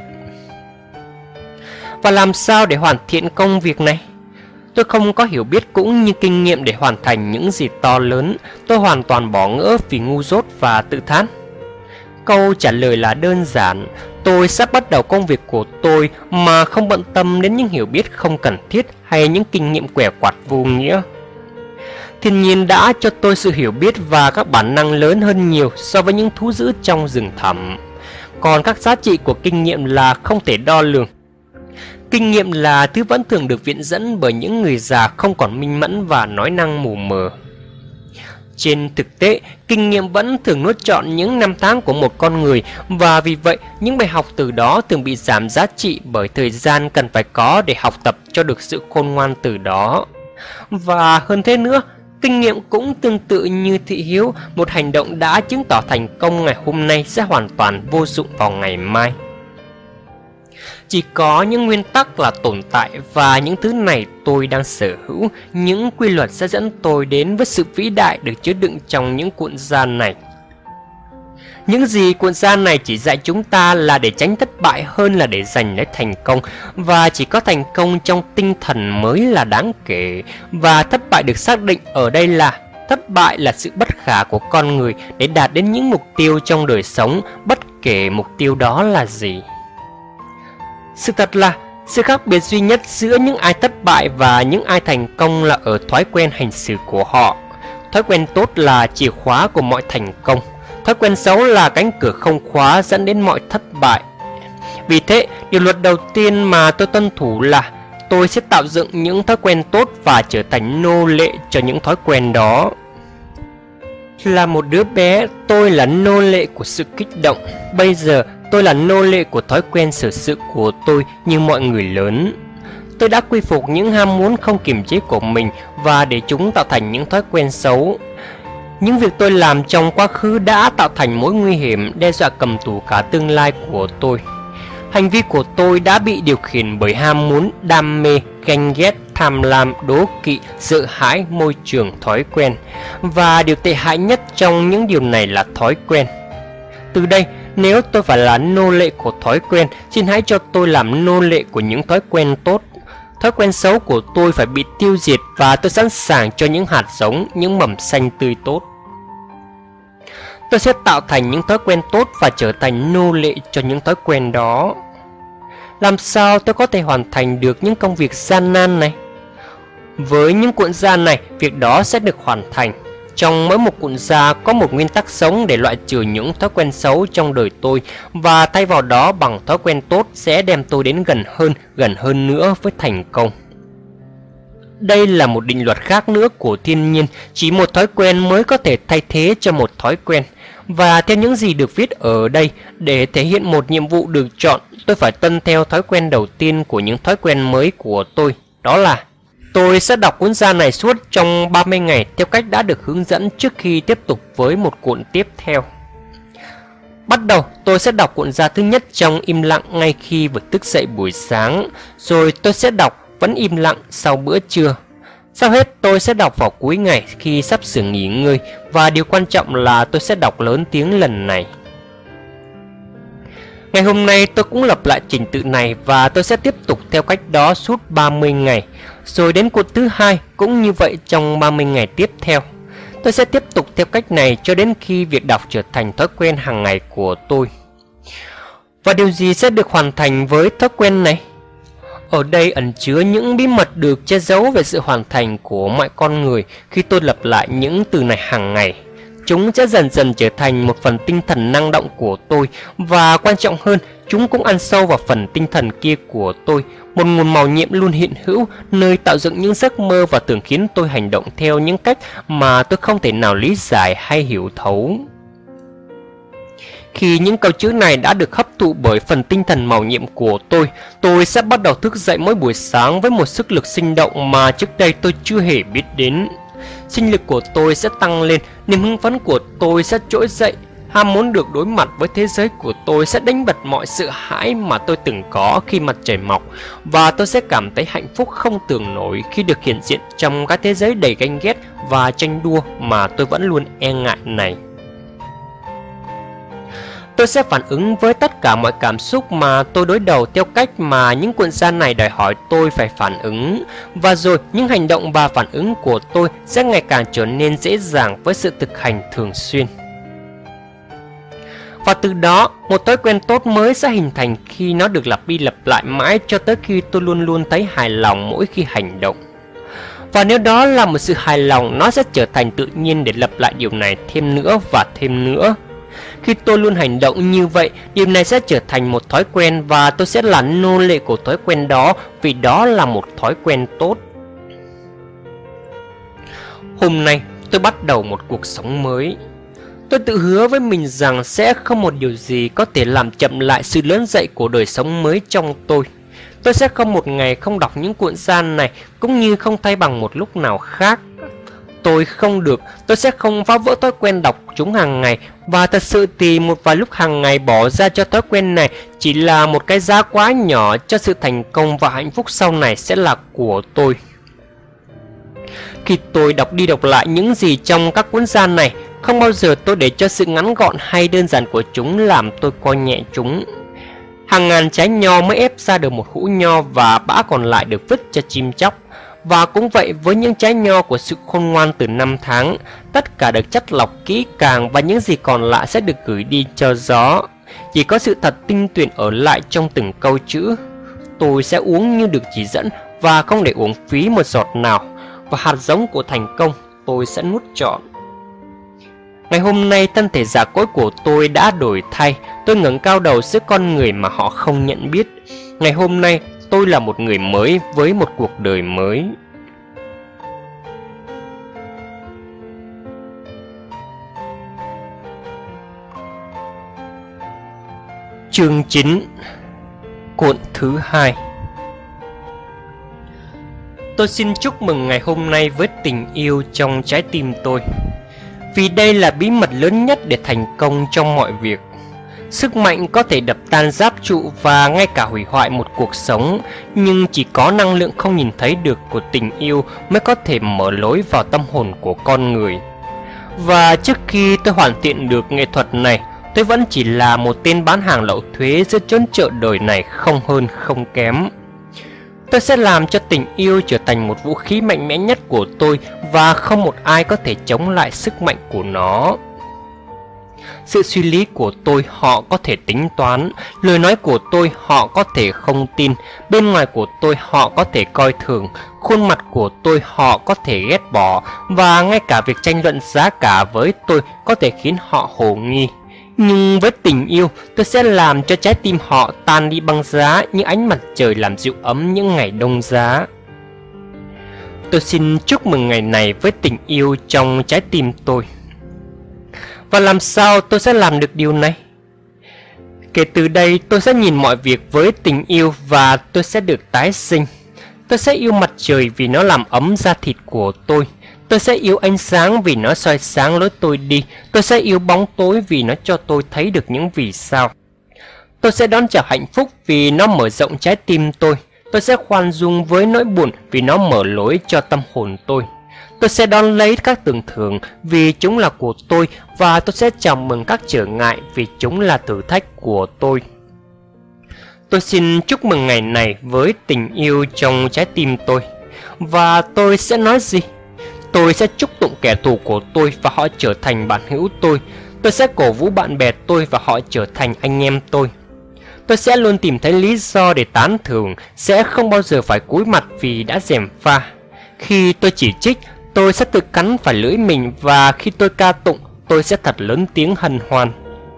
Và làm sao để hoàn thiện công việc này? Tôi không có hiểu biết cũng như kinh nghiệm để hoàn thành những gì to lớn. Tôi hoàn toàn bỏ ngỡ vì ngu dốt và tự thán. Câu trả lời là đơn giản: tôi sắp bắt đầu công việc của tôi mà không bận tâm đến những hiểu biết không cần thiết hay những kinh nghiệm quẻ quạt vô nghĩa. Thiên nhiên đã cho tôi sự hiểu biết và các bản năng lớn hơn nhiều so với những thú dữ trong rừng thẳm. Còn các giá trị của kinh nghiệm là không thể đo lường. Kinh nghiệm là thứ vẫn thường được viện dẫn bởi những người già không còn minh mẫn và nói năng mù mờ. Trên thực tế, kinh nghiệm vẫn thường nuốt trọn những năm tháng của một con người, và vì vậy những bài học từ đó thường bị giảm giá trị bởi thời gian cần phải có để học tập cho được sự khôn ngoan từ đó. Và hơn thế nữa, kinh nghiệm cũng tương tự như thị hiếu, một hành động đã chứng tỏ thành công ngày hôm nay sẽ hoàn toàn vô dụng vào ngày mai. Chỉ có những nguyên tắc là tồn tại, và những thứ này tôi đang sở hữu. Những quy luật sẽ dẫn tôi đến với sự vĩ đại được chứa đựng trong những cuộn da này. Những gì cuốn gia này chỉ dạy chúng ta là để tránh thất bại hơn là để giành lấy thành công, và chỉ có thành công trong tinh thần mới là đáng kể. Và thất bại được xác định ở đây là thất bại là sự bất khả của con người để đạt đến những mục tiêu trong đời sống, bất kể mục tiêu đó là gì. Sự thật là sự khác biệt duy nhất giữa những ai thất bại và những ai thành công là ở thói quen hành xử của họ. Thói quen tốt là chìa khóa của mọi thành công. Thói quen xấu là cánh cửa không khóa dẫn đến mọi thất bại. Vì thế, điều luật đầu tiên mà tôi tuân thủ là tôi sẽ tạo dựng những thói quen tốt và trở thành nô lệ cho những thói quen đó. Là một đứa bé, tôi là nô lệ của sự kích động. Bây giờ, tôi là nô lệ của thói quen xử sự của tôi như mọi người lớn. Tôi đã quy phục những ham muốn không kiềm chế của mình và để chúng tạo thành những thói quen xấu. Những việc tôi làm trong quá khứ đã tạo thành mối nguy hiểm đe dọa cầm tù cả tương lai của tôi. Hành vi của tôi đã bị điều khiển bởi ham muốn, đam mê, ganh ghét, tham lam, đố kỵ, sợ hãi, môi trường, thói quen. Và điều tệ hại nhất trong những điều này là thói quen. Từ đây, nếu tôi phải là nô lệ của thói quen, xin hãy cho tôi làm nô lệ của những thói quen tốt. Thói quen xấu của tôi phải bị tiêu diệt và tôi sẵn sàng cho những hạt giống, những mầm xanh tươi tốt. Tôi sẽ tạo thành những thói quen tốt và trở thành nô lệ cho những thói quen đó. Làm sao tôi có thể hoàn thành được những công việc gian nan này? Với những cuộn da này, việc đó sẽ được hoàn thành. Trong mỗi một cuộn da có một nguyên tắc sống để loại trừ những thói quen xấu trong đời tôi, và thay vào đó bằng thói quen tốt sẽ đem tôi đến gần hơn nữa với thành công. Đây là một định luật khác nữa của thiên nhiên, chỉ một thói quen mới có thể thay thế cho một thói quen. Và theo những gì được viết ở đây, để thể hiện một nhiệm vụ được chọn, tôi phải tuân theo thói quen đầu tiên của những thói quen mới của tôi. Đó là tôi sẽ đọc cuốn gia này suốt trong 30 ngày theo cách đã được hướng dẫn trước khi tiếp tục với một cuộn tiếp theo. Bắt đầu, tôi sẽ đọc cuộn gia thứ nhất trong im lặng ngay khi vừa thức dậy buổi sáng, rồi tôi sẽ đọc vẫn im lặng sau bữa trưa. Sau hết, tôi sẽ đọc vào cuối ngày khi sắp sửa nghỉ ngơi, và điều quan trọng là tôi sẽ đọc lớn tiếng lần này. Ngày hôm nay tôi cũng lặp lại trình tự này và tôi sẽ tiếp tục theo cách đó suốt 30 ngày. Rồi đến cuộn thứ hai cũng như vậy trong 30 ngày tiếp theo. Tôi sẽ tiếp tục theo cách này cho đến khi việc đọc trở thành thói quen hàng ngày của tôi. Và điều gì sẽ được hoàn thành với thói quen này? Ở đây ẩn chứa những bí mật được che giấu về sự hoàn thành của mọi con người khi tôi lặp lại những từ này hàng ngày. Chúng sẽ dần dần trở thành một phần tinh thần năng động của tôi, và quan trọng hơn, chúng cũng ăn sâu vào phần tinh thần kia của tôi, một nguồn màu nhiệm luôn hiện hữu, nơi tạo dựng những giấc mơ và thường khiến tôi hành động theo những cách mà tôi không thể nào lý giải hay hiểu thấu. Khi những câu chữ này đã được hấp thụ bởi phần tinh thần màu nhiệm của tôi sẽ bắt đầu thức dậy mỗi buổi sáng với một sức lực sinh động mà trước đây tôi chưa hề biết đến. Sinh lực của tôi sẽ tăng lên, niềm hưng phấn của tôi sẽ trỗi dậy, ham muốn được đối mặt với thế giới của tôi sẽ đánh bật mọi sợ hãi mà tôi từng có khi mặt trời mọc, và tôi sẽ cảm thấy hạnh phúc không tưởng nổi khi được hiện diện trong cái thế giới đầy ganh ghét và tranh đua mà tôi vẫn luôn e ngại này. Tôi sẽ phản ứng với tất cả mọi cảm xúc mà tôi đối đầu theo cách mà những cuộn gia này đòi hỏi tôi phải phản ứng. Và rồi những hành động và phản ứng của tôi sẽ ngày càng trở nên dễ dàng với sự thực hành thường xuyên. Và từ đó, một thói quen tốt mới sẽ hình thành khi nó được lặp đi lặp lại mãi cho tới khi tôi luôn luôn thấy hài lòng mỗi khi hành động. Và nếu đó là một sự hài lòng, nó sẽ trở thành tự nhiên để lặp lại điều này thêm nữa và thêm nữa. Khi tôi luôn hành động như vậy, điều này sẽ trở thành một thói quen và tôi sẽ là nô lệ của thói quen đó vì đó là một thói quen tốt. Hôm nay, tôi bắt đầu một cuộc sống mới. Tôi tự hứa với mình rằng sẽ không một điều gì có thể làm chậm lại sự lớn dậy của đời sống mới trong tôi. Tôi sẽ không một ngày không đọc những cuộn gia này, cũng như không thay bằng một lúc nào khác. Tôi sẽ không phá vỡ thói quen đọc chúng hàng ngày, và thật sự thì một vài lúc hàng ngày bỏ ra cho thói quen này chỉ là một cái giá quá nhỏ cho sự thành công và hạnh phúc sau này sẽ là của tôi. Khi tôi đọc đi đọc lại những gì trong các cuốn gia này, Không bao giờ tôi để cho sự ngắn gọn hay đơn giản của chúng làm tôi coi nhẹ chúng. Hàng ngàn trái nho mới ép ra được một hũ nho và bã còn lại được vứt cho chim chóc. Và cũng vậy với những trái nho của sự khôn ngoan từ 5 tháng, tất cả được chắt lọc kỹ càng và những gì còn lại sẽ được gửi đi cho gió. Chỉ có sự thật tinh tuyển ở lại trong từng câu chữ. Tôi sẽ uống như được chỉ dẫn và không để uống phí một giọt nào. Và hạt giống của thành công tôi sẽ nuốt trọn. Ngày hôm nay thân thể già cỗi của tôi đã đổi thay. Tôi ngẩng cao đầu giữa con người mà họ không nhận biết. Ngày hôm nay tôi là một người mới với một cuộc đời mới. Chương 9. Cuộn thứ 2. Tôi xin chúc mừng ngày hôm nay với tình yêu trong trái tim tôi. Vì đây là bí mật lớn nhất để thành công trong mọi việc. Sức mạnh có thể đập tan giáp trụ và ngay cả hủy hoại một cuộc sống, nhưng chỉ có năng lượng không nhìn thấy được của tình yêu mới có thể mở lối vào tâm hồn của con người. Và trước khi tôi hoàn thiện được nghệ thuật này, tôi vẫn chỉ là một tên bán hàng lậu thuế giữa chốn chợ đời này không hơn không kém. Tôi sẽ làm cho tình yêu trở thành một vũ khí mạnh mẽ nhất của tôi và không một ai có thể chống lại sức mạnh của nó. Sự suy lý của tôi họ có thể tính toán, lời nói của tôi họ có thể không tin, bên ngoài của tôi họ có thể coi thường, khuôn mặt của tôi họ có thể ghét bỏ, và ngay cả việc tranh luận giá cả với tôi có thể khiến họ hồ nghi. Nhưng với tình yêu, tôi sẽ làm cho trái tim họ tan đi băng giá như ánh mặt trời làm dịu ấm những ngày đông giá. Tôi xin chúc mừng ngày này với tình yêu trong trái tim tôi. Và làm sao tôi sẽ làm được điều này? Kể từ đây tôi sẽ nhìn mọi việc với tình yêu và tôi sẽ được tái sinh. Tôi sẽ yêu mặt trời vì nó làm ấm da thịt của tôi. Tôi sẽ yêu ánh sáng vì nó soi sáng lối tôi đi. Tôi sẽ yêu bóng tối vì nó cho tôi thấy được những vì sao. Tôi sẽ đón chào hạnh phúc vì nó mở rộng trái tim tôi. Tôi sẽ khoan dung với nỗi buồn vì nó mở lối cho tâm hồn tôi. Tôi sẽ đón lấy các tưởng thưởng vì chúng là của tôi, và tôi sẽ chào mừng các trở ngại vì chúng là thử thách của tôi. Tôi xin chúc mừng ngày này với tình yêu trong trái tim tôi. Và tôi sẽ nói gì? Tôi sẽ chúc tụng kẻ thù của tôi và họ trở thành bạn hữu tôi. Tôi sẽ cổ vũ bạn bè tôi và họ trở thành anh em tôi. Tôi sẽ luôn tìm thấy lý do để tán thưởng, sẽ không bao giờ phải cúi mặt vì đã gièm pha. Khi tôi chỉ trích, tôi sẽ tự cắn phải lưỡi mình, và khi tôi ca tụng, tôi sẽ thật lớn tiếng hân hoan.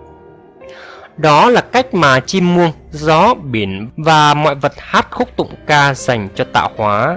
Đó là cách mà chim muông, gió, biển và mọi vật hát khúc tụng ca dành cho tạo hóa.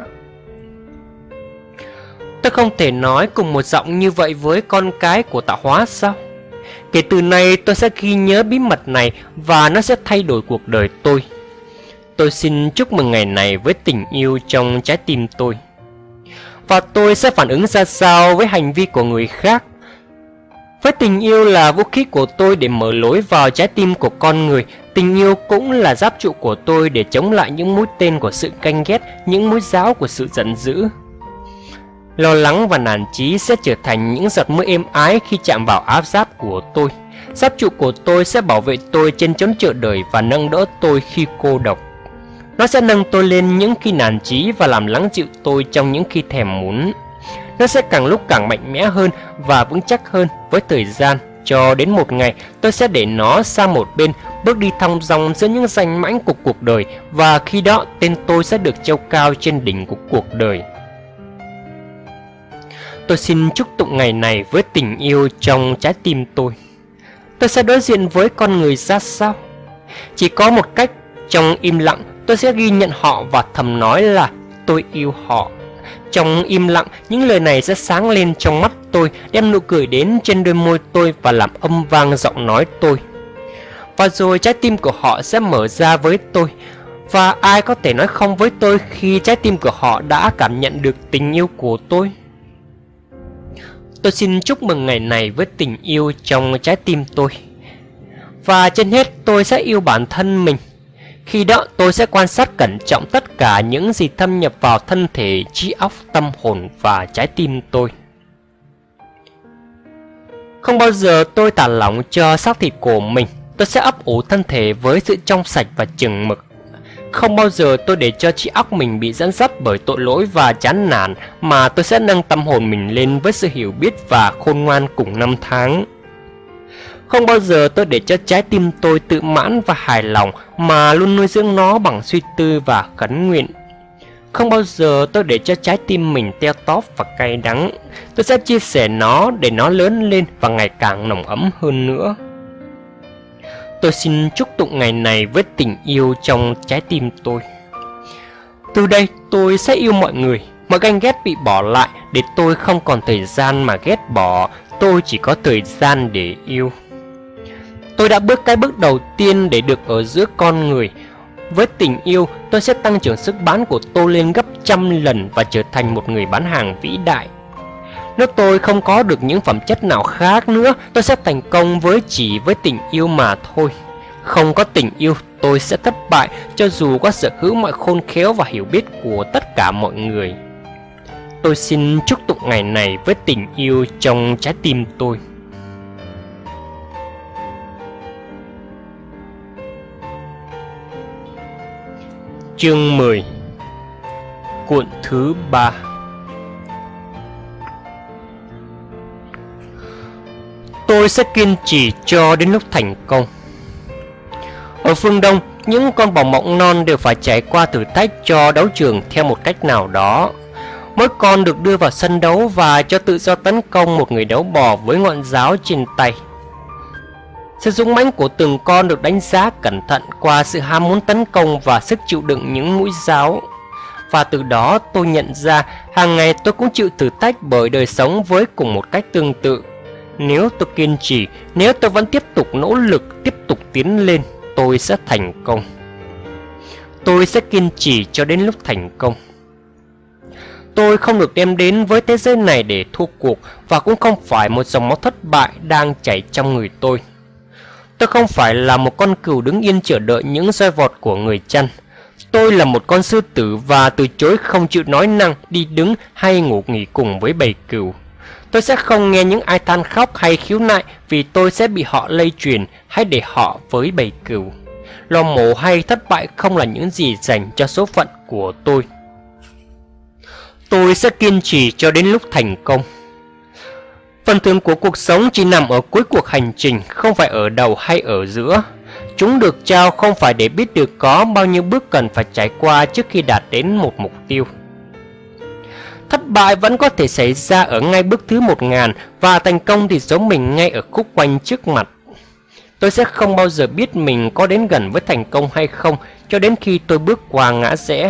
Tôi không thể nói cùng một giọng như vậy với con cái của tạo hóa sao? Kể từ nay tôi sẽ ghi nhớ bí mật này và nó sẽ thay đổi cuộc đời tôi. Tôi xin chúc mừng ngày này với tình yêu trong trái tim tôi. Và tôi sẽ phản ứng ra sao với hành vi của người khác? Với tình yêu là vũ khí của tôi để mở lối vào trái tim của con người, tình yêu cũng là giáp trụ của tôi để chống lại những mũi tên của sự ganh ghét, những mũi giáo của sự giận dữ. Lo lắng và nản chí sẽ trở thành những giọt mưa êm ái khi chạm vào áo giáp của tôi. Giáp trụ của tôi sẽ bảo vệ tôi trên chốn chợ đời và nâng đỡ tôi khi cô độc. Nó sẽ nâng tôi lên những khi nản chí và làm lắng dịu tôi trong những khi thèm muốn. Nó sẽ càng lúc càng mạnh mẽ hơn và vững chắc hơn với thời gian, cho đến một ngày tôi sẽ để nó sang một bên, bước đi thong dong giữa những danh mãnh của cuộc đời, và khi đó tên tôi sẽ được treo cao trên đỉnh của cuộc đời. Tôi xin chúc tụng ngày này với tình yêu trong trái tim tôi. Tôi sẽ đối diện với con người ra sao? Chỉ có một cách, trong im lặng tôi sẽ ghi nhận họ và thầm nói là tôi yêu họ. Trong im lặng, những lời này sẽ sáng lên trong mắt tôi, đem nụ cười đến trên đôi môi tôi và làm âm vang giọng nói tôi. Và rồi trái tim của họ sẽ mở ra với tôi. Và ai có thể nói không với tôi khi trái tim của họ đã cảm nhận được tình yêu của tôi? Tôi xin chúc mừng ngày này với tình yêu trong trái tim tôi. Và trên hết tôi sẽ yêu bản thân mình. Khi đó tôi sẽ quan sát cẩn trọng tất cả những gì thâm nhập vào thân thể, trí óc, tâm hồn và trái tim tôi. Không bao giờ tôi thả lỏng cho xác thịt của mình. Tôi sẽ ấp ủ thân thể với sự trong sạch và chừng mực. Không bao giờ tôi để cho trí óc mình bị dẫn dắt bởi tội lỗi và chán nản, mà tôi sẽ nâng tâm hồn mình lên với sự hiểu biết và khôn ngoan cùng năm tháng. Không bao giờ tôi để cho trái tim tôi tự mãn và hài lòng, mà luôn nuôi dưỡng nó bằng suy tư và khấn nguyện. Không bao giờ tôi để cho trái tim mình teo tóp và cay đắng. Tôi sẽ chia sẻ nó để nó lớn lên và ngày càng nồng ấm hơn nữa. Tôi xin chúc tụng ngày này với tình yêu trong trái tim tôi. Từ đây tôi sẽ yêu mọi người. Mọi ganh ghét bị bỏ lại để tôi không còn thời gian mà ghét bỏ. Tôi chỉ có thời gian để yêu. Tôi đã bước cái bước đầu tiên để được ở giữa con người. Với tình yêu, tôi sẽ tăng trưởng sức bán của tôi lên gấp trăm lần và trở thành một người bán hàng vĩ đại. Nếu tôi không có được những phẩm chất nào khác nữa, tôi sẽ thành công chỉ với tình yêu mà thôi. Không có tình yêu, tôi sẽ thất bại cho dù có sở hữu mọi khôn khéo và hiểu biết của tất cả mọi người. Tôi xin chúc tụng ngày này với tình yêu trong trái tim tôi. Chương 10. Cuộn thứ 3. Tôi sẽ kiên trì cho đến lúc thành công. Ở phương Đông, những con bò mộng non đều phải trải qua thử thách cho đấu trường theo một cách nào đó. Mỗi con được đưa vào sân đấu và cho tự do tấn công một người đấu bò với ngọn giáo trên tay. Sự dũng mãnh của từng con được đánh giá cẩn thận qua sự ham muốn tấn công và sức chịu đựng những mũi giáo. Và từ đó tôi nhận ra hàng ngày tôi cũng chịu thử thách bởi đời sống với cùng một cách tương tự. Nếu tôi kiên trì, nếu tôi vẫn tiếp tục nỗ lực, tiếp tục tiến lên, tôi sẽ thành công. Tôi sẽ kiên trì cho đến lúc thành công. Tôi không được đem đến với thế giới này để thua cuộc, và cũng không phải một dòng máu thất bại đang chảy trong người tôi. Tôi không phải là một con cừu đứng yên chờ đợi những roi vọt của người chăn. Tôi là một con sư tử và từ chối không chịu nói năng, đi đứng hay ngủ nghỉ cùng với bầy cừu. Tôi sẽ không nghe những ai than khóc hay khiếu nại vì tôi sẽ bị họ lây truyền, hay để họ với bầy cừu. Lo mổ hay thất bại không là những gì dành cho số phận của tôi. Tôi sẽ kiên trì cho đến lúc thành công. Phần thưởng của cuộc sống chỉ nằm ở cuối cuộc hành trình, không phải ở đầu hay ở giữa. Chúng được trao không phải để biết được có bao nhiêu bước cần phải trải qua trước khi đạt đến một mục tiêu. Thất bại vẫn có thể xảy ra ở ngay bước thứ 1000 và thành công thì giống mình ngay ở khúc quanh trước mặt. Tôi sẽ không bao giờ biết mình có đến gần với thành công hay không cho đến khi tôi bước qua ngã rẽ.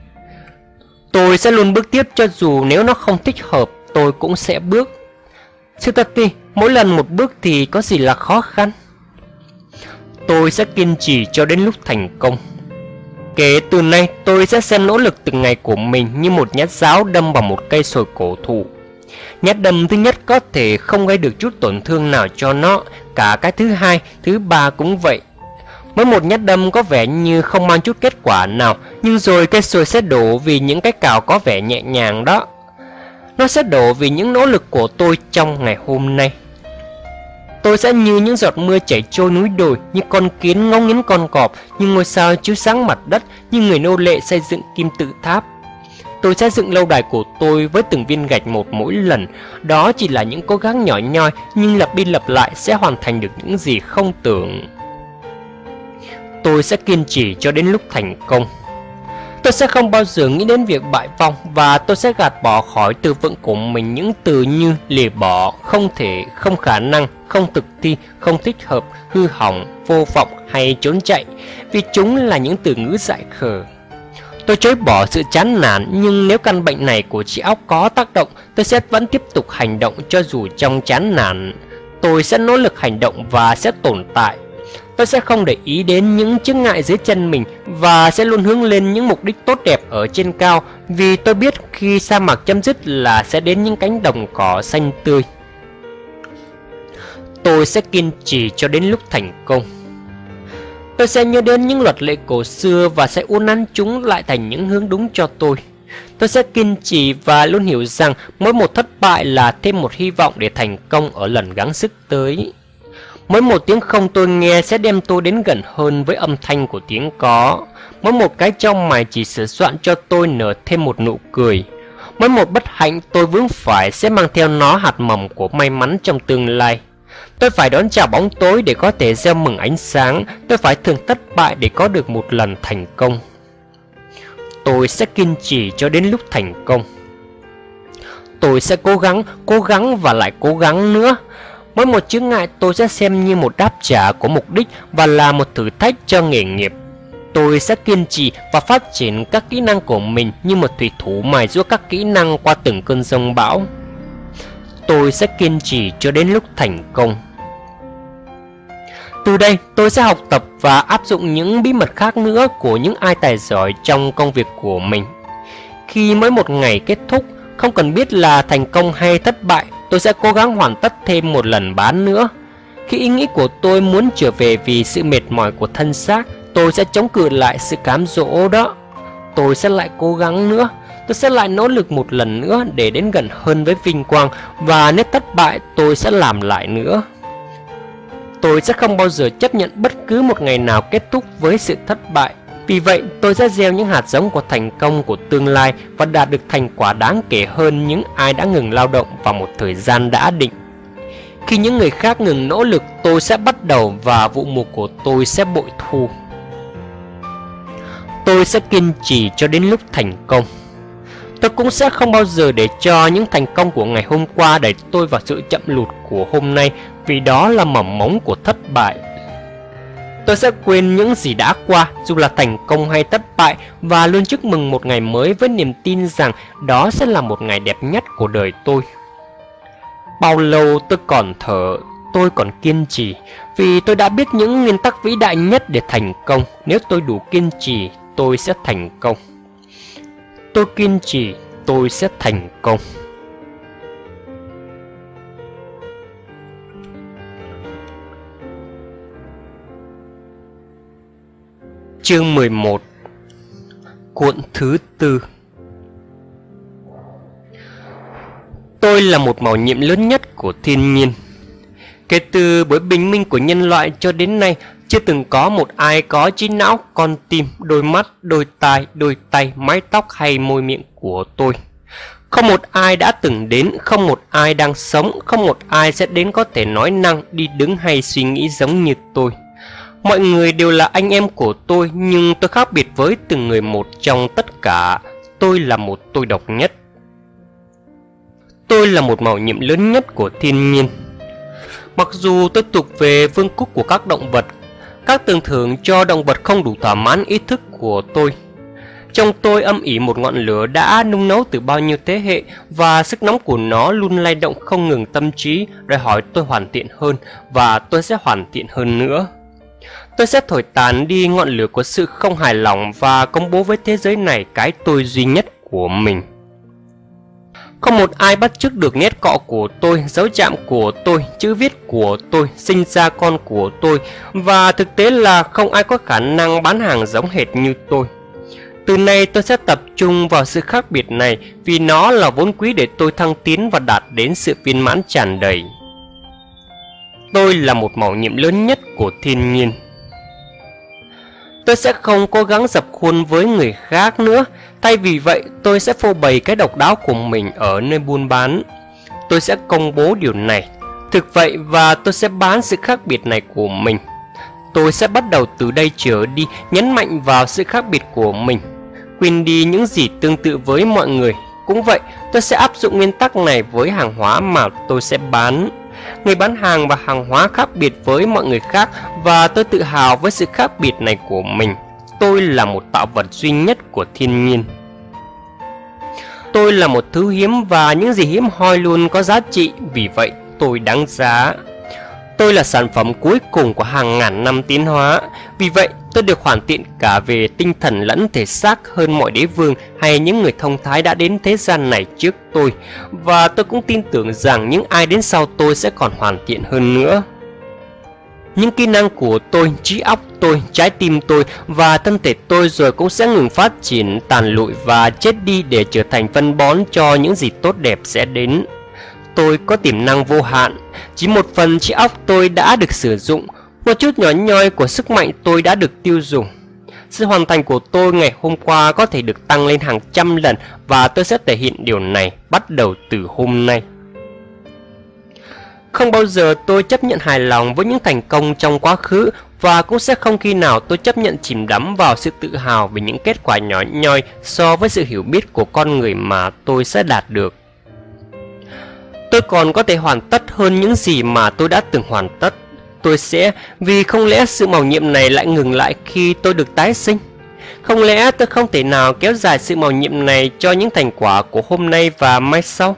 Tôi sẽ luôn bước tiếp cho dù nếu nó không thích hợp, tôi cũng sẽ bước. Sự thật thì mỗi lần một bước thì có gì là khó khăn. Tôi sẽ kiên trì cho đến lúc thành công. Kể từ nay tôi sẽ xem nỗ lực từng ngày của mình như một nhát giáo đâm vào một cây sồi cổ thụ. Nhát đâm thứ nhất có thể không gây được chút tổn thương nào cho nó, cả cái thứ hai, thứ ba cũng vậy. Mỗi một nhát đâm có vẻ như không mang chút kết quả nào, nhưng rồi cây sồi sẽ đổ vì những cái cào có vẻ nhẹ nhàng đó. Nó sẽ đổ vì những nỗ lực của tôi trong ngày hôm nay. Tôi sẽ như những giọt mưa chảy trôi núi đồi, như con kiến ngóng nghiến con cọp, như ngôi sao chiếu sáng mặt đất, như người nô lệ xây dựng kim tự tháp. Tôi sẽ dựng lâu đài của tôi với từng viên gạch một mỗi lần. Đó chỉ là những cố gắng nhỏ nhoi, nhưng lặp đi lặp lại sẽ hoàn thành được những gì không tưởng. Tôi sẽ kiên trì cho đến lúc thành công. Tôi sẽ không bao giờ nghĩ đến việc bại vong, và tôi sẽ gạt bỏ khỏi từ vựng của mình những từ như lìa bỏ, không thể, không khả năng, không thực thi, không thích hợp, hư hỏng, vô vọng hay trốn chạy, vì chúng là những từ ngữ dại khờ. Tôi chối bỏ sự chán nản, nhưng nếu căn bệnh này của trí óc có tác động, tôi sẽ vẫn tiếp tục hành động cho dù trong chán nản. Tôi sẽ nỗ lực hành động và sẽ tồn tại. Tôi sẽ không để ý đến những chướng ngại dưới chân mình và sẽ luôn hướng lên những mục đích tốt đẹp ở trên cao, vì tôi biết khi sa mạc chấm dứt là sẽ đến những cánh đồng cỏ xanh tươi. Tôi sẽ kiên trì cho đến lúc thành công. Tôi sẽ nhớ đến những luật lệ cổ xưa và sẽ uốn nắn chúng lại thành những hướng đúng cho tôi. Tôi sẽ kiên trì và luôn hiểu rằng mỗi một thất bại là thêm một hy vọng để thành công ở lần gắng sức tới. Mỗi một tiếng không tôi nghe sẽ đem tôi đến gần hơn với âm thanh của tiếng có. Mỗi một cái trong mày chỉ sửa soạn cho tôi nở thêm một nụ cười. Mỗi một bất hạnh tôi vướng phải sẽ mang theo nó hạt mầm của may mắn trong tương lai. Tôi phải đón chào bóng tối để có thể gieo mừng ánh sáng. Tôi phải thường thất bại để có được một lần thành công. Tôi sẽ kiên trì cho đến lúc thành công. Tôi sẽ cố gắng và lại cố gắng nữa. Mỗi một chướng ngại tôi sẽ xem như một đáp trả của mục đích và là một thử thách cho nghề nghiệp. Tôi sẽ kiên trì và phát triển các kỹ năng của mình như một thủy thủ mài giũa các kỹ năng qua từng cơn giông bão. Tôi sẽ kiên trì cho đến lúc thành công. Từ đây tôi sẽ học tập và áp dụng những bí mật khác nữa của những ai tài giỏi trong công việc của mình. Khi mỗi một ngày kết thúc, không cần biết là thành công hay thất bại, tôi sẽ cố gắng hoàn tất thêm một lần bán nữa. Khi ý nghĩ của tôi muốn trở về vì sự mệt mỏi của thân xác, tôi sẽ chống cự lại sự cám dỗ đó. Tôi sẽ lại cố gắng nữa. Tôi sẽ lại nỗ lực một lần nữa để đến gần hơn với vinh quang. Và nếu thất bại, tôi sẽ làm lại nữa. Tôi sẽ không bao giờ chấp nhận bất cứ một ngày nào kết thúc với sự thất bại. Vì vậy, tôi sẽ gieo những hạt giống của thành công của tương lai và đạt được thành quả đáng kể hơn những ai đã ngừng lao động vào một thời gian đã định. Khi những người khác ngừng nỗ lực, tôi sẽ bắt đầu và vụ mùa của tôi sẽ bội thu. Tôi sẽ kiên trì cho đến lúc thành công. Tôi cũng sẽ không bao giờ để cho những thành công của ngày hôm qua đẩy tôi vào sự chậm lụt của hôm nay, vì đó là mầm mống của thất bại. Tôi sẽ quên những gì đã qua, dù là thành công hay thất bại, và luôn chúc mừng một ngày mới với niềm tin rằng đó sẽ là một ngày đẹp nhất của đời tôi. Bao lâu tôi còn thở, tôi còn kiên trì, vì tôi đã biết những nguyên tắc vĩ đại nhất để thành công. Nếu tôi đủ kiên trì, tôi sẽ thành công. Tôi kiên trì, tôi sẽ thành công. Chương 11. Cuộn thứ tư. Tôi là một mầu nhiệm lớn nhất của thiên nhiên. Kể từ buổi bình minh của nhân loại cho đến nay, chưa từng có một ai có trí não, con tim, đôi mắt, đôi tai, đôi tay, mái tóc hay môi miệng của tôi. Không một ai đã từng đến, không một ai đang sống, không một ai sẽ đến có thể nói năng, đi đứng hay suy nghĩ giống như tôi. Mọi người đều là anh em của tôi, nhưng tôi khác biệt với từng người một trong tất cả. Tôi là một tôi độc nhất. Tôi là một mầu nhiệm lớn nhất của thiên nhiên. Mặc dù tôi thuộc về vương quốc của các động vật, các tưởng thưởng cho động vật không đủ thỏa mãn ý thức của tôi. Trong tôi âm ỉ một ngọn lửa đã nung nấu từ bao nhiêu thế hệ, và sức nóng của nó luôn lay động không ngừng tâm trí, đòi hỏi tôi hoàn thiện hơn, và tôi sẽ hoàn thiện hơn nữa. Tôi sẽ thổi tàn đi ngọn lửa của sự không hài lòng và công bố với thế giới này cái tôi duy nhất của mình. Không một ai bắt chước được nét cọ của tôi, dấu chạm của tôi, chữ viết của tôi, sinh ra con của tôi, và thực tế là không ai có khả năng bán hàng giống hệt như tôi. Từ nay tôi sẽ tập trung vào sự khác biệt này, vì nó là vốn quý để tôi thăng tiến và đạt đến sự viên mãn tràn đầy. Tôi là một mầu nhiệm lớn nhất của thiên nhiên. Tôi sẽ không cố gắng dập khuôn với người khác nữa. Thay vì vậy, tôi sẽ phô bày cái độc đáo của mình ở nơi buôn bán. Tôi sẽ công bố điều này. Thực vậy, và tôi sẽ bán sự khác biệt này của mình. Tôi sẽ bắt đầu từ đây trở đi, nhấn mạnh vào sự khác biệt của mình, quên đi những gì tương tự với mọi người. Cũng vậy, tôi sẽ áp dụng nguyên tắc này với hàng hóa mà tôi sẽ bán. Người bán hàng và hàng hóa khác biệt với mọi người khác, và tôi tự hào với sự khác biệt này của mình. Tôi là một tạo vật duy nhất của thiên nhiên. Tôi là một thứ hiếm, và những gì hiếm hoi luôn có giá trị, vì vậy tôi đáng giá. Tôi là sản phẩm cuối cùng của hàng ngàn năm tiến hóa, vì vậy tôi được hoàn thiện cả về tinh thần lẫn thể xác hơn mọi đế vương hay những người thông thái đã đến thế gian này trước tôi, và tôi cũng tin tưởng rằng những ai đến sau tôi sẽ còn hoàn thiện hơn nữa. Những kỹ năng của tôi, trí óc tôi, trái tim tôi và thân thể tôi rồi cũng sẽ ngừng phát triển, tàn lụi và chết đi để trở thành phân bón cho những gì tốt đẹp sẽ đến. Tôi có tiềm năng vô hạn, chỉ một phần trí óc tôi đã được sử dụng, một chút nhỏ nhoi của sức mạnh tôi đã được tiêu dùng. Sự hoàn thành của tôi ngày hôm qua có thể được tăng lên hàng trăm lần và tôi sẽ thể hiện điều này bắt đầu từ hôm nay. Không bao giờ tôi chấp nhận hài lòng với những thành công trong quá khứ và cũng sẽ không khi nào tôi chấp nhận chìm đắm vào sự tự hào về những kết quả nhỏ nhoi so với sự hiểu biết của con người mà tôi sẽ đạt được. Tôi còn có thể hoàn tất hơn những gì mà tôi đã từng hoàn tất. Tôi sẽ, vì không lẽ sự mầu nhiệm này lại ngừng lại khi tôi được tái sinh? Không lẽ tôi không thể nào kéo dài sự mầu nhiệm này cho những thành quả của hôm nay và mai sau?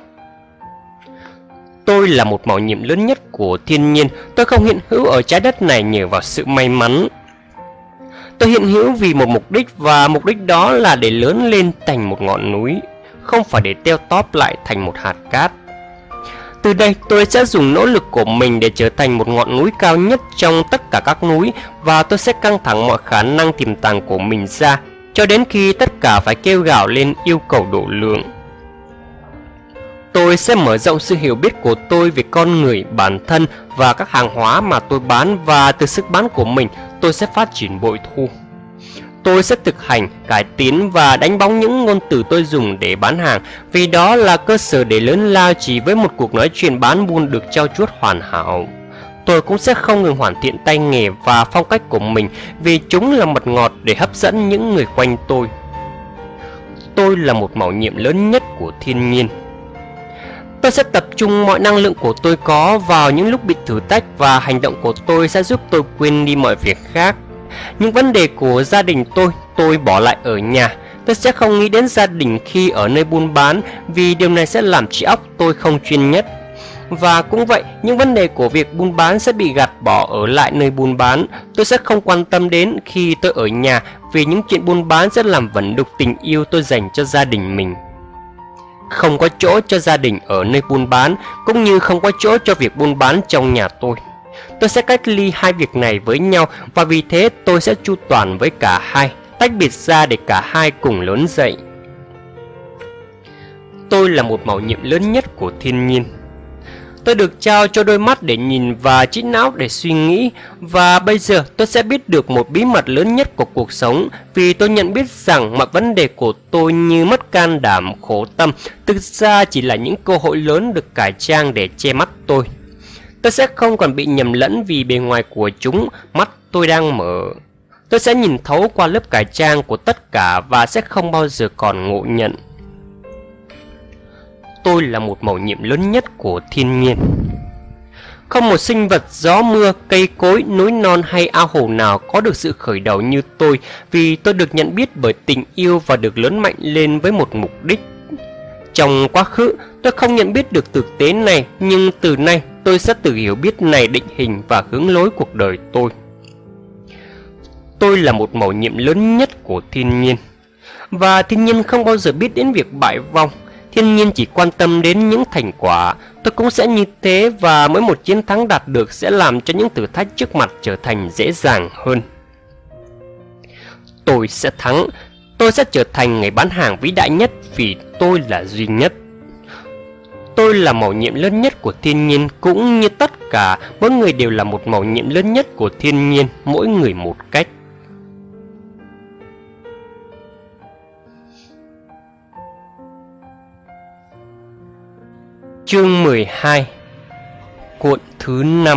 Tôi là một mầu nhiệm lớn nhất của thiên nhiên. Tôi không hiện hữu ở trái đất này nhờ vào sự may mắn. Tôi hiện hữu vì một mục đích, và mục đích đó là để lớn lên thành một ngọn núi, không phải để teo tóp lại thành một hạt cát. Từ đây tôi sẽ dùng nỗ lực của mình để trở thành một ngọn núi cao nhất trong tất cả các núi, và tôi sẽ căng thẳng mọi khả năng tiềm tàng của mình ra cho đến khi tất cả phải kêu gào lên yêu cầu độ lượng. Tôi sẽ mở rộng sự hiểu biết của tôi về con người, bản thân và các hàng hóa mà tôi bán, và từ sức bán của mình tôi sẽ phát triển bội thu. Tôi sẽ thực hành, cải tiến và đánh bóng những ngôn từ tôi dùng để bán hàng, vì đó là cơ sở để lớn lao chỉ với một cuộc nói chuyện bán buôn được trau chuốt hoàn hảo. Tôi cũng sẽ không ngừng hoàn thiện tay nghề và phong cách của mình, vì chúng là mật ngọt để hấp dẫn những người quanh tôi. Tôi là một mầu nhiệm lớn nhất của thiên nhiên. Tôi sẽ tập trung mọi năng lượng của tôi có vào những lúc bị thử thách, và hành động của tôi sẽ giúp tôi quên đi mọi việc khác. Những vấn đề của gia đình tôi bỏ lại ở nhà. Tôi sẽ không nghĩ đến gia đình khi ở nơi buôn bán, vì điều này sẽ làm trí óc tôi không chuyên nhất. Và cũng vậy, những vấn đề của việc buôn bán sẽ bị gạt bỏ ở lại nơi buôn bán. Tôi sẽ không quan tâm đến khi tôi ở nhà, vì những chuyện buôn bán sẽ làm vẩn đục tình yêu tôi dành cho gia đình mình. Không có chỗ cho gia đình ở nơi buôn bán, cũng như không có chỗ cho việc buôn bán trong nhà tôi. Tôi sẽ cách ly hai việc này với nhau, và vì thế tôi sẽ chu toàn với cả hai, tách biệt ra để cả hai cùng lớn dậy. Tôi là một mầu nhiệm lớn nhất của thiên nhiên. Tôi được trao cho đôi mắt để nhìn và trí não để suy nghĩ, và bây giờ tôi sẽ biết được một bí mật lớn nhất của cuộc sống, vì tôi nhận biết rằng mọi vấn đề của tôi như mất can đảm, khổ tâm, thực ra chỉ là những cơ hội lớn được cải trang để che mắt tôi. Tôi sẽ không còn bị nhầm lẫn vì bề ngoài của chúng, mắt tôi đang mở. Tôi sẽ nhìn thấu qua lớp cải trang của tất cả và sẽ không bao giờ còn ngộ nhận. Tôi là một mầu nhiệm lớn nhất của thiên nhiên. Không một sinh vật, gió mưa, cây cối, núi non hay ao hồ nào có được sự khởi đầu như tôi, vì tôi được nhận biết bởi tình yêu và được lớn mạnh lên với một mục đích. Trong quá khứ, tôi không nhận biết được thực tế này, nhưng từ nay tôi sẽ tự hiểu biết này định hình và hướng lối cuộc đời tôi. Tôi là một mầu nhiệm lớn nhất của thiên nhiên. Và thiên nhiên không bao giờ biết đến việc bại vong. Thiên nhiên chỉ quan tâm đến những thành quả. Tôi cũng sẽ như thế, và mỗi một chiến thắng đạt được sẽ làm cho những thử thách trước mặt trở thành dễ dàng hơn. Tôi sẽ thắng. Tôi sẽ trở thành người bán hàng vĩ đại nhất, vì tôi là duy nhất. Tôi là mầu nhiệm lớn nhất của thiên nhiên, cũng như tất cả, mỗi người đều là một mầu nhiệm lớn nhất của thiên nhiên, mỗi người một cách. Chương 12, cuộn thứ 5.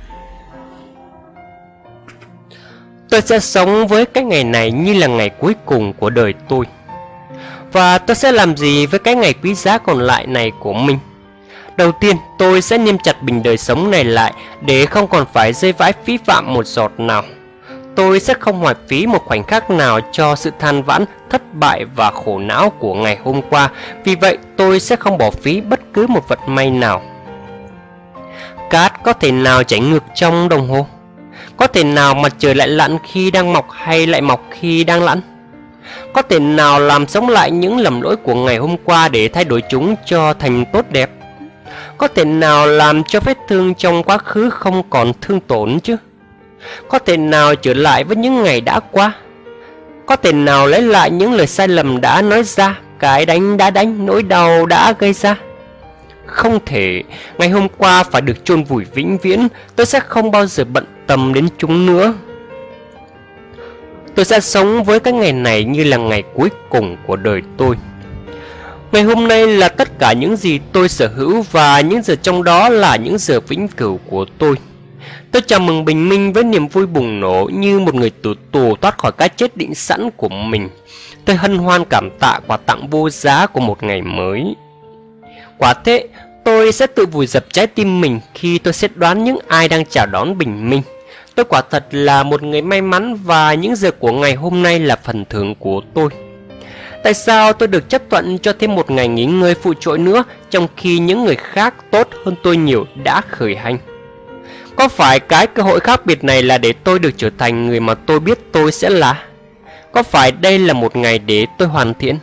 Tôi sẽ sống với cái ngày này như là ngày cuối cùng của đời tôi. Và tôi sẽ làm gì với cái ngày quý giá còn lại này của mình? Đầu tiên, tôi sẽ niêm chặt bình đời sống này lại để không còn phải rơi vãi phí phạm một giọt nào. Tôi sẽ không hoài phí một khoảnh khắc nào cho sự than vãn, thất bại và khổ não của ngày hôm qua. Vì vậy, tôi sẽ không bỏ phí bất cứ một vận may nào. Cát có thể nào chảy ngược trong đồng hồ? Có thể nào mặt trời lại lặn khi đang mọc hay lại mọc khi đang lặn? Có thể nào làm sống lại những lầm lỗi của ngày hôm qua để thay đổi chúng cho thành tốt đẹp? Có thể nào làm cho vết thương trong quá khứ không còn thương tổn chứ? Có thể nào trở lại với những ngày đã qua? Có thể nào lấy lại những lời sai lầm đã nói ra, cái đánh đã đánh, nỗi đau đã gây ra? Không thể. Ngày hôm qua phải được chôn vùi vĩnh viễn. Tôi sẽ không bao giờ bận tâm đến chúng nữa. Tôi sẽ sống với cái ngày này như là ngày cuối cùng của đời tôi. Ngày hôm nay là tất cả những gì tôi sở hữu, và những giờ trong đó là những giờ vĩnh cửu của tôi. Tôi chào mừng bình minh với niềm vui bùng nổ như một người tử tù thoát khỏi cái chết định sẵn của mình. Tôi hân hoan cảm tạ quà tặng vô giá của một ngày mới. Quả thế, tôi sẽ tự vùi dập trái tim mình khi tôi xét đoán những ai đang chào đón bình minh. Tôi quả thật là một người may mắn, và những giờ của ngày hôm nay là phần thưởng của tôi. Tại sao tôi được chấp thuận cho thêm một ngày nghỉ ngơi phụ trội nữa, trong khi những người khác tốt hơn tôi nhiều đã khởi hành? Có phải cái cơ hội khác biệt này là để tôi được trở thành người mà tôi biết tôi sẽ là? Có phải đây là một ngày để tôi hoàn thiện?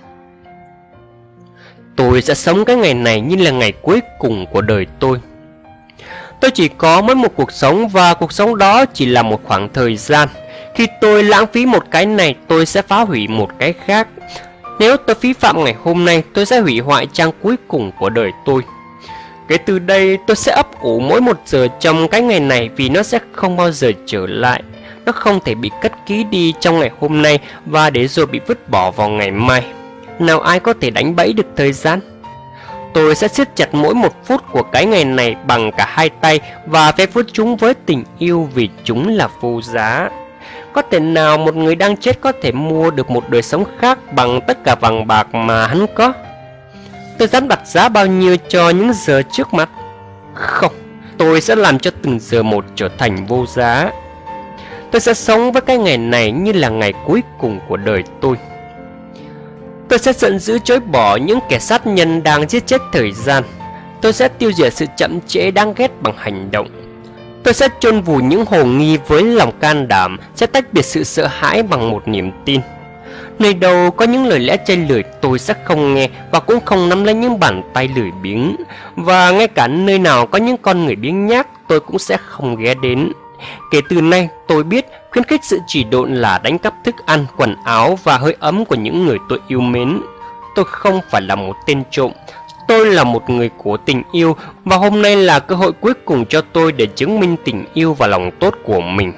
Tôi sẽ sống cái ngày này như là ngày cuối cùng của đời tôi. Tôi chỉ có mỗi một cuộc sống, và cuộc sống đó chỉ là một khoảng thời gian. Khi tôi lãng phí một cái này, tôi sẽ phá hủy một cái khác. Nếu tôi phí phạm ngày hôm nay, tôi sẽ hủy hoại trang cuối cùng của đời tôi. Kể từ đây, tôi sẽ ấp ủ mỗi một giờ trong cái ngày này, vì nó sẽ không bao giờ trở lại. Nó không thể bị cất ký đi trong ngày hôm nay và để rồi bị vứt bỏ vào ngày mai. Nào ai có thể đánh bẫy được thời gian? Tôi sẽ siết chặt mỗi một phút của cái ngày này bằng cả hai tay và phép phút chúng với tình yêu, vì chúng là vô giá. Có thể nào một người đang chết có thể mua được một đời sống khác bằng tất cả vàng bạc mà hắn có? Tôi dám đặt giá bao nhiêu cho những giờ trước mặt? Không, tôi sẽ làm cho từng giờ một trở thành vô giá. Tôi sẽ sống với cái ngày này như là ngày cuối cùng của đời tôi. Tôi sẽ giận dữ chối bỏ những kẻ sát nhân đang giết chết thời gian. Tôi sẽ tiêu diệt sự chậm trễ đáng ghét bằng hành động. Tôi sẽ chôn vùi những hồ nghi với lòng can đảm, sẽ tách biệt sự sợ hãi bằng một niềm tin. Nơi đâu có những lời lẽ chây lười, tôi sẽ không nghe và cũng không nắm lấy những bàn tay lười biếng. Và ngay cả nơi nào có những con người biếng nhác, tôi cũng sẽ không ghé đến. Kể từ nay, tôi biết khuyến khích sự chỉ độn là đánh cắp thức ăn, quần áo và hơi ấm của những người tôi yêu mến. Tôi không phải là một tên trộm. Tôi là một người của tình yêu, và hôm nay là cơ hội cuối cùng cho tôi để chứng minh tình yêu và lòng tốt của mình.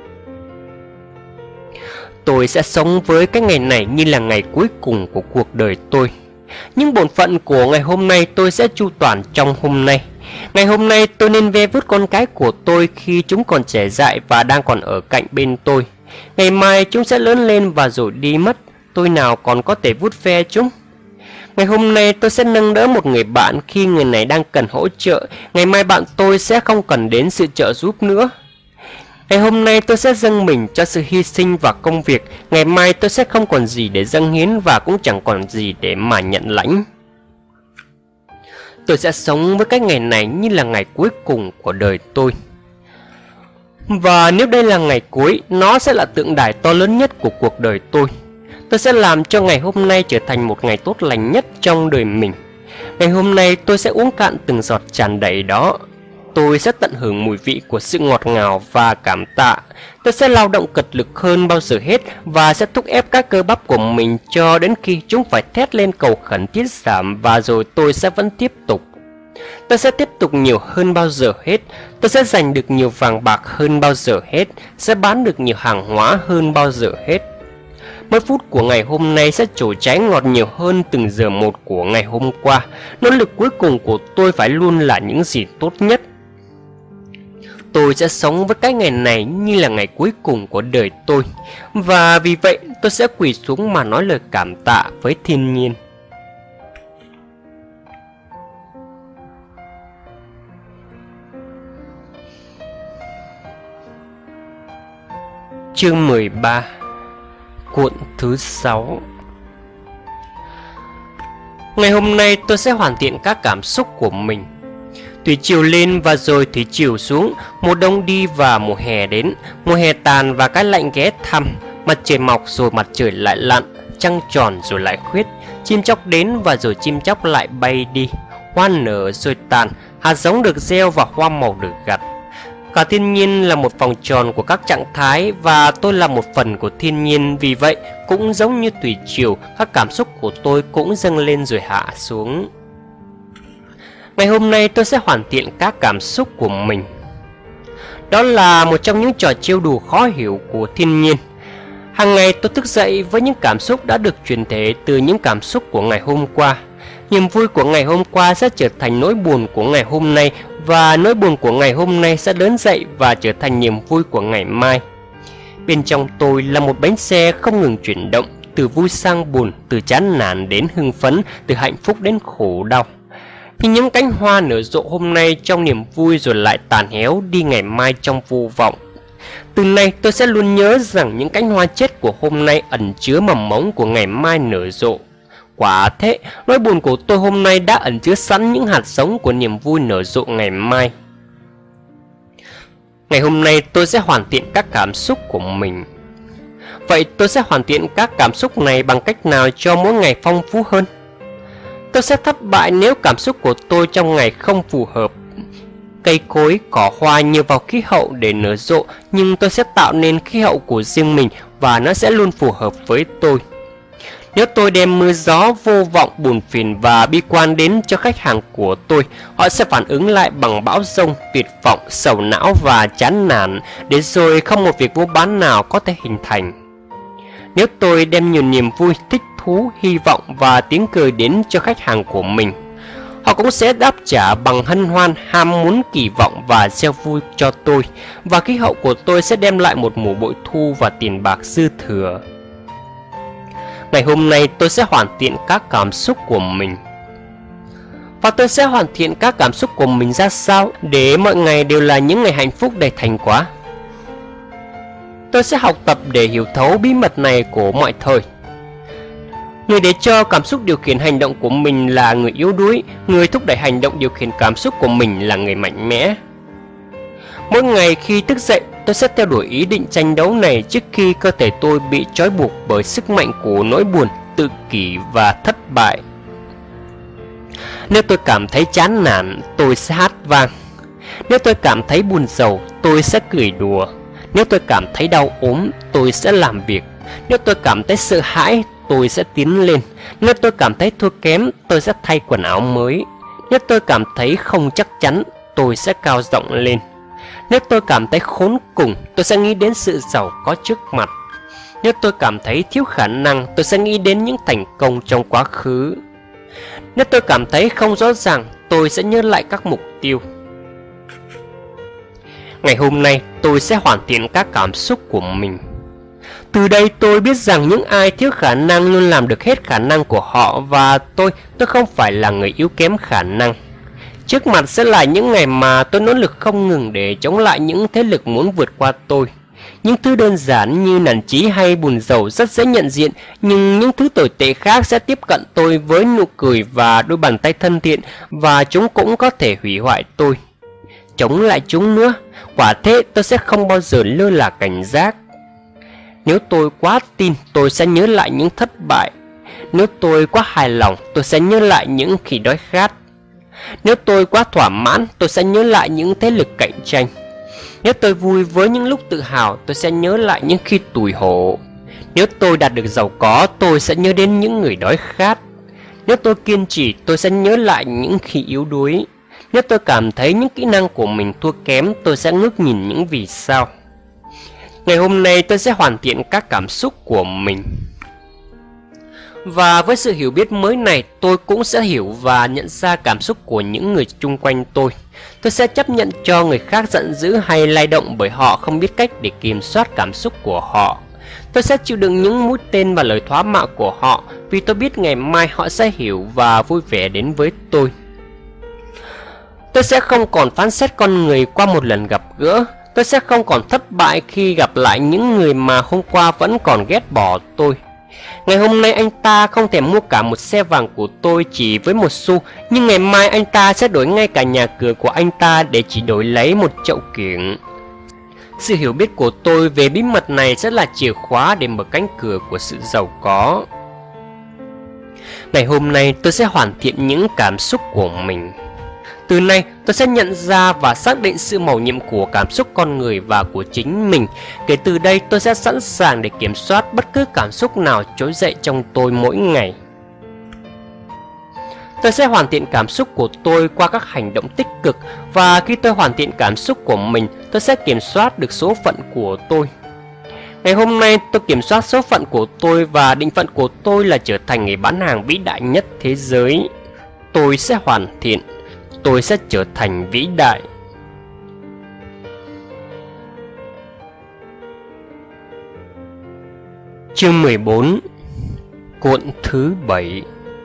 Tôi sẽ sống với cái ngày này như là ngày cuối cùng của cuộc đời tôi. Những bổn phận của ngày hôm nay tôi sẽ chu toàn trong hôm nay. Ngày hôm nay tôi nên ve vuốt con cái của tôi khi chúng còn trẻ dại và đang còn ở cạnh bên tôi. Ngày mai chúng sẽ lớn lên và rồi đi mất, tôi nào còn có thể vuốt ve chúng. Ngày hôm nay tôi sẽ nâng đỡ một người bạn khi người này đang cần hỗ trợ. Ngày mai bạn tôi sẽ không cần đến sự trợ giúp nữa. Ngày hôm nay tôi sẽ dâng mình cho sự hy sinh và công việc. Ngày mai tôi sẽ không còn gì để dâng hiến và cũng chẳng còn gì để mà nhận lãnh. Tôi sẽ sống với cái ngày này như là ngày cuối cùng của đời tôi. Và nếu đây là ngày cuối, nó sẽ là tượng đài to lớn nhất của cuộc đời tôi. Tôi sẽ làm cho ngày hôm nay trở thành một ngày tốt lành nhất trong đời mình. Ngày hôm nay tôi sẽ uống cạn từng giọt tràn đầy đó. Tôi sẽ tận hưởng mùi vị của sự ngọt ngào và cảm tạ. Tôi sẽ lao động cật lực hơn bao giờ hết và sẽ thúc ép các cơ bắp của mình cho đến khi chúng phải thét lên cầu khẩn tiết giảm, và rồi tôi sẽ vẫn tiếp tục. Tôi sẽ tiếp tục nhiều hơn bao giờ hết. Tôi sẽ giành được nhiều vàng bạc hơn bao giờ hết. Sẽ bán được nhiều hàng hóa hơn bao giờ hết. Mỗi phút của ngày hôm nay sẽ trổ trái ngọt nhiều hơn từng giờ một của ngày hôm qua. Nỗ lực cuối cùng của tôi phải luôn là những gì tốt nhất. Tôi sẽ sống với cái ngày này như là ngày cuối cùng của đời tôi. Và vì vậy tôi sẽ quỳ xuống mà nói lời cảm tạ với thiên nhiên. Chương 13, cuộn thứ 6. Ngày hôm nay tôi sẽ hoàn thiện các cảm xúc của mình. Thủy triều lên và rồi thủy triều xuống. Mùa đông đi và mùa hè đến. Mùa hè tàn và cái lạnh ghé thăm. Mặt trời mọc rồi mặt trời lại lặn. Trăng tròn rồi lại khuyết. Chim chóc đến và rồi chim chóc lại bay đi. Hoa nở rồi tàn. Hạt giống được gieo và hoa màu được gặt. Cả thiên nhiên là một vòng tròn của các trạng thái và tôi là một phần của thiên nhiên, vì vậy cũng giống như thủy triều, các cảm xúc của tôi cũng dâng lên rồi hạ xuống. Ngày hôm nay tôi sẽ hoàn thiện các cảm xúc của mình. Đó là một trong những trò trêu đùa khó hiểu của thiên nhiên. Hàng ngày tôi thức dậy với những cảm xúc đã được truyền thể từ những cảm xúc của ngày hôm qua. Niềm vui của ngày hôm qua sẽ trở thành nỗi buồn của ngày hôm nay, và nỗi buồn của ngày hôm nay sẽ lớn dậy và trở thành niềm vui của ngày mai. Bên trong tôi là một bánh xe không ngừng chuyển động, từ vui sang buồn, từ chán nản đến hưng phấn, từ hạnh phúc đến khổ đau. Như những cánh hoa nở rộ hôm nay trong niềm vui rồi lại tàn héo đi ngày mai trong vô vọng. Từ nay tôi sẽ luôn nhớ rằng những cánh hoa chết của hôm nay ẩn chứa mầm mống của ngày mai nở rộ. Quả thế, nỗi buồn của tôi hôm nay đã ẩn chứa sẵn những hạt giống của niềm vui nở rộ ngày mai. Ngày hôm nay tôi sẽ hoàn thiện các cảm xúc của mình. Vậy tôi sẽ hoàn thiện các cảm xúc này bằng cách nào cho mỗi ngày phong phú hơn? Tôi sẽ thất bại nếu cảm xúc của tôi trong ngày không phù hợp. Cây cối, cỏ hoa nhờ vào khí hậu để nở rộ, nhưng tôi sẽ tạo nên khí hậu của riêng mình và nó sẽ luôn phù hợp với tôi. Nếu tôi đem mưa gió vô vọng, buồn phiền và bi quan đến cho khách hàng của tôi, họ sẽ phản ứng lại bằng bão giông, tuyệt vọng, sầu não và chán nản, để rồi không một việc mua bán nào có thể hình thành. Nếu tôi đem nhiều niềm vui, thích thú, hy vọng và tiếng cười đến cho khách hàng của mình, họ cũng sẽ đáp trả bằng hân hoan, ham muốn, kỳ vọng và gieo vui cho tôi, và khí hậu của tôi sẽ đem lại một mùa bội thu và tiền bạc dư thừa. Ngày hôm nay tôi sẽ hoàn thiện các cảm xúc của mình. Và tôi sẽ hoàn thiện các cảm xúc của mình ra sao để mọi ngày đều là những ngày hạnh phúc đầy thành quả? Tôi sẽ học tập để hiểu thấu bí mật này của mọi thời. Người để cho cảm xúc điều khiển hành động của mình là người yếu đuối, người thúc đẩy hành động điều khiển cảm xúc của mình là người mạnh mẽ. Mỗi ngày khi thức dậy, tôi sẽ theo đuổi ý định tranh đấu này trước khi cơ thể tôi bị trói buộc bởi sức mạnh của nỗi buồn, tự kỷ và thất bại. Nếu tôi cảm thấy chán nản, tôi sẽ hát vang. Nếu tôi cảm thấy buồn rầu, tôi sẽ cười đùa. Nếu tôi cảm thấy đau ốm, tôi sẽ làm việc. Nếu tôi cảm thấy sợ hãi, tôi sẽ tiến lên. Nếu tôi cảm thấy thua kém, tôi sẽ thay quần áo mới. Nếu tôi cảm thấy không chắc chắn, tôi sẽ cao rộng lên. Nếu tôi cảm thấy khốn cùng, tôi sẽ nghĩ đến sự giàu có trước mặt. Nếu tôi cảm thấy thiếu khả năng, tôi sẽ nghĩ đến những thành công trong quá khứ. Nếu tôi cảm thấy không rõ ràng, tôi sẽ nhớ lại các mục tiêu. Ngày hôm nay, tôi sẽ hoàn thiện các cảm xúc của mình. Từ đây tôi biết rằng những ai thiếu khả năng luôn làm được hết khả năng của họ, và tôi không phải là người yếu kém khả năng. Trước mặt sẽ là những ngày mà tôi nỗ lực không ngừng để chống lại những thế lực muốn vượt qua tôi. Những thứ đơn giản như nản chí hay buồn rầu rất dễ nhận diện, nhưng những thứ tồi tệ khác sẽ tiếp cận tôi với nụ cười và đôi bàn tay thân thiện, và chúng cũng có thể hủy hoại tôi. Chống lại chúng nữa, quả thế tôi sẽ không bao giờ lơ là cảnh giác. Nếu tôi quá tin, tôi sẽ nhớ lại những thất bại. Nếu tôi quá hài lòng, tôi sẽ nhớ lại những khi đói khát. Nếu tôi quá thỏa mãn, tôi sẽ nhớ lại những thế lực cạnh tranh. Nếu tôi vui với những lúc tự hào, tôi sẽ nhớ lại những khi tủi hổ. Nếu tôi đạt được giàu có, tôi sẽ nhớ đến những người đói khát. Nếu tôi kiên trì, tôi sẽ nhớ lại những khi yếu đuối. Nếu tôi cảm thấy những kỹ năng của mình thua kém, tôi sẽ ngước nhìn những vì sao. Ngày hôm nay tôi sẽ hoàn thiện các cảm xúc của mình. Và với sự hiểu biết mới này, tôi cũng sẽ hiểu và nhận ra cảm xúc của những người chung quanh tôi. Tôi sẽ chấp nhận cho người khác giận dữ hay lay động bởi họ không biết cách để kiểm soát cảm xúc của họ. Tôi sẽ chịu đựng những mũi tên và lời thoá mạ của họ, vì tôi biết ngày mai họ sẽ hiểu và vui vẻ đến với tôi. Tôi sẽ không còn phán xét con người qua một lần gặp gỡ. Tôi sẽ không còn thất bại khi gặp lại những người mà hôm qua vẫn còn ghét bỏ tôi. Ngày hôm nay anh ta không thể mua cả một xe vàng của tôi chỉ với 1 xu, nhưng ngày mai anh ta sẽ đổi ngay cả nhà cửa của anh ta để chỉ đổi lấy một chậu kiểng. Sự hiểu biết của tôi về bí mật này sẽ là chìa khóa để mở cánh cửa của sự giàu có. Ngày hôm nay tôi sẽ hoàn thiện những cảm xúc của mình. Từ nay tôi sẽ nhận ra và xác định sự mầu nhiệm của cảm xúc con người và của chính mình. Kể từ đây tôi sẽ sẵn sàng để kiểm soát bất cứ cảm xúc nào trỗi dậy trong tôi mỗi ngày. Tôi sẽ hoàn thiện cảm xúc của tôi qua các hành động tích cực, và khi tôi hoàn thiện cảm xúc của mình, tôi sẽ kiểm soát được số phận của tôi. Ngày hôm nay tôi kiểm soát số phận của tôi, và định phận của tôi là trở thành người bán hàng vĩ đại nhất thế giới. Tôi sẽ hoàn thiện, tôi sẽ trở thành vĩ đại. Chương 14. Cuộn thứ 7.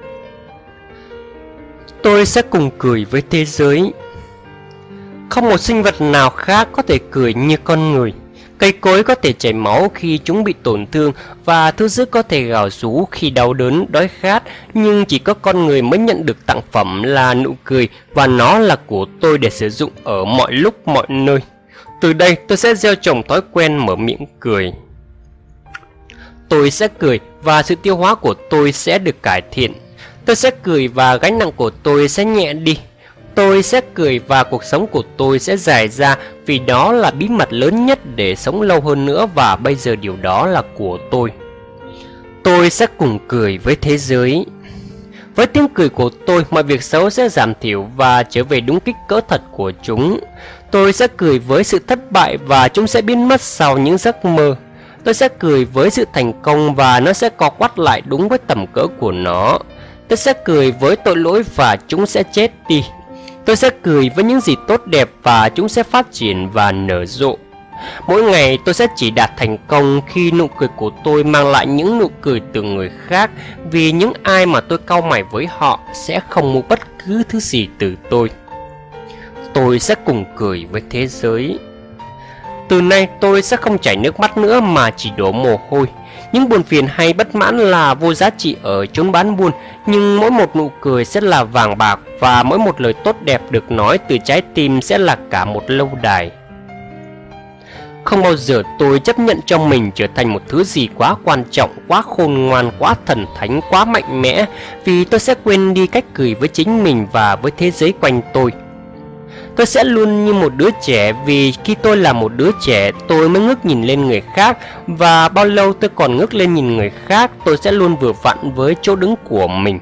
Tôi sẽ cùng cười với thế giới. Không một sinh vật nào khác có thể cười như con người. Cây cối có thể chảy máu khi chúng bị tổn thương, và thú dữ có thể gào rú khi đau đớn, đói khát. Nhưng chỉ có con người mới nhận được tặng phẩm là nụ cười, và nó là của tôi để sử dụng ở mọi lúc mọi nơi. Từ đây tôi sẽ gieo trồng thói quen mở miệng cười. Tôi sẽ cười và sự tiêu hóa của tôi sẽ được cải thiện. Tôi sẽ cười và gánh nặng của tôi sẽ nhẹ đi. Tôi sẽ cười và cuộc sống của tôi sẽ dài ra, vì đó là bí mật lớn nhất để sống lâu hơn nữa, và bây giờ điều đó là của tôi. Tôi sẽ cùng cười với thế giới. Với tiếng cười của tôi, mọi việc xấu sẽ giảm thiểu và trở về đúng kích cỡ thật của chúng. Tôi sẽ cười với sự thất bại và chúng sẽ biến mất sau những giấc mơ. Tôi sẽ cười với sự thành công và nó sẽ co quắt lại đúng với tầm cỡ của nó. Tôi sẽ cười với tội lỗi và chúng sẽ chết đi. Tôi sẽ cười với những gì tốt đẹp và chúng sẽ phát triển và nở rộ. Mỗi ngày tôi sẽ chỉ đạt thành công khi nụ cười của tôi mang lại những nụ cười từ người khác, vì những ai mà tôi cau mày với họ sẽ không mua bất cứ thứ gì từ tôi. Tôi sẽ cùng cười với thế giới. Từ nay tôi sẽ không chảy nước mắt nữa mà chỉ đổ mồ hôi. Những buồn phiền hay bất mãn là vô giá trị ở chốn bán buôn, nhưng mỗi một nụ cười sẽ là vàng bạc, và mỗi một lời tốt đẹp được nói từ trái tim sẽ là cả một lâu đài. Không bao giờ tôi chấp nhận cho mình trở thành một thứ gì quá quan trọng, quá khôn ngoan, quá thần thánh, quá mạnh mẽ, vì tôi sẽ quên đi cách cười với chính mình và với thế giới quanh tôi. Tôi sẽ luôn như một đứa trẻ, vì khi tôi là một đứa trẻ tôi mới ngước nhìn lên người khác, và bao lâu tôi còn ngước lên nhìn người khác tôi sẽ luôn vừa vặn với chỗ đứng của mình.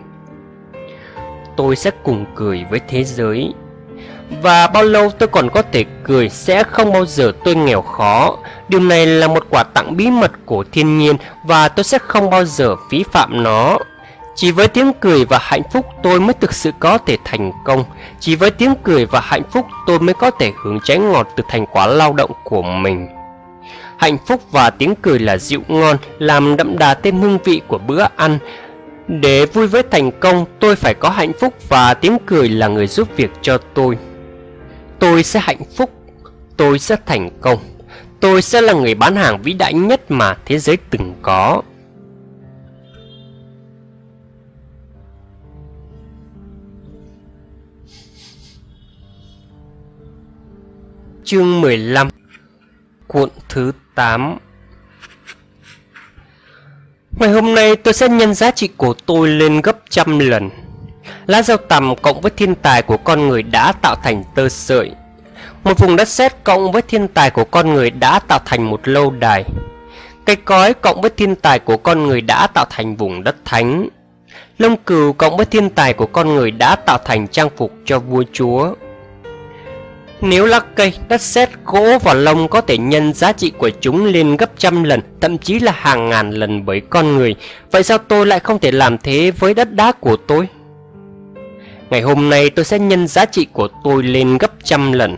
Tôi sẽ cùng cười với thế giới. Và bao lâu tôi còn có thể cười, sẽ không bao giờ tôi nghèo khó. Điều này là một quà tặng bí mật của thiên nhiên, và tôi sẽ không bao giờ phí phạm nó. Chỉ với tiếng cười và hạnh phúc tôi mới thực sự có thể thành công. Chỉ với tiếng cười và hạnh phúc tôi mới có thể hưởng trái ngọt từ thành quả lao động của mình. Hạnh phúc và tiếng cười là rượu ngon, làm đậm đà thêm hương vị của bữa ăn. Để vui với thành công, tôi phải có hạnh phúc, và tiếng cười là người giúp việc cho tôi. Tôi sẽ hạnh phúc, tôi sẽ thành công. Tôi sẽ là người bán hàng vĩ đại nhất mà thế giới từng có. Chương 15. Cuộn thứ 8. Ngày hôm nay tôi sẽ nhân giá trị của tôi lên gấp trăm lần. Lá dâu tằm cộng với thiên tài của con người đã tạo thành tơ sợi. Một vùng đất sét cộng với thiên tài của con người đã tạo thành một lâu đài. Cây cói cộng với thiên tài của con người đã tạo thành vùng đất thánh. Lông cừu cộng với thiên tài của con người đã tạo thành trang phục cho vua chúa. Nếu lá cây, đất sét, gỗ và lông có thể nhân giá trị của chúng lên gấp trăm lần, thậm chí là hàng ngàn lần bởi con người, vậy sao tôi lại không thể làm thế với đất đá của tôi? Ngày hôm nay tôi sẽ nhân giá trị của tôi lên gấp trăm lần.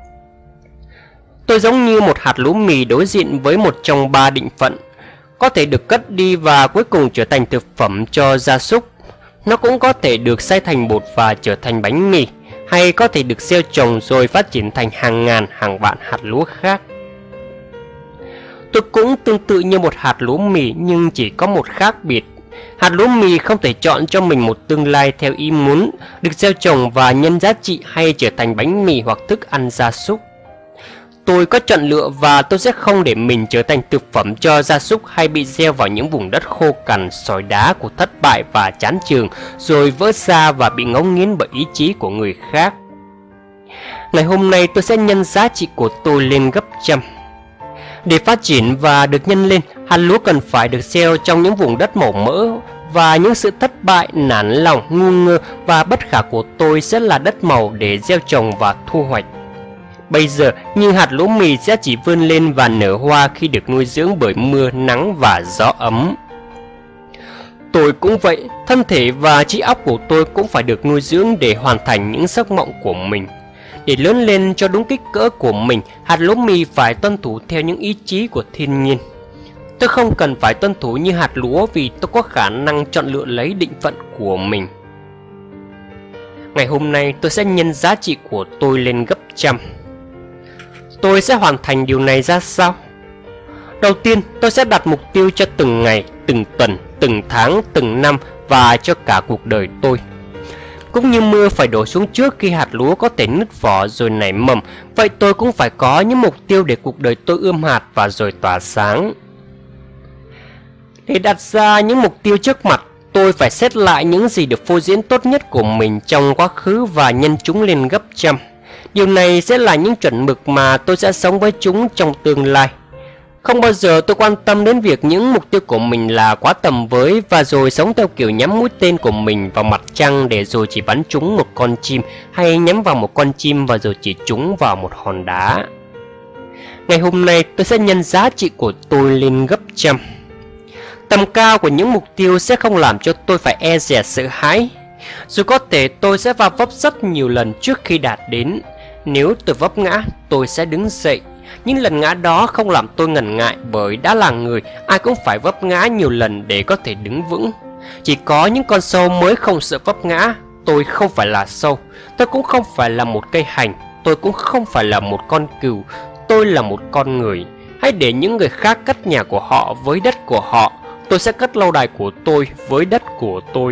Tôi giống như một hạt lúa mì đối diện với một trong ba định phận, có thể được cất đi và cuối cùng trở thành thực phẩm cho gia súc. Nó cũng có thể được xay thành bột và trở thành bánh mì, hay có thể được gieo trồng rồi phát triển thành hàng ngàn, hàng vạn hạt lúa khác. Tôi cũng tương tự như một hạt lúa mì, nhưng chỉ có một khác biệt. Hạt lúa mì không thể chọn cho mình một tương lai theo ý muốn, được gieo trồng và nhân giá trị hay trở thành bánh mì hoặc thức ăn gia súc. Tôi có chọn lựa, và tôi sẽ không để mình trở thành thực phẩm cho gia súc hay bị gieo vào những vùng đất khô cằn, sỏi đá của thất bại và chán chường, rồi vỡ ra và bị ngấu nghiến bởi ý chí của người khác. Ngày hôm nay tôi sẽ nhân giá trị của tôi lên gấp trăm. Để phát triển và được nhân lên, hạt lúa cần phải được gieo trong những vùng đất màu mỡ, và những sự thất bại, nản lòng, ngu ngơ và bất khả của tôi sẽ là đất màu để gieo trồng và thu hoạch. Bây giờ, những hạt lúa mì sẽ chỉ vươn lên và nở hoa khi được nuôi dưỡng bởi mưa, nắng và gió ấm. Tôi cũng vậy, thân thể và trí óc của tôi cũng phải được nuôi dưỡng để hoàn thành những giấc mộng của mình. Để lớn lên cho đúng kích cỡ của mình, hạt lúa mì phải tuân thủ theo những ý chí của thiên nhiên. Tôi không cần phải tuân thủ như hạt lúa vì tôi có khả năng chọn lựa lấy định phận của mình. Ngày hôm nay tôi sẽ nhân giá trị của tôi lên gấp trăm. Tôi sẽ hoàn thành điều này ra sao? Đầu tiên, tôi sẽ đặt mục tiêu cho từng ngày, từng tuần, từng tháng, từng năm và cho cả cuộc đời tôi. Cũng như mưa phải đổ xuống trước khi hạt lúa có thể nứt vỏ rồi nảy mầm, vậy tôi cũng phải có những mục tiêu để cuộc đời tôi ươm hạt và rồi tỏa sáng. Để đặt ra những mục tiêu trước mặt, tôi phải xét lại những gì được phô diễn tốt nhất của mình trong quá khứ và nhân chúng lên gấp trăm. Điều này sẽ là những chuẩn mực mà tôi sẽ sống với chúng trong tương lai. Không bao giờ tôi quan tâm đến việc những mục tiêu của mình là quá tầm với và rồi sống theo kiểu nhắm mũi tên của mình vào mặt trăng để rồi chỉ bắn trúng một con chim, hay nhắm vào một con chim và rồi chỉ trúng vào một hòn đá. Ngày hôm nay tôi sẽ nhân giá trị của tôi lên gấp trăm. Tầm cao của những mục tiêu sẽ không làm cho tôi phải e dè sợ hãi. Dù có thể tôi sẽ va vấp rất nhiều lần trước khi đạt đến. Nếu tôi vấp ngã, tôi sẽ đứng dậy. Những lần ngã đó không làm tôi ngần ngại, bởi đã là người, ai cũng phải vấp ngã nhiều lần để có thể đứng vững. Chỉ có những con sâu mới không sợ vấp ngã. Tôi không phải là sâu, tôi cũng không phải là một cây hành, tôi cũng không phải là một con cừu, tôi là một con người. Hãy để những người khác cất nhà của họ với đất của họ, tôi sẽ cất lâu đài của tôi với đất của tôi.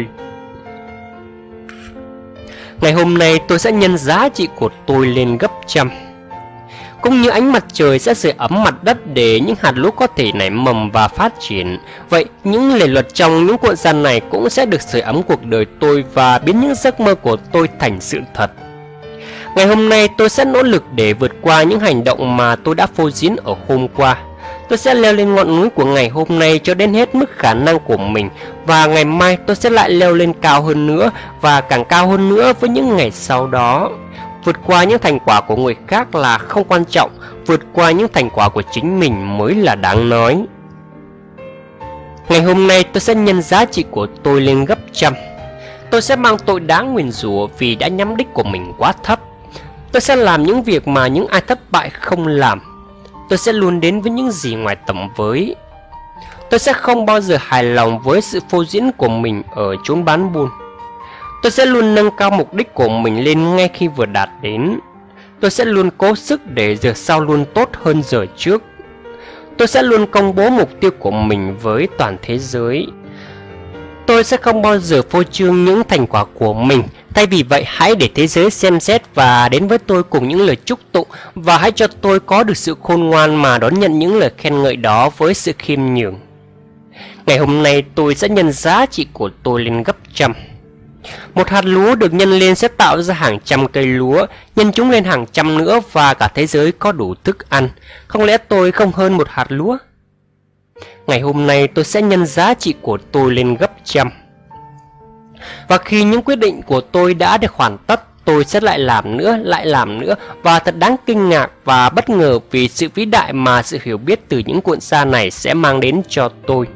Ngày hôm nay tôi sẽ nhân giá trị của tôi lên gấp trăm. Cũng như ánh mặt trời sẽ sưởi ấm mặt đất để những hạt lúa có thể nảy mầm và phát triển, vậy những lề luật trong những cuộn gian này cũng sẽ được sưởi ấm cuộc đời tôi và biến những giấc mơ của tôi thành sự thật. Ngày hôm nay tôi sẽ nỗ lực để vượt qua những hành động mà tôi đã phô diễn ở hôm qua. Tôi sẽ leo lên ngọn núi của ngày hôm nay cho đến hết mức khả năng của mình, và ngày mai tôi sẽ lại leo lên cao hơn nữa và càng cao hơn nữa với những ngày sau đó. Vượt qua những thành quả của người khác là không quan trọng, vượt qua những thành quả của chính mình mới là đáng nói. Ngày hôm nay tôi sẽ nhân giá trị của tôi lên gấp trăm. Tôi sẽ mang tội đáng nguyền rủa vì đã nhắm đích của mình quá thấp. Tôi sẽ làm những việc mà những ai thất bại không làm. Tôi sẽ luôn đến với những gì ngoài tầm với. Tôi sẽ không bao giờ hài lòng với sự phô diễn của mình ở chốn bán buôn. Tôi sẽ luôn nâng cao mục đích của mình lên ngay khi vừa đạt đến. Tôi sẽ luôn cố sức để giờ sau luôn tốt hơn giờ trước. Tôi sẽ luôn công bố mục tiêu của mình với toàn thế giới. Tôi sẽ không bao giờ phô trương những thành quả của mình. Thay vì vậy, hãy để thế giới xem xét và đến với tôi cùng những lời chúc tụng, và hãy cho tôi có được sự khôn ngoan mà đón nhận những lời khen ngợi đó với sự khiêm nhường. Ngày hôm nay tôi sẽ nhân giá trị của tôi lên gấp trăm. Một hạt lúa được nhân lên sẽ tạo ra hàng trăm cây lúa, nhân chúng lên hàng trăm nữa và cả thế giới có đủ thức ăn. Không lẽ tôi không hơn một hạt lúa? Ngày hôm nay tôi sẽ nhân giá trị của tôi lên gấp trăm. Và khi những quyết định của tôi đã được hoàn tất, tôi sẽ lại làm nữa, và thật đáng kinh ngạc và bất ngờ vì sự vĩ đại mà sự hiểu biết từ những cuộn da này sẽ mang đến cho tôi.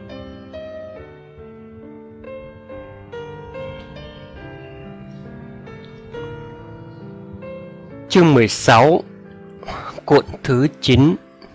Chương 16. Cuộn thứ 9.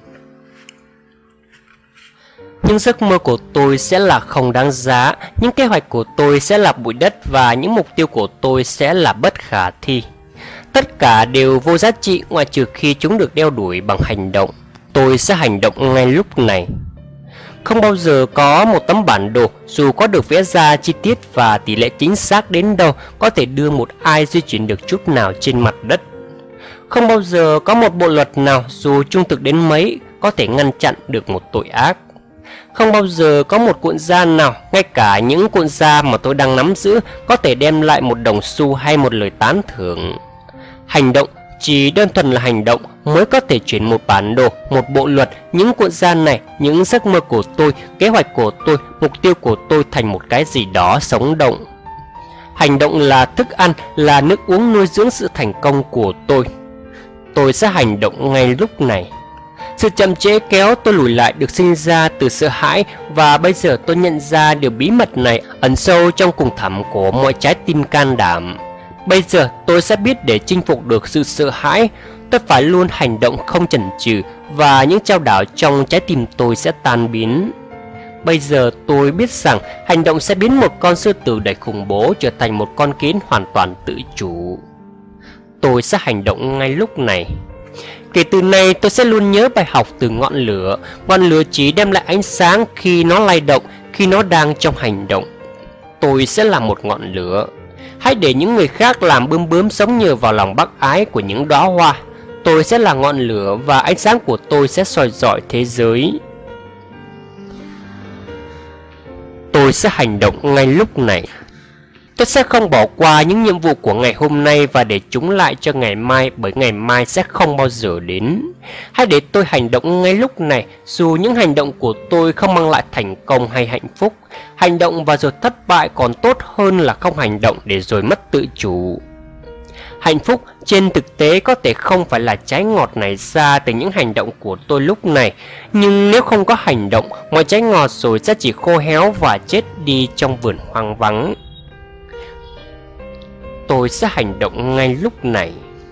Những giấc mơ của tôi sẽ là không đáng giá, những kế hoạch của tôi sẽ là bụi đất và những mục tiêu của tôi sẽ là bất khả thi. Tất cả đều vô giá trị ngoại trừ khi chúng được đeo đuổi bằng hành động. Tôi sẽ hành động ngay lúc này. Không bao giờ có một tấm bản đồ, dù có được vẽ ra chi tiết và tỷ lệ chính xác đến đâu, có thể đưa một ai di chuyển được chút nào trên mặt đất. Không bao giờ có một bộ luật nào, dù trung thực đến mấy, có thể ngăn chặn được một tội ác. Không bao giờ có một cuộn da nào, ngay cả những cuộn da mà tôi đang nắm giữ, có thể đem lại một đồng xu hay một lời tán thưởng. Hành động Chỉ đơn thuần là hành động mới có thể chuyển một bản đồ, một bộ luật, những cuộn gian này, những giấc mơ của tôi, kế hoạch của tôi, mục tiêu của tôi thành một cái gì đó sống động. Hành động là thức ăn, là nước uống nuôi dưỡng sự thành công của tôi. Tôi sẽ hành động ngay lúc này. Sự chậm trễ kéo tôi lùi lại được sinh ra từ sợ hãi, và bây giờ tôi nhận ra điều bí mật này ẩn sâu trong cùng thẳm của mọi trái tim can đảm. Bây giờ tôi sẽ biết để chinh phục được sự sợ hãi, tôi phải luôn hành động không chần chừ, và những trao đảo trong trái tim tôi sẽ tan biến. Bây giờ tôi biết rằng hành động sẽ biến một con sư tử đầy khủng bố trở thành một con kiến hoàn toàn tự chủ. Tôi sẽ hành động ngay lúc này. Kể từ nay tôi sẽ luôn nhớ bài học từ ngọn lửa. Ngọn lửa chỉ đem lại ánh sáng khi nó lay động, khi nó đang trong hành động. Tôi sẽ là một ngọn lửa. Hãy để những người khác làm bướm bướm sống nhờ vào lòng bác ái của những đóa hoa. Tôi sẽ là ngọn lửa và ánh sáng của tôi sẽ soi rọi thế giới. Tôi sẽ hành động ngay lúc này. Tôi sẽ không bỏ qua những nhiệm vụ của ngày hôm nay và để chúng lại cho ngày mai, bởi ngày mai sẽ không bao giờ đến. Hãy để tôi hành động ngay lúc này, dù những hành động của tôi không mang lại thành công hay hạnh phúc. Hành động và rồi thất bại còn tốt hơn là không hành động để rồi mất tự chủ. Hạnh phúc trên thực tế có thể không phải là trái ngọt này ra từ những hành động của tôi lúc này, nhưng nếu không có hành động, mọi trái ngọt rồi sẽ chỉ khô héo và chết đi trong vườn hoang vắng. Tôi sẽ hành động ngay lúc này.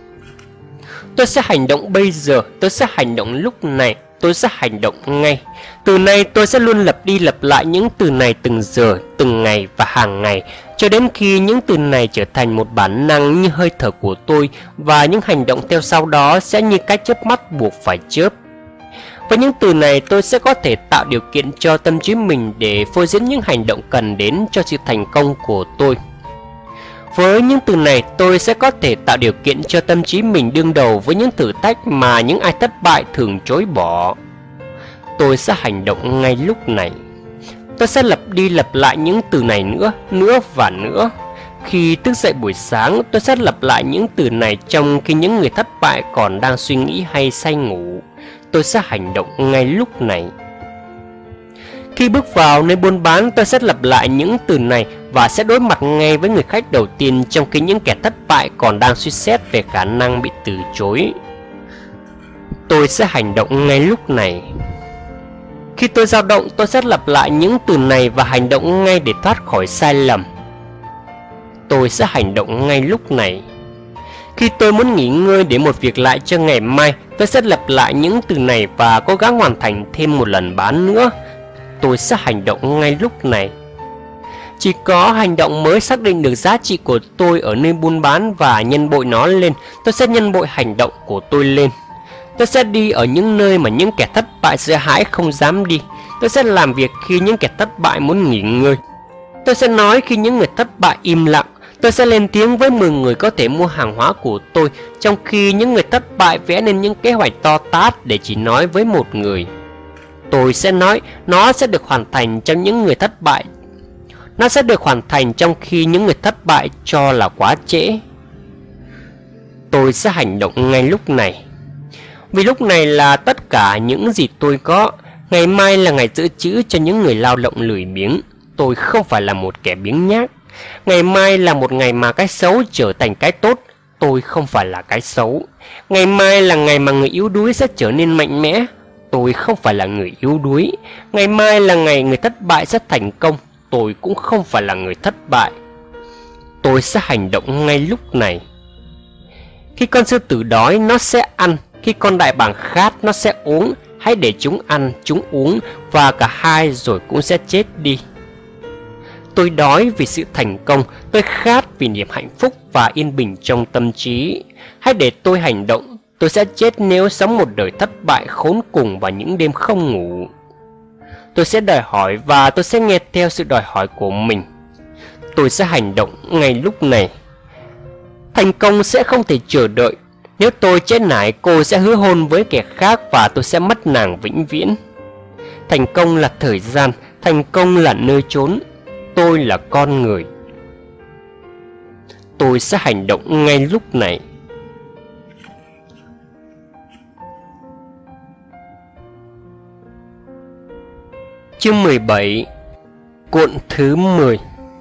Tôi sẽ hành động bây giờ, tôi sẽ hành động lúc này, tôi sẽ hành động ngay. Từ nay tôi sẽ luôn lặp đi lặp lại những từ này từng giờ, từng ngày và hàng ngày, cho đến khi những từ này trở thành một bản năng như hơi thở của tôi, và những hành động theo sau đó sẽ như cái chớp mắt buộc phải chớp. Với những từ này tôi sẽ có thể tạo điều kiện cho tâm trí mình để phô diễn những hành động cần đến cho sự thành công của tôi. Với những từ này tôi sẽ có thể tạo điều kiện cho tâm trí mình đương đầu với những thử thách mà những ai thất bại thường chối bỏ. Tôi sẽ hành động ngay lúc này. Tôi sẽ lặp đi lặp lại những từ này nữa và nữa. Khi thức dậy buổi sáng, tôi sẽ lặp lại những từ này trong khi những người thất bại còn đang suy nghĩ hay say ngủ. Tôi sẽ hành động ngay lúc này. Khi bước vào nơi buôn bán, tôi sẽ lặp lại những từ này và sẽ đối mặt ngay với người khách đầu tiên trong khi những kẻ thất bại còn đang suy xét về khả năng bị từ chối. Tôi sẽ hành động ngay lúc này. Khi tôi dao động, tôi sẽ lặp lại những từ này và hành động ngay để thoát khỏi sai lầm. Tôi sẽ hành động ngay lúc này. Khi tôi muốn nghỉ ngơi để một việc lại cho ngày mai, tôi sẽ lặp lại những từ này và cố gắng hoàn thành thêm một lần bán nữa. Tôi sẽ hành động ngay lúc này. Chỉ có hành động mới xác định được giá trị của tôi ở nơi buôn bán và nhân bội nó lên. Tôi sẽ nhân bội hành động của tôi lên. Tôi sẽ đi ở những nơi mà những kẻ thất bại sợ hãi không dám đi. Tôi sẽ làm việc khi những kẻ thất bại muốn nghỉ ngơi. Tôi sẽ nói khi những người thất bại im lặng. Tôi sẽ lên tiếng với 10 người có thể mua hàng hóa của tôi, trong khi những người thất bại vẽ nên những kế hoạch to tát để chỉ nói với một người. Tôi sẽ nói nó sẽ được hoàn thành trong những người thất bại. Nó sẽ được hoàn thành trong khi những người thất bại cho là quá trễ. Tôi sẽ hành động ngay lúc này. Vì lúc này là tất cả những gì tôi có. Ngày mai là ngày dự trữ cho những người lao động lười biếng. Tôi không phải là một kẻ biếng nhác. Ngày mai là một ngày mà cái xấu trở thành cái tốt. Tôi không phải là cái xấu. Ngày mai là ngày mà người yếu đuối sẽ trở nên mạnh mẽ. Tôi không phải là người yếu đuối. Ngày mai là ngày người thất bại sẽ thành công. Tôi cũng không phải là người thất bại. Tôi sẽ hành động ngay lúc này. Khi con sư tử đói, nó sẽ ăn. Khi con đại bàng khát, nó sẽ uống. Hãy để chúng ăn, chúng uống, và cả hai rồi cũng sẽ chết đi. Tôi đói vì sự thành công. Tôi khát vì niềm hạnh phúc và yên bình trong tâm trí. Hãy để tôi hành động. Tôi sẽ chết nếu sống một đời thất bại khốn cùng vào những đêm không ngủ. Tôi sẽ đòi hỏi và tôi sẽ nghe theo sự đòi hỏi của mình. Tôi sẽ hành động ngay lúc này. Thành công sẽ không thể chờ đợi. Nếu tôi chết nải, cô sẽ hứa hôn với kẻ khác và tôi sẽ mất nàng vĩnh viễn. Thành công là thời gian, thành công là nơi trốn. Tôi là con người. Tôi sẽ hành động ngay lúc này. Chương 17. Cuộn thứ 10.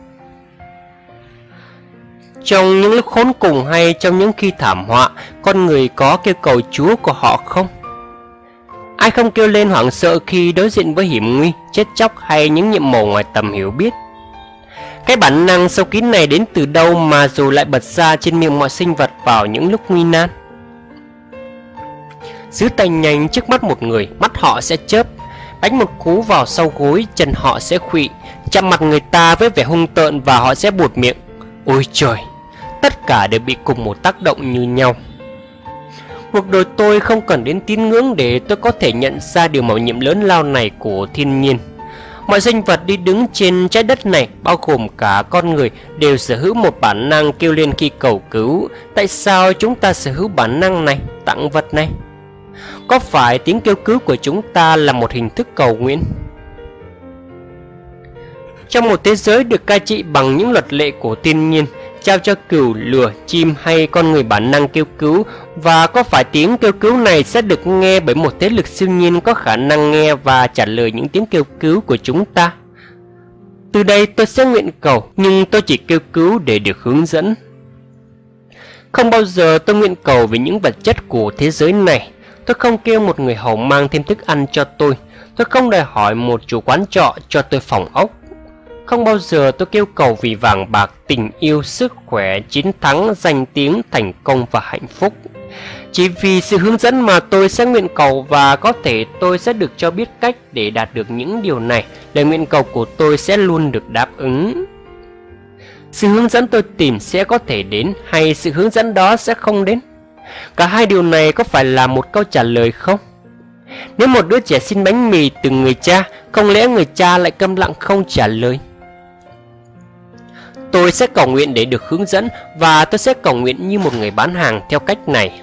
Trong những lúc khốn cùng hay trong những khi thảm họa, con người có kêu cầu Chúa của họ không? Ai không kêu lên hoảng sợ khi đối diện với hiểm nguy, chết chóc hay những nhiệm màu ngoài tầm hiểu biết? Cái bản năng sâu kín này đến từ đâu mà dù lại bật ra trên miệng mọi sinh vật vào những lúc nguy nan? Giữ tay nhanh trước mắt một người, mắt họ sẽ chớp, đánh một cú vào sau gối, chân họ sẽ khuỵu, chạm mặt người ta với vẻ hung tợn và họ sẽ buột miệng. Ôi trời, tất cả đều bị cùng một tác động như nhau. Cuộc đời tôi không cần đến tín ngưỡng để tôi có thể nhận ra điều mạo nhiệm lớn lao này của thiên nhiên. Mọi sinh vật đi đứng trên trái đất này, bao gồm cả con người, đều sở hữu một bản năng kêu lên khi cầu cứu. Tại sao chúng ta sở hữu bản năng này, tặng vật này? Có phải tiếng kêu cứu của chúng ta là một hình thức cầu nguyện? Trong một thế giới được cai trị bằng những luật lệ của thiên nhiên, trao cho cừu, lừa, chim hay con người bản năng kêu cứu, và có phải tiếng kêu cứu này sẽ được nghe bởi một thế lực siêu nhiên có khả năng nghe và trả lời những tiếng kêu cứu của chúng ta? Từ đây tôi sẽ nguyện cầu, nhưng tôi chỉ kêu cứu để được hướng dẫn. Không bao giờ tôi nguyện cầu về những vật chất của thế giới này. Tôi không kêu một người hầu mang thêm thức ăn cho tôi. Tôi không đòi hỏi một chủ quán trọ cho tôi phòng ốc. Không bao giờ tôi kêu cầu vì vàng bạc, tình yêu, sức khỏe, chiến thắng, danh tiếng, thành công và hạnh phúc. Chỉ vì sự hướng dẫn mà tôi sẽ nguyện cầu, và có thể tôi sẽ được cho biết cách để đạt được những điều này. Lời nguyện cầu của tôi sẽ luôn được đáp ứng. Sự hướng dẫn tôi tìm sẽ có thể đến, hay sự hướng dẫn đó sẽ không đến. Cả hai điều này có phải là một câu trả lời không? Nếu một đứa trẻ xin bánh mì từ người cha, không lẽ người cha lại câm lặng không trả lời? Tôi sẽ cầu nguyện để được hướng dẫn, và tôi sẽ cầu nguyện như một người bán hàng theo cách này.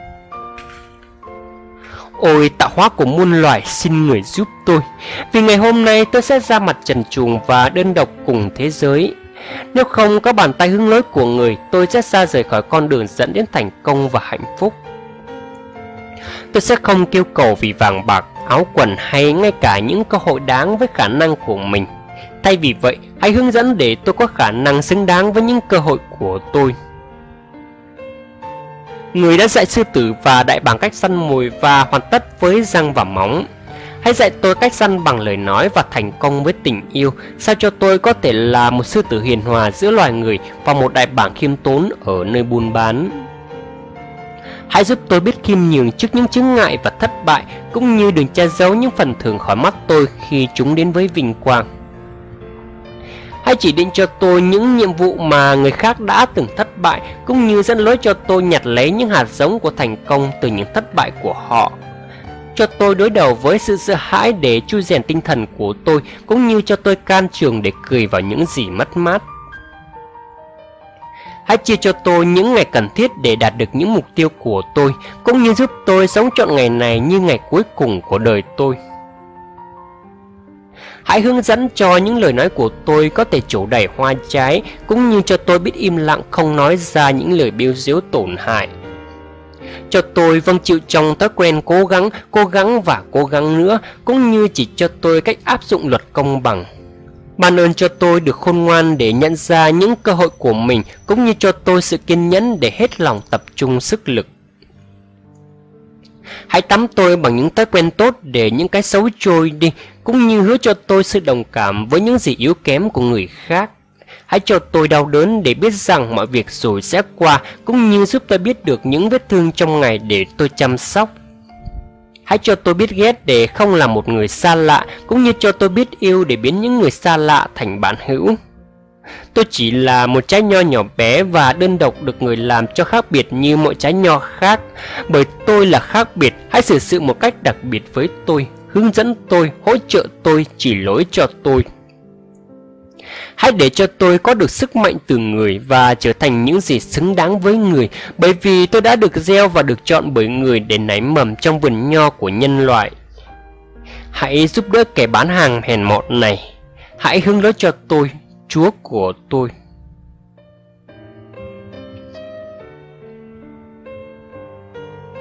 Ôi tạo hóa của muôn loài, xin người giúp tôi, vì ngày hôm nay tôi sẽ ra mặt trần truồng và đơn độc cùng thế giới. Nếu không có bàn tay hướng lối của người, tôi sẽ xa rời khỏi con đường dẫn đến thành công và hạnh phúc. Tôi sẽ không kêu cầu vì vàng bạc, áo quần hay ngay cả những cơ hội đáng với khả năng của mình. Thay vì vậy, hãy hướng dẫn để tôi có khả năng xứng đáng với những cơ hội của tôi. Người đã dạy sư tử và đại bàng cách săn mồi và hoàn tất với răng và móng. Hãy dạy tôi cách săn bằng lời nói và thành công với tình yêu, sao cho tôi có thể là một sư tử hiền hòa giữa loài người và một đại bàng khiêm tốn ở nơi buôn bán. Hãy giúp tôi biết khiêm nhường trước những chướng ngại và thất bại, cũng như đừng che giấu những phần thưởng khỏi mắt tôi khi chúng đến với vinh quang. Hãy chỉ định cho tôi những nhiệm vụ mà người khác đã từng thất bại, cũng như dẫn lối cho tôi nhặt lấy những hạt giống của thành công từ những thất bại của họ. Cho tôi đối đầu với sự sợ hãi để chui rèn tinh thần của tôi, cũng như cho tôi can trường để cười vào những gì mất mát. Hãy chia cho tôi những ngày cần thiết để đạt được những mục tiêu của tôi, cũng như giúp tôi sống trọn ngày này như ngày cuối cùng của đời tôi. Hãy hướng dẫn cho những lời nói của tôi có thể trổ đầy hoa trái, cũng như cho tôi biết im lặng không nói ra những lời bêu diếu tổn hại. Cho tôi vâng chịu trong thói quen cố gắng và cố gắng nữa, cũng như chỉ cho tôi cách áp dụng luật công bằng. Ban ơn cho tôi được khôn ngoan để nhận ra những cơ hội của mình, cũng như cho tôi sự kiên nhẫn để hết lòng tập trung sức lực. Hãy tắm tôi bằng những thói quen tốt để những cái xấu trôi đi, cũng như hứa cho tôi sự đồng cảm với những gì yếu kém của người khác. Hãy cho tôi đau đớn để biết rằng mọi việc rồi sẽ qua, cũng như giúp tôi biết được những vết thương trong ngày để tôi chăm sóc. Hãy cho tôi biết ghét để không là một người xa lạ, cũng như cho tôi biết yêu để biến những người xa lạ thành bạn hữu. Tôi chỉ là một trái nho nhỏ bé và đơn độc được người làm cho khác biệt như mọi trái nho khác. Bởi tôi là khác biệt, hãy xử sự một cách đặc biệt với tôi, hướng dẫn tôi, hỗ trợ tôi, chỉ lối cho tôi. Hãy để cho tôi có được sức mạnh từ người và trở thành những gì xứng đáng với người, bởi vì tôi đã được gieo và được chọn bởi người để nảy mầm trong vườn nho của nhân loại. Hãy giúp đỡ kẻ bán hàng hèn mọn này. Hãy hướng lối cho tôi, Chúa của tôi.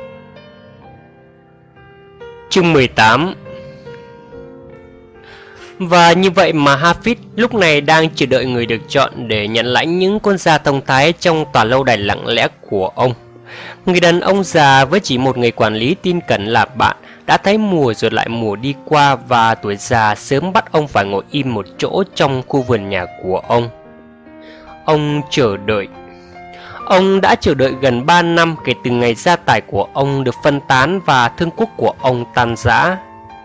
Chương 18. Và như vậy mà Hafid lúc này đang chờ đợi người được chọn để nhận lãnh những con da thông thái trong tòa lâu đài lặng lẽ của ông. Người đàn ông già với chỉ một người quản lý tin cẩn là bạn đã thấy mùa rồi lại mùa đi qua, và tuổi già sớm bắt ông phải ngồi im một chỗ trong khu vườn nhà của ông. Ông chờ đợi. Ông đã chờ đợi gần 3 năm kể từ ngày gia tài của ông được phân tán và thương quốc của ông tan rã.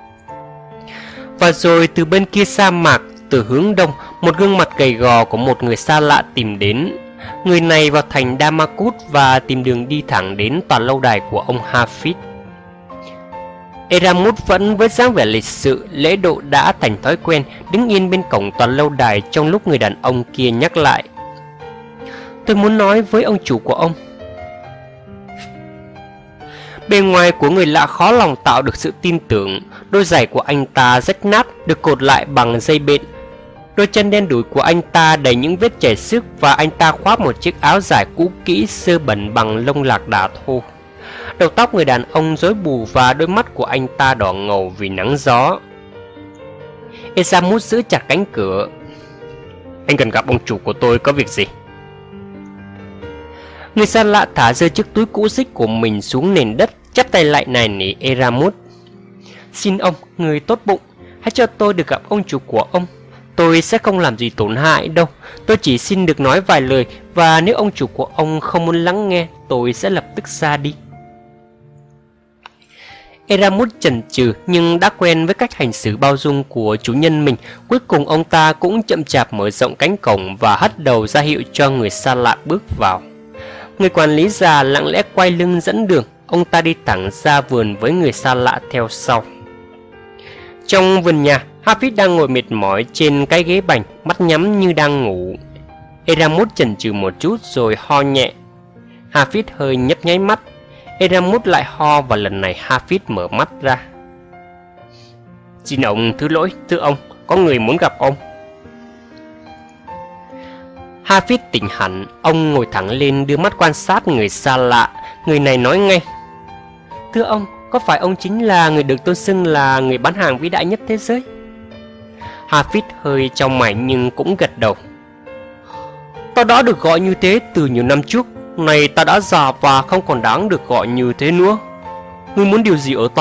Và rồi từ bên kia sa mạc, từ hướng đông, một gương mặt gầy gò của một người xa lạ tìm đến. Người này vào thành Damakut và tìm đường đi thẳng đến tòa lâu đài của ông Hafid. Eramut vẫn với dáng vẻ lịch sự, lễ độ đã thành thói quen, đứng yên bên cổng tòa lâu đài trong lúc người đàn ông kia nhắc lại: "Tôi muốn nói với ông chủ của ông." Bề ngoài của người lạ khó lòng tạo được sự tin tưởng. Đôi giày của anh ta rách nát, được cột lại bằng dây bện. Đôi chân đen đủi của anh ta đầy những vết chảy xước, và anh ta khoác một chiếc áo dài cũ kỹ sơ bẩn bằng lông lạc đà thô. Đầu tóc người đàn ông rối bù và đôi mắt của anh ta đỏ ngầu vì nắng gió. Esamut giữ chặt cánh cửa. "Anh cần gặp ông chủ của tôi, có việc gì?" Người xa lạ thả rơi chiếc túi cũ xích của mình xuống nền đất, chắp tay lại nài nỉ Eramut: "Xin ông, người tốt bụng, hãy cho tôi được gặp ông chủ của ông. Tôi sẽ không làm gì tổn hại đâu. Tôi chỉ xin được nói vài lời, và nếu ông chủ của ông không muốn lắng nghe, tôi sẽ lập tức ra đi." Eramut chần chừ, nhưng đã quen với cách hành xử bao dung của chủ nhân mình. Cuối cùng ông ta cũng chậm chạp mở rộng cánh cổng và hất đầu ra hiệu cho người xa lạ bước vào. Người quản lý già lặng lẽ quay lưng dẫn đường. Ông ta đi thẳng ra vườn với người xa lạ theo sau. Trong vườn nhà, Hafid đang ngồi mệt mỏi trên cái ghế bành, mắt nhắm như đang ngủ. Eramut chần chừ một chút rồi ho nhẹ. Hafid hơi nhấp nháy mắt. Eramut lại ho, và lần này Hafid mở mắt ra. "Xin ông thứ lỗi, thưa ông, có người muốn gặp ông." Hafid tỉnh hẳn, ông ngồi thẳng lên đưa mắt quan sát người xa lạ. Người này nói ngay: "Thưa ông, có phải ông chính là người được tôn xưng là người bán hàng vĩ đại nhất thế giới?" Hafid hơi chau mày nhưng cũng gật đầu. "Ta đã được gọi như thế từ nhiều năm trước. Này ta đã già và không còn đáng được gọi như thế nữa. Ngươi muốn điều gì ở ta?"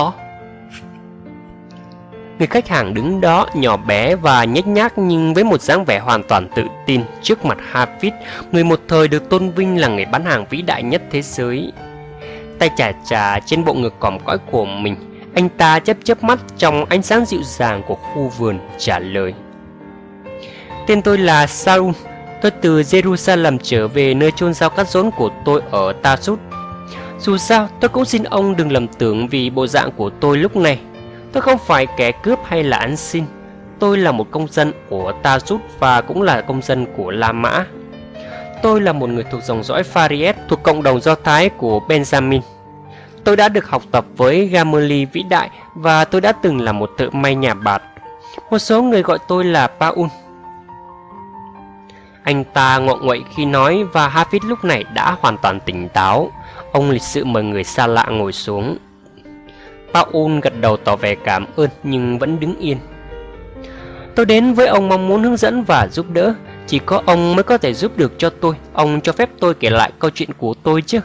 Người khách hàng đứng đó nhỏ bé và nhếch nhác, nhưng với một dáng vẻ hoàn toàn tự tin trước mặt Hafid, người một thời được tôn vinh là người bán hàng vĩ đại nhất thế giới. Tay chà chà trên bộ ngực còm cõi của mình, anh ta chớp chớp mắt trong ánh sáng dịu dàng của khu vườn, trả lời: "Tên tôi là Saul. Tôi từ Jerusalem trở về nơi chôn rau cắt rốn của tôi ở Tarsut. Dù sao, tôi cũng xin ông đừng lầm tưởng vì bộ dạng của tôi lúc này. Tôi không phải kẻ cướp hay là ăn xin. Tôi là một công dân của Tarsut và cũng là công dân của La Mã. Tôi là một người thuộc dòng dõi Phariet, thuộc cộng đồng Do Thái của Benjamin. Tôi đã được học tập với Gamaliel vĩ đại, và tôi đã từng là một thợ may nhà bạt. Một số người gọi tôi là Paul." Anh ta ngọ nguậy khi nói, và Hafid lúc này đã hoàn toàn tỉnh táo. Ông lịch sự mời người xa lạ ngồi xuống. Paul gật đầu tỏ vẻ cảm ơn nhưng vẫn đứng yên. "Tôi đến với ông mong muốn hướng dẫn và giúp đỡ. Chỉ có ông mới có thể giúp được cho tôi. Ông cho phép tôi kể lại câu chuyện của tôi chứ?"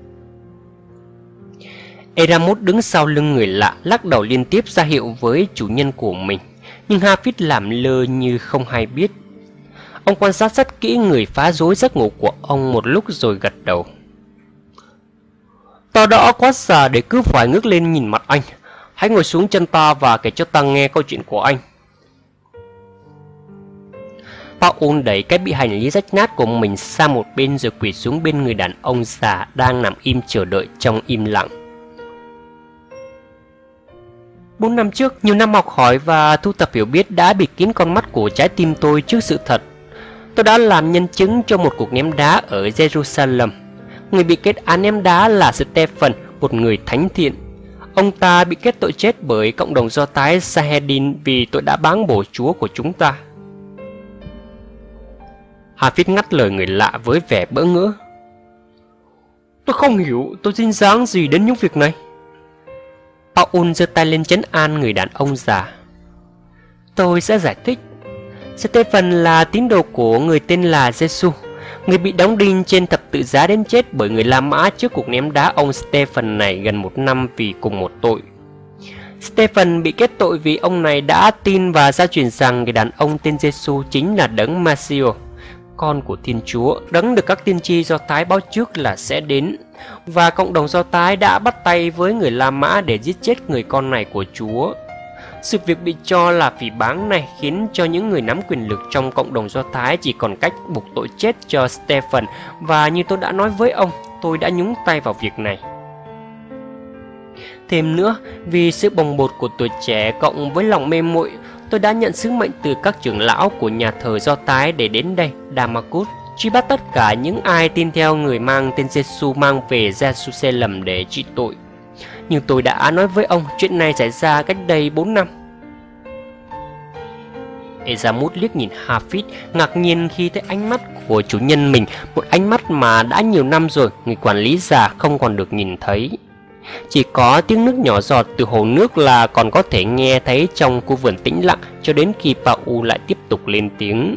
Eramut đứng sau lưng người lạ, lắc đầu liên tiếp ra hiệu với chủ nhân của mình, nhưng Hafid làm lơ như không hay biết. Ông quan sát rất kỹ người phá rối giấc ngủ của ông một lúc rồi gật đầu. "Ta đã quá già để cứ phải ngước lên nhìn mặt anh. Hãy ngồi xuống chân ta và kể cho ta nghe câu chuyện của anh." Paul đẩy cái bị hành lý rách nát của mình sang một bên rồi quỳ xuống bên người đàn ông già đang nằm im chờ đợi trong im lặng. 4 năm trước, nhiều năm học hỏi và thu thập hiểu biết đã bịt kín con mắt của trái tim tôi trước sự thật. Tôi đã làm nhân chứng cho một cuộc ném đá ở Jerusalem. Người bị kết án ném đá là Stephen, một người thánh thiện. Ông ta bị kết tội chết bởi cộng đồng Do Thái Sahedin vì tội đã báng bổ Chúa của chúng ta. Hafid ngắt lời người lạ với vẻ bỡ ngỡ. "Tôi không hiểu tôi dính dáng gì đến những việc này." Paul giơ tay lên trấn an người đàn ông già. Tôi sẽ giải thích. Stephen là tín đồ của người tên là Giêsu, người bị đóng đinh trên thập tự giá đến chết bởi người La Mã trước cuộc ném đá ông Stephen này gần 1 năm vì cùng một tội. Stephen bị kết tội vì ông này đã tin và gia truyền rằng người đàn ông tên Giêsu chính là đấng Ma-si-ơ, con của Thiên Chúa, đấng được các tiên tri Do Thái báo trước là sẽ đến, và cộng đồng Do Thái đã bắt tay với người La Mã để giết chết người con này của Chúa. Sự việc bị cho là phỉ báng này khiến cho những người nắm quyền lực trong cộng đồng Do Thái chỉ còn cách buộc tội chết cho Stephen, và như tôi đã nói với ông, tôi đã nhúng tay vào việc này. Thêm nữa, vì sự bồng bột của tuổi trẻ cộng với lòng mê muội, tôi đã nhận sứ mệnh từ các trưởng lão của nhà thờ Do Thái để đến đây, Damascus, truy bắt tất cả những ai tin theo người mang tên Giêsu mang về Jerusalem để trị tội. Nhưng tôi đã nói với ông chuyện này xảy ra cách đây 4 năm. Ezamut liếc nhìn Hafid, ngạc nhiên khi thấy ánh mắt của chủ nhân mình, một ánh mắt mà đã nhiều năm rồi người quản lý già không còn được nhìn thấy. Chỉ có tiếng nước nhỏ giọt từ hồ nước là còn có thể nghe thấy trong khu vườn tĩnh lặng, cho đến khi Paul lại tiếp tục lên tiếng.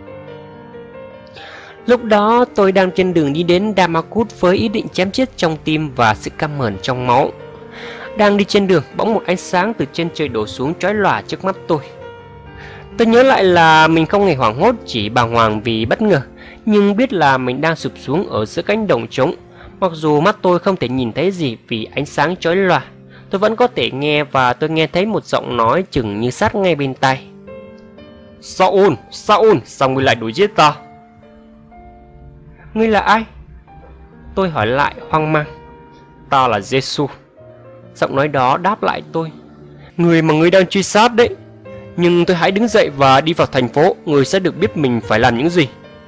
Lúc đó tôi đang trên đường đi đến Damascus với ý định chém chết trong tim và sự căm hờn trong máu. Đang đi trên đường, bỗng một ánh sáng từ trên trời đổ xuống chói lòa trước mắt tôi. Tôi nhớ lại là mình không hề hoảng hốt, chỉ bàng hoàng vì bất ngờ, nhưng biết là mình đang sụp xuống ở giữa cánh đồng trống. Mặc dù mắt tôi không thể nhìn thấy gì vì ánh sáng chói lòa, tôi vẫn có thể nghe, và tôi nghe thấy một giọng nói chừng như sát ngay bên tai. Saul, Saul, sao ngươi lại đuổi giết ta? Ngươi là ai? Tôi hỏi lại hoang mang. Ta là Giêsu. Giọng nói đó đáp lại tôi. Người mà ngươi đang truy sát đấy. Nhưng tôi hãy đứng dậy và đi vào thành phố, ngươi sẽ được biết mình phải làm những gì.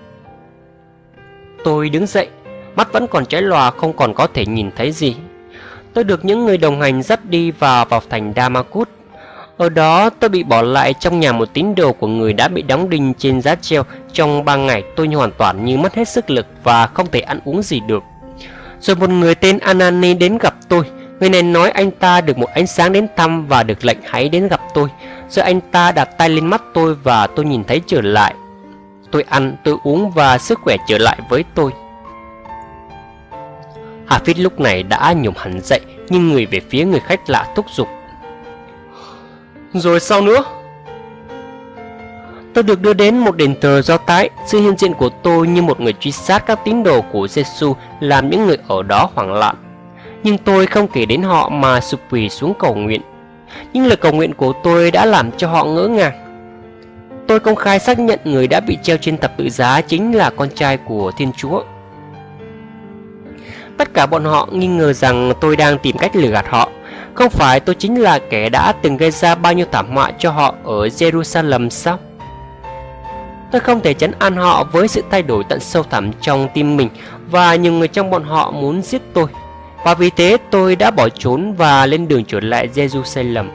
Tôi đứng dậy, mắt vẫn còn cháy lòa, không còn có thể nhìn thấy gì. Tôi được những người đồng hành dắt đi vào thành Damascus. Ở đó tôi bị bỏ lại trong nhà một tín đồ của người đã bị đóng đinh trên giá treo. Trong 3 ngày tôi hoàn toàn như mất hết sức lực và không thể ăn uống gì được. Rồi một người tên Anani đến gặp tôi. Người này nói anh ta được một ánh sáng đến thăm và được lệnh hãy đến gặp tôi. Rồi anh ta đặt tay lên mắt tôi và tôi nhìn thấy trở lại. Tôi ăn, tôi uống và sức khỏe trở lại với tôi. Hafid lúc này đã nhổm hẳn dậy, nhưng người về phía người khách lạ thúc giục. Rồi sao nữa? Tôi được đưa đến một đền thờ Do Thái. Sự hiện diện của tôi như một người truy sát các tín đồ của Giêsu làm những người ở đó hoảng loạn. Nhưng tôi không kể đến họ mà sụp quỳ xuống cầu nguyện. Nhưng lời cầu nguyện của tôi đã làm cho họ ngỡ ngàng. Tôi công khai xác nhận người đã bị treo trên thập tự giá chính là con trai của Thiên Chúa. Tất cả bọn họ nghi ngờ rằng tôi đang tìm cách lừa gạt họ. Không phải tôi chính là kẻ đã từng gây ra bao nhiêu thảm họa cho họ ở Jerusalem sao? Tôi không thể trấn an họ với sự thay đổi tận sâu thẳm trong tim mình, và nhiều người trong bọn họ muốn giết tôi. Và vì thế tôi đã bỏ trốn và lên đường trở lại Jerusalem.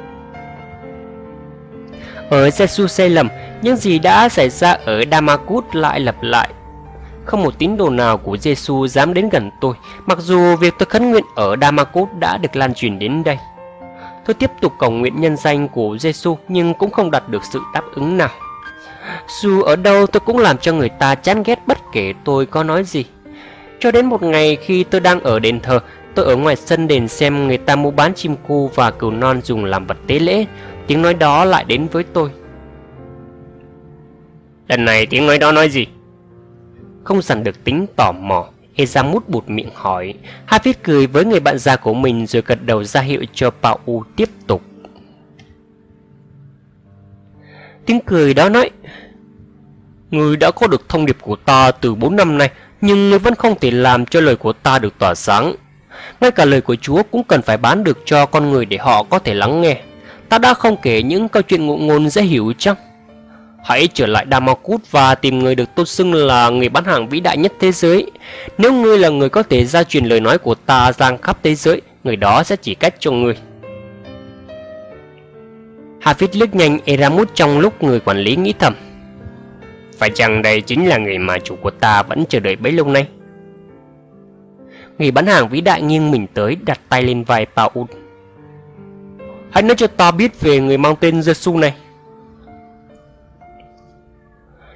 Ở Jerusalem, những gì đã xảy ra ở Damascus lại lặp lại. Không một tín đồ nào của Giêsu dám đến gần tôi, mặc dù việc tôi khấn nguyện ở Damascus đã được lan truyền đến đây. Tôi tiếp tục cầu nguyện nhân danh của Giêsu nhưng cũng không đạt được sự đáp ứng nào. Dù ở đâu tôi cũng làm cho người ta chán ghét bất kể tôi có nói gì. Cho đến một ngày khi tôi đang ở đền thờ, tôi ở ngoài sân đền xem người ta mua bán chim cu và cừu non dùng làm vật tế lễ. Tiếng nói đó lại đến với tôi. Lần này tiếng nói đó nói gì? Không dằn được tính tò mò, Ezamut buột miệng hỏi. Hafid cười với người bạn già của mình rồi gật đầu ra hiệu cho Paul tiếp tục. Tiếng cười đó nói: Ngươi đã có được thông điệp của ta từ 4 năm nay, nhưng ngươi vẫn không thể làm cho lời của ta được tỏa sáng. Ngay cả lời của Chúa cũng cần phải bán được cho con người để họ có thể lắng nghe. Ta đã không kể những câu chuyện ngụ ngôn dễ hiểu chăng? Hãy trở lại Damascus và tìm người được tôn xưng là người bán hàng vĩ đại nhất thế giới. Nếu ngươi là người có thể gia truyền lời nói của ta ra khắp thế giới, người đó sẽ chỉ cách cho ngươi. Hafid liếc nhanh Ezamut trong lúc người quản lý nghĩ thầm: phải chăng đây chính là người mà chủ của ta vẫn chờ đợi bấy lâu nay? Người bán hàng vĩ đại nghiêng mình tới, đặt tay lên vai Paul. Hãy nói cho ta biết về người mang tên Giêsu này.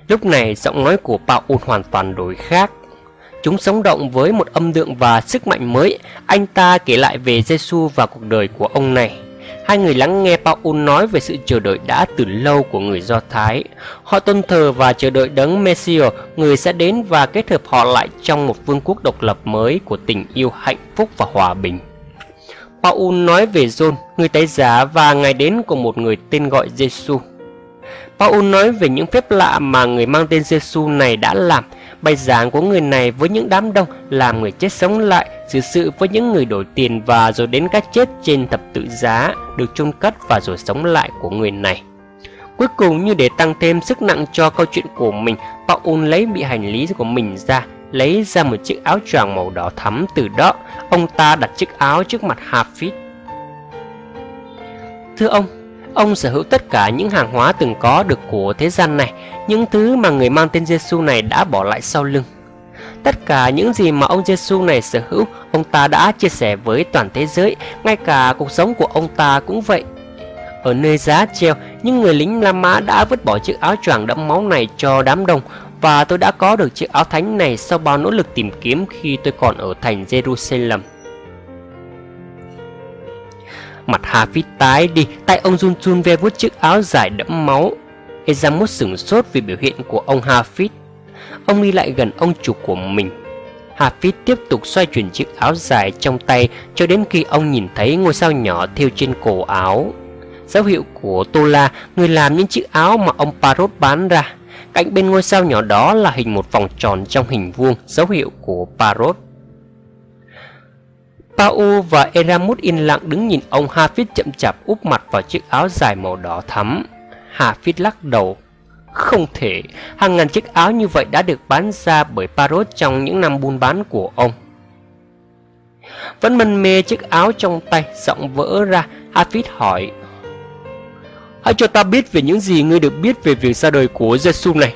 Lúc này giọng nói của Paul hoàn toàn đổi khác. Chúng sống động với một âm lượng và sức mạnh mới. Anh ta kể lại về Giêsu và cuộc đời của ông này. Hai người lắng nghe Paul nói về sự chờ đợi đã từ lâu của người Do Thái. Họ tôn thờ và chờ đợi đấng Messiah, người sẽ đến và kết hợp họ lại trong một vương quốc độc lập mới của tình yêu, hạnh phúc và hòa bình. Paul nói về John, người tái giá, và ngày đến của một người tên gọi Giêsu. Paul nói về những phép lạ mà người mang tên Giêsu này đã làm, bài giảng của người này với những đám đông, làm người chết sống lại, xử sự với những người đổi tiền, và rồi đến cái chết trên thập tự giá, được chôn cất và rồi sống lại của người này. Cuối cùng, như để tăng thêm sức nặng cho câu chuyện của mình, Paul lấy bị hành lý của mình ra, lấy ra một chiếc áo choàng màu đỏ thắm. Từ đó, ông ta đặt chiếc áo trước mặt Hafid. Thưa ông sở hữu tất cả những hàng hóa từng có được của thế gian này, những thứ mà người mang tên Giêsu này đã bỏ lại sau lưng. Tất cả những gì mà ông Giêsu này sở hữu, ông ta đã chia sẻ với toàn thế giới, ngay cả cuộc sống của ông ta cũng vậy. Ở nơi giá treo, những người lính La Mã đã vứt bỏ chiếc áo choàng đẫm máu này cho đám đông, và tôi đã có được chiếc áo thánh này sau bao nỗ lực tìm kiếm khi tôi còn ở thành Jerusalem. Mặt Hafid tái đi, tay ông run run ve vuốt chiếc áo dài đẫm máu. Esamut sửng sốt vì biểu hiện của ông Hafid. Ông đi lại gần ông chủ của mình. Hafid tiếp tục xoay chuyển chiếc áo dài trong tay cho đến khi ông nhìn thấy ngôi sao nhỏ thêu trên cổ áo, dấu hiệu của Tola, người làm những chiếc áo mà ông Parrot bán ra. Cạnh bên ngôi sao nhỏ đó là hình một vòng tròn trong hình vuông, dấu hiệu của Parrot. Paul và Esamut yên lặng đứng nhìn ông Hafid chậm chạp úp mặt vào chiếc áo dài màu đỏ thắm. Hafid lắc đầu. Không thể, hàng ngàn chiếc áo như vậy đã được bán ra bởi Parrot trong những năm buôn bán của ông. Vẫn mân mê chiếc áo trong tay, giọng vỡ ra, Hafid hỏi: Hãy cho ta biết về những gì ngươi được biết về việc ra đời của Giêsu này.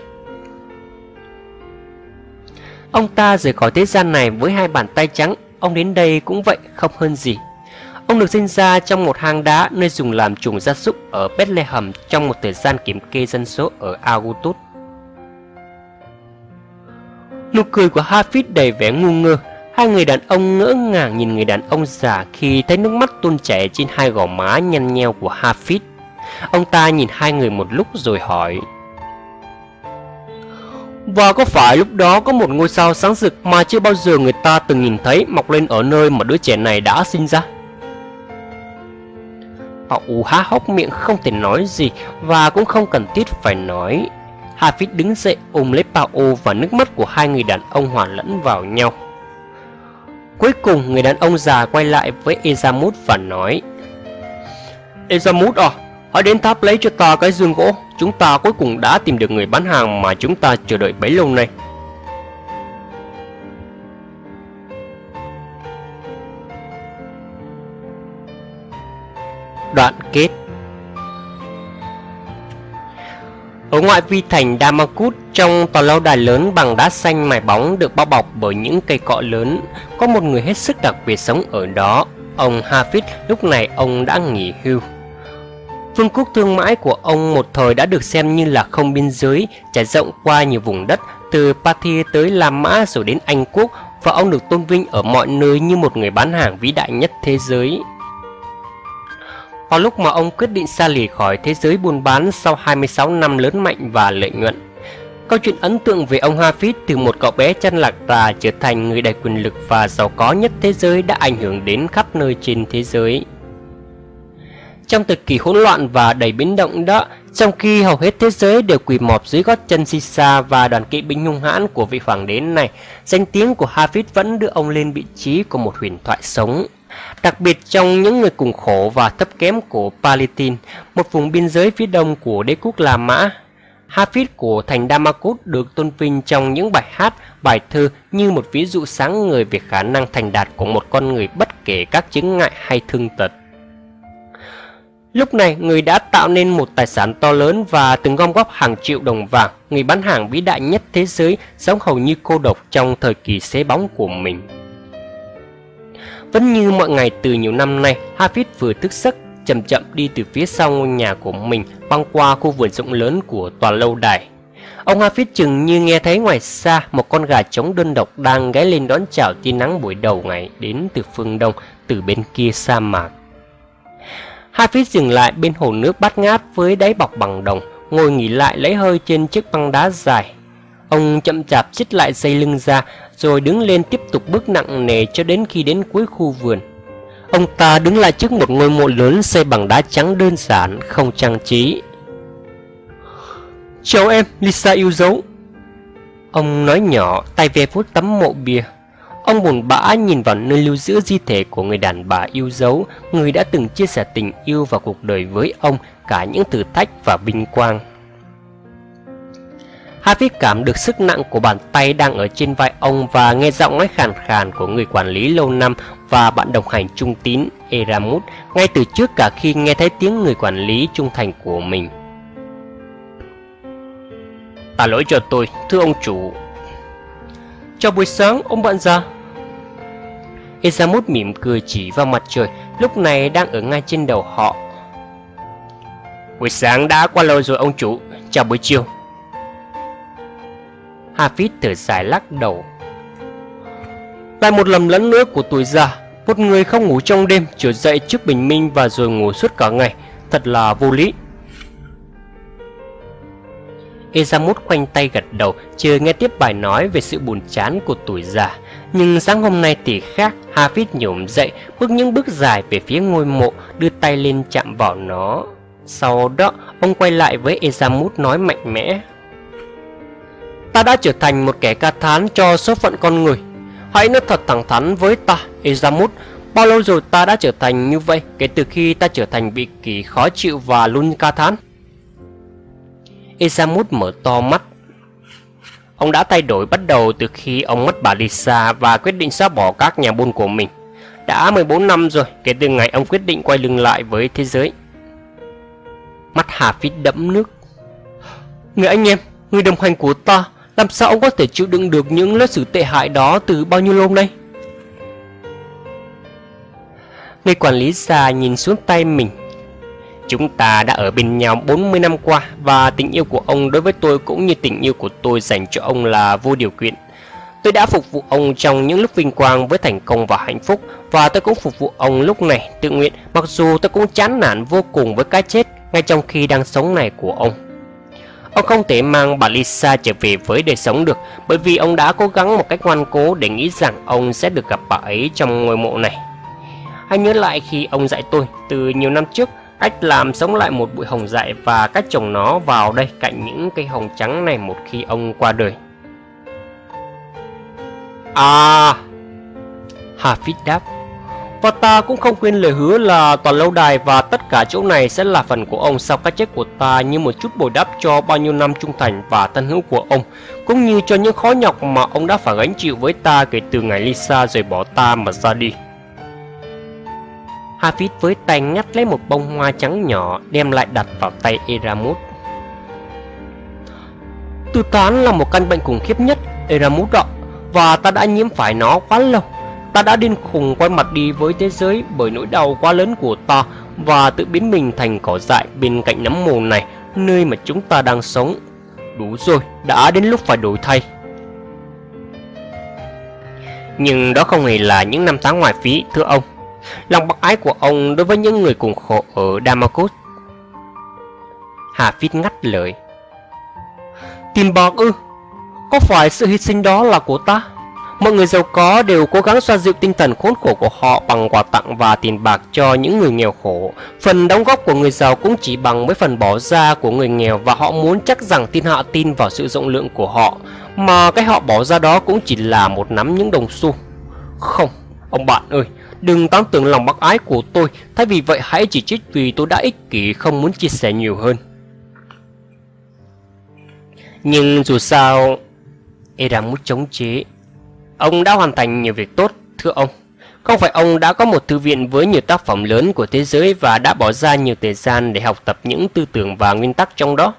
Ông ta rời khỏi thế gian này với hai bàn tay trắng. Ông đến đây cũng vậy, không hơn gì. Ông được sinh ra trong một hang đá nơi dùng làm chuồng gia súc ở Bethlehem trong một thời gian kiểm kê dân số ở Augustus. Nụ cười của Hafid đầy vẻ ngu ngơ. Hai người đàn ông ngỡ ngàng nhìn người đàn ông già khi thấy nước mắt tuôn chảy trên hai gò má nhăn nheo của Hafid. Ông ta nhìn hai người một lúc rồi hỏi: Và có phải lúc đó có một ngôi sao sáng rực mà chưa bao giờ người ta từng nhìn thấy mọc lên ở nơi mà đứa trẻ này đã sinh ra? Paul há hốc miệng không thể nói gì, và cũng không cần thiết phải nói. Hafid đứng dậy ôm lấy Paul, và nước mắt của hai người đàn ông hòa lẫn vào nhau. Cuối cùng người đàn ông già quay lại với Esamut và nói: Esamut à, hãy đến tháp lấy cho ta cái giường gỗ. Chúng ta cuối cùng đã tìm được người bán hàng mà chúng ta chờ đợi bấy lâu nay. Đoạn kết. Ở ngoại vi thành Damascus, trong tòa lâu đài lớn bằng đá xanh mài bóng được bao bọc bởi những cây cọ lớn, có một người hết sức đặc biệt sống ở đó. Ông Hafid. Lúc này ông đã nghỉ hưu. Vương quốc thương mại của ông một thời đã được xem như là không biên giới, trải rộng qua nhiều vùng đất, từ Parthia tới La Mã rồi đến Anh Quốc, và ông được tôn vinh ở mọi nơi như một người bán hàng vĩ đại nhất thế giới. Vào lúc mà ông quyết định xa lìa khỏi thế giới buôn bán sau 26 năm lớn mạnh và lợi nhuận, câu chuyện ấn tượng về ông Hafid từ một cậu bé chân lạc đà trở thành người đầy quyền lực và giàu có nhất thế giới đã ảnh hưởng đến khắp nơi trên thế giới. Trong thời kỳ hỗn loạn và đầy biến động đó, trong khi hầu hết thế giới đều quỳ mọp dưới gót chân Caesar và đoàn kỵ binh hung hãn của vị hoàng đế này, danh tiếng của Hafid vẫn đưa ông lên vị trí của một huyền thoại sống. Đặc biệt trong những người cùng khổ và thấp kém của Palestine, một vùng biên giới phía đông của đế quốc La Mã, Hafid của thành Damascus được tôn vinh trong những bài hát, bài thơ như một ví dụ sáng ngời về khả năng thành đạt của một con người bất kể các chứng ngại hay thương tật. Lúc này, người đã tạo nên một tài sản to lớn và từng gom góp hàng triệu đồng vàng, người bán hàng vĩ đại nhất thế giới, sống hầu như cô độc trong thời kỳ xế bóng của mình. Vẫn như mọi ngày từ nhiều năm nay, Hafid vừa thức giấc, chậm chậm đi từ phía sau ngôi nhà của mình băng qua khu vườn rộng lớn của tòa lâu đài. Ông Hafid chừng như nghe thấy ngoài xa một con gà trống đơn độc đang gáy lên đón chào tia nắng buổi đầu ngày đến từ phương đông, từ bên kia sa mạc. Hafid dừng lại bên hồ nước bát ngát với đáy bọc bằng đồng, ngồi nghỉ lại lấy hơi trên chiếc băng đá dài. Ông chậm chạp xích lại dây lưng ra, rồi đứng lên tiếp tục bước nặng nề cho đến khi đến cuối khu vườn. Ông ta đứng lại trước một ngôi mộ lớn xây bằng đá trắng đơn giản, không trang trí. "Chào em, Lisa yêu dấu." Ông nói nhỏ, tay ve vuốt tấm mộ bia. Ông buồn bã nhìn vào nơi lưu giữ di thể của người đàn bà yêu dấu, người đã từng chia sẻ tình yêu và cuộc đời với ông, cả những thử thách và vinh quang. Hafid cảm được sức nặng của bàn tay đang ở trên vai ông và nghe giọng nói khàn khàn của người quản lý lâu năm và bạn đồng hành trung tín Eramut ngay từ trước cả khi nghe thấy tiếng người quản lý trung thành của mình. "Tạ lỗi cho tôi, thưa ông chủ." "Chào buổi sáng, ông bạn già." Eramut mỉm cười chỉ vào mặt trời lúc này đang ở ngay trên đầu họ. "Buổi sáng đã qua lâu rồi ông chủ, chào buổi chiều." Hafid thở dài lắc đầu. "Lại một lầm lẫn nữa của tuổi già, một người không ngủ trong đêm, trở dậy trước bình minh và rồi ngủ suốt cả ngày, thật là vô lý." Eramut khoanh tay gật đầu, chờ nghe tiếp bài nói về sự buồn chán của tuổi già. Nhưng sáng hôm nay thì khác. Hafid nhổm dậy, bước những bước dài về phía ngôi mộ, đưa tay lên chạm vào nó. Sau đó, ông quay lại với Eramut nói mạnh mẽ: "Ta đã trở thành một kẻ ca thán cho số phận con người. Hãy nói thật thẳng thắn với ta, Eramut, bao lâu rồi ta đã trở thành như vậy kể từ khi ta trở thành vị kỷ khó chịu và luôn ca thán?" Eramut mở to mắt. Ông đã thay đổi bắt đầu từ khi ông mất bà Lisa và quyết định xóa bỏ các nhà buôn của mình. Đã 14 năm rồi kể từ ngày ông quyết định quay lưng lại với thế giới. Mắt Hafid đẫm nước. "Người anh em, người đồng hành của ta, làm sao ông có thể chịu đựng được những lối xử tệ hại đó từ bao nhiêu lâu nay?" Người quản lý già nhìn xuống tay mình. "Chúng ta đã ở bên nhau 40 năm qua và tình yêu của ông đối với tôi cũng như tình yêu của tôi dành cho ông là vô điều kiện. Tôi đã phục vụ ông trong những lúc vinh quang với thành công và hạnh phúc, và tôi cũng phục vụ ông lúc này tự nguyện, mặc dù tôi cũng chán nản vô cùng với cái chết ngay trong khi đang sống này của ông. Ông không thể mang bà Lisa trở về với đời sống được, bởi vì ông đã cố gắng một cách ngoan cố để nghĩ rằng ông sẽ được gặp bà ấy trong ngôi mộ này. Hãy nhớ lại khi ông dạy tôi từ nhiều năm trước cách làm sống lại một bụi hồng dại và cách trồng nó vào đây cạnh những cây hồng trắng này một khi ông qua đời." "À," Hafid đáp, "và ta cũng không quên lời hứa là tòa lâu đài và tất cả chỗ này sẽ là phần của ông sau cái chết của ta, như một chút bồi đắp cho bao nhiêu năm trung thành và thân hữu của ông, cũng như cho những khó nhọc mà ông đã phải gánh chịu với ta kể từ ngày Lisa rời bỏ ta mà ra đi." Hafid với tay ngắt lấy một bông hoa trắng nhỏ, đem lại đặt vào tay Eramut. "Tư tán là một căn bệnh khủng khiếp nhất, Eramut ạ, và ta đã nhiễm phải nó quá lâu. Ta đã điên khùng quay mặt đi với thế giới bởi nỗi đau quá lớn của ta và tự biến mình thành cỏ dại bên cạnh nấm mồ này, nơi mà chúng ta đang sống. Đủ rồi, đã đến lúc phải đổi thay." "Nhưng đó không hề là những năm tháng ngoài phí, thưa ông. Lòng bác ái của ông đối với những người cùng khổ ở Damascus." Hafid ngắt lời. "Tiền bạc ư? Có phải sự hy sinh đó là của ta? Mọi người giàu có đều cố gắng xoa dịu tinh thần khốn khổ của họ bằng quà tặng và tiền bạc cho những người nghèo khổ. Phần đóng góp của người giàu cũng chỉ bằng với phần bỏ ra của người nghèo, và họ muốn chắc rằng thiên hạ tin vào sự rộng lượng của họ, mà cái họ bỏ ra đó cũng chỉ là một nắm những đồng xu. Không, ông bạn ơi, đừng tán tưởng lòng bác ái của tôi, thay vì vậy hãy chỉ trích vì tôi đã ích kỷ không muốn chia sẻ nhiều hơn." "Nhưng dù sao," Eramut chống chế, "ông đã hoàn thành nhiều việc tốt, thưa ông. Không phải ông đã có một thư viện với nhiều tác phẩm lớn của thế giới và đã bỏ ra nhiều thời gian để học tập những tư tưởng và nguyên tắc trong đó?"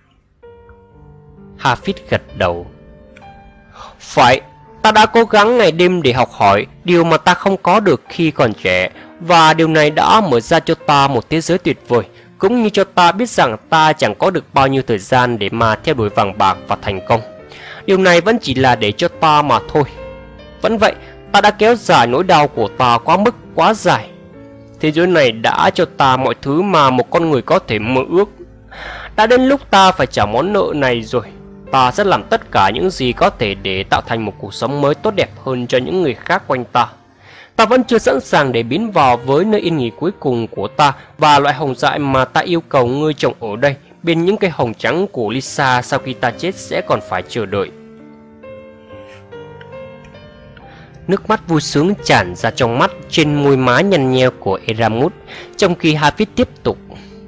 Hafid gật đầu. "Phải, ta đã cố gắng ngày đêm để học hỏi điều mà ta không có được khi còn trẻ, và điều này đã mở ra cho ta một thế giới tuyệt vời, cũng như cho ta biết rằng ta chẳng có được bao nhiêu thời gian để mà theo đuổi vàng bạc và thành công. Điều này vẫn chỉ là để cho ta mà thôi. Vẫn vậy, ta đã kéo dài nỗi đau của ta quá mức quá dài. Thế giới này đã cho ta mọi thứ mà một con người có thể mơ ước. Đã đến lúc ta phải trả món nợ này rồi. Ta sẽ làm tất cả những gì có thể để tạo thành một cuộc sống mới tốt đẹp hơn cho những người khác quanh ta. Ta vẫn chưa sẵn sàng để biến vào với nơi yên nghỉ cuối cùng của ta, và loại hồng dại mà ta yêu cầu ngươi trồng ở đây bên những cây hồng trắng của Lisa sau khi ta chết sẽ còn phải chờ đợi. Nước mắt vui sướng tràn ra trong mắt trên môi má nhăn nheo của Eramus, trong khi Hafid tiếp tục.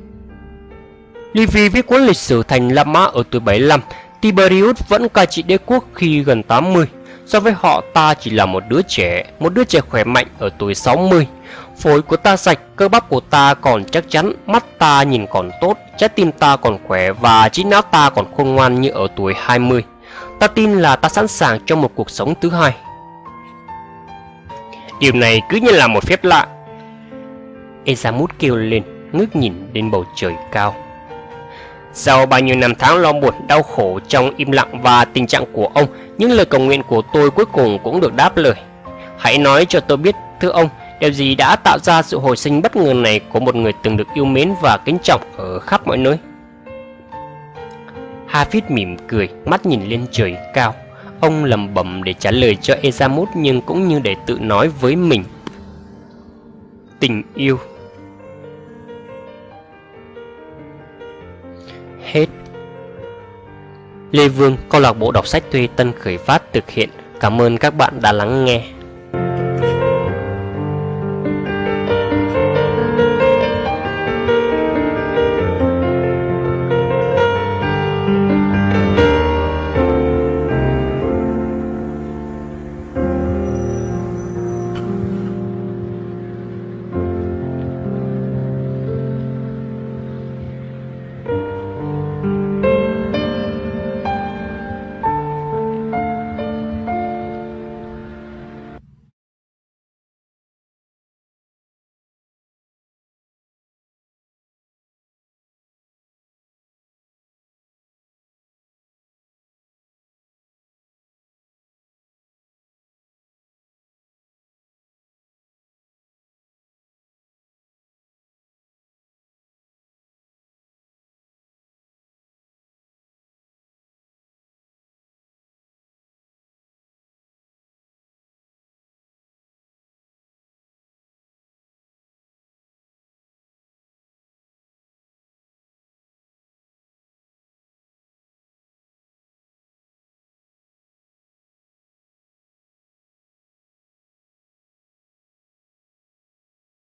Livy viết cuốn lịch sử thành La Mã ở tuổi 75, Tiberius vẫn cai trị đế quốc khi gần 80. So với họ, ta chỉ là một đứa trẻ khỏe mạnh ở tuổi 60. Phổi của ta sạch, cơ bắp của ta còn chắc chắn, mắt ta nhìn còn tốt, trái tim ta còn khỏe và trí não ta còn khôn ngoan như ở tuổi 20. Ta tin là ta sẵn sàng cho một cuộc sống thứ hai. Điều này cứ như là một phép lạ. Eramus kêu lên, ngước nhìn lên bầu trời cao. Sau bao nhiêu năm tháng lo buồn đau khổ trong im lặng và tình trạng của ông, những lời cầu nguyện của tôi cuối cùng cũng được đáp lời. Hãy nói cho tôi biết, thưa ông, điều gì đã tạo ra sự hồi sinh bất ngờ này của một người từng được yêu mến và kính trọng ở khắp mọi nơi? Hafid mỉm cười, mắt nhìn lên trời cao. Ông lẩm bẩm để trả lời cho Eramus, nhưng cũng như để tự nói với mình. Tình yêu. Hết. Lê Vương, câu lạc bộ đọc sách Thuê Tân khởi phát thực hiện. Cảm ơn các bạn đã lắng nghe.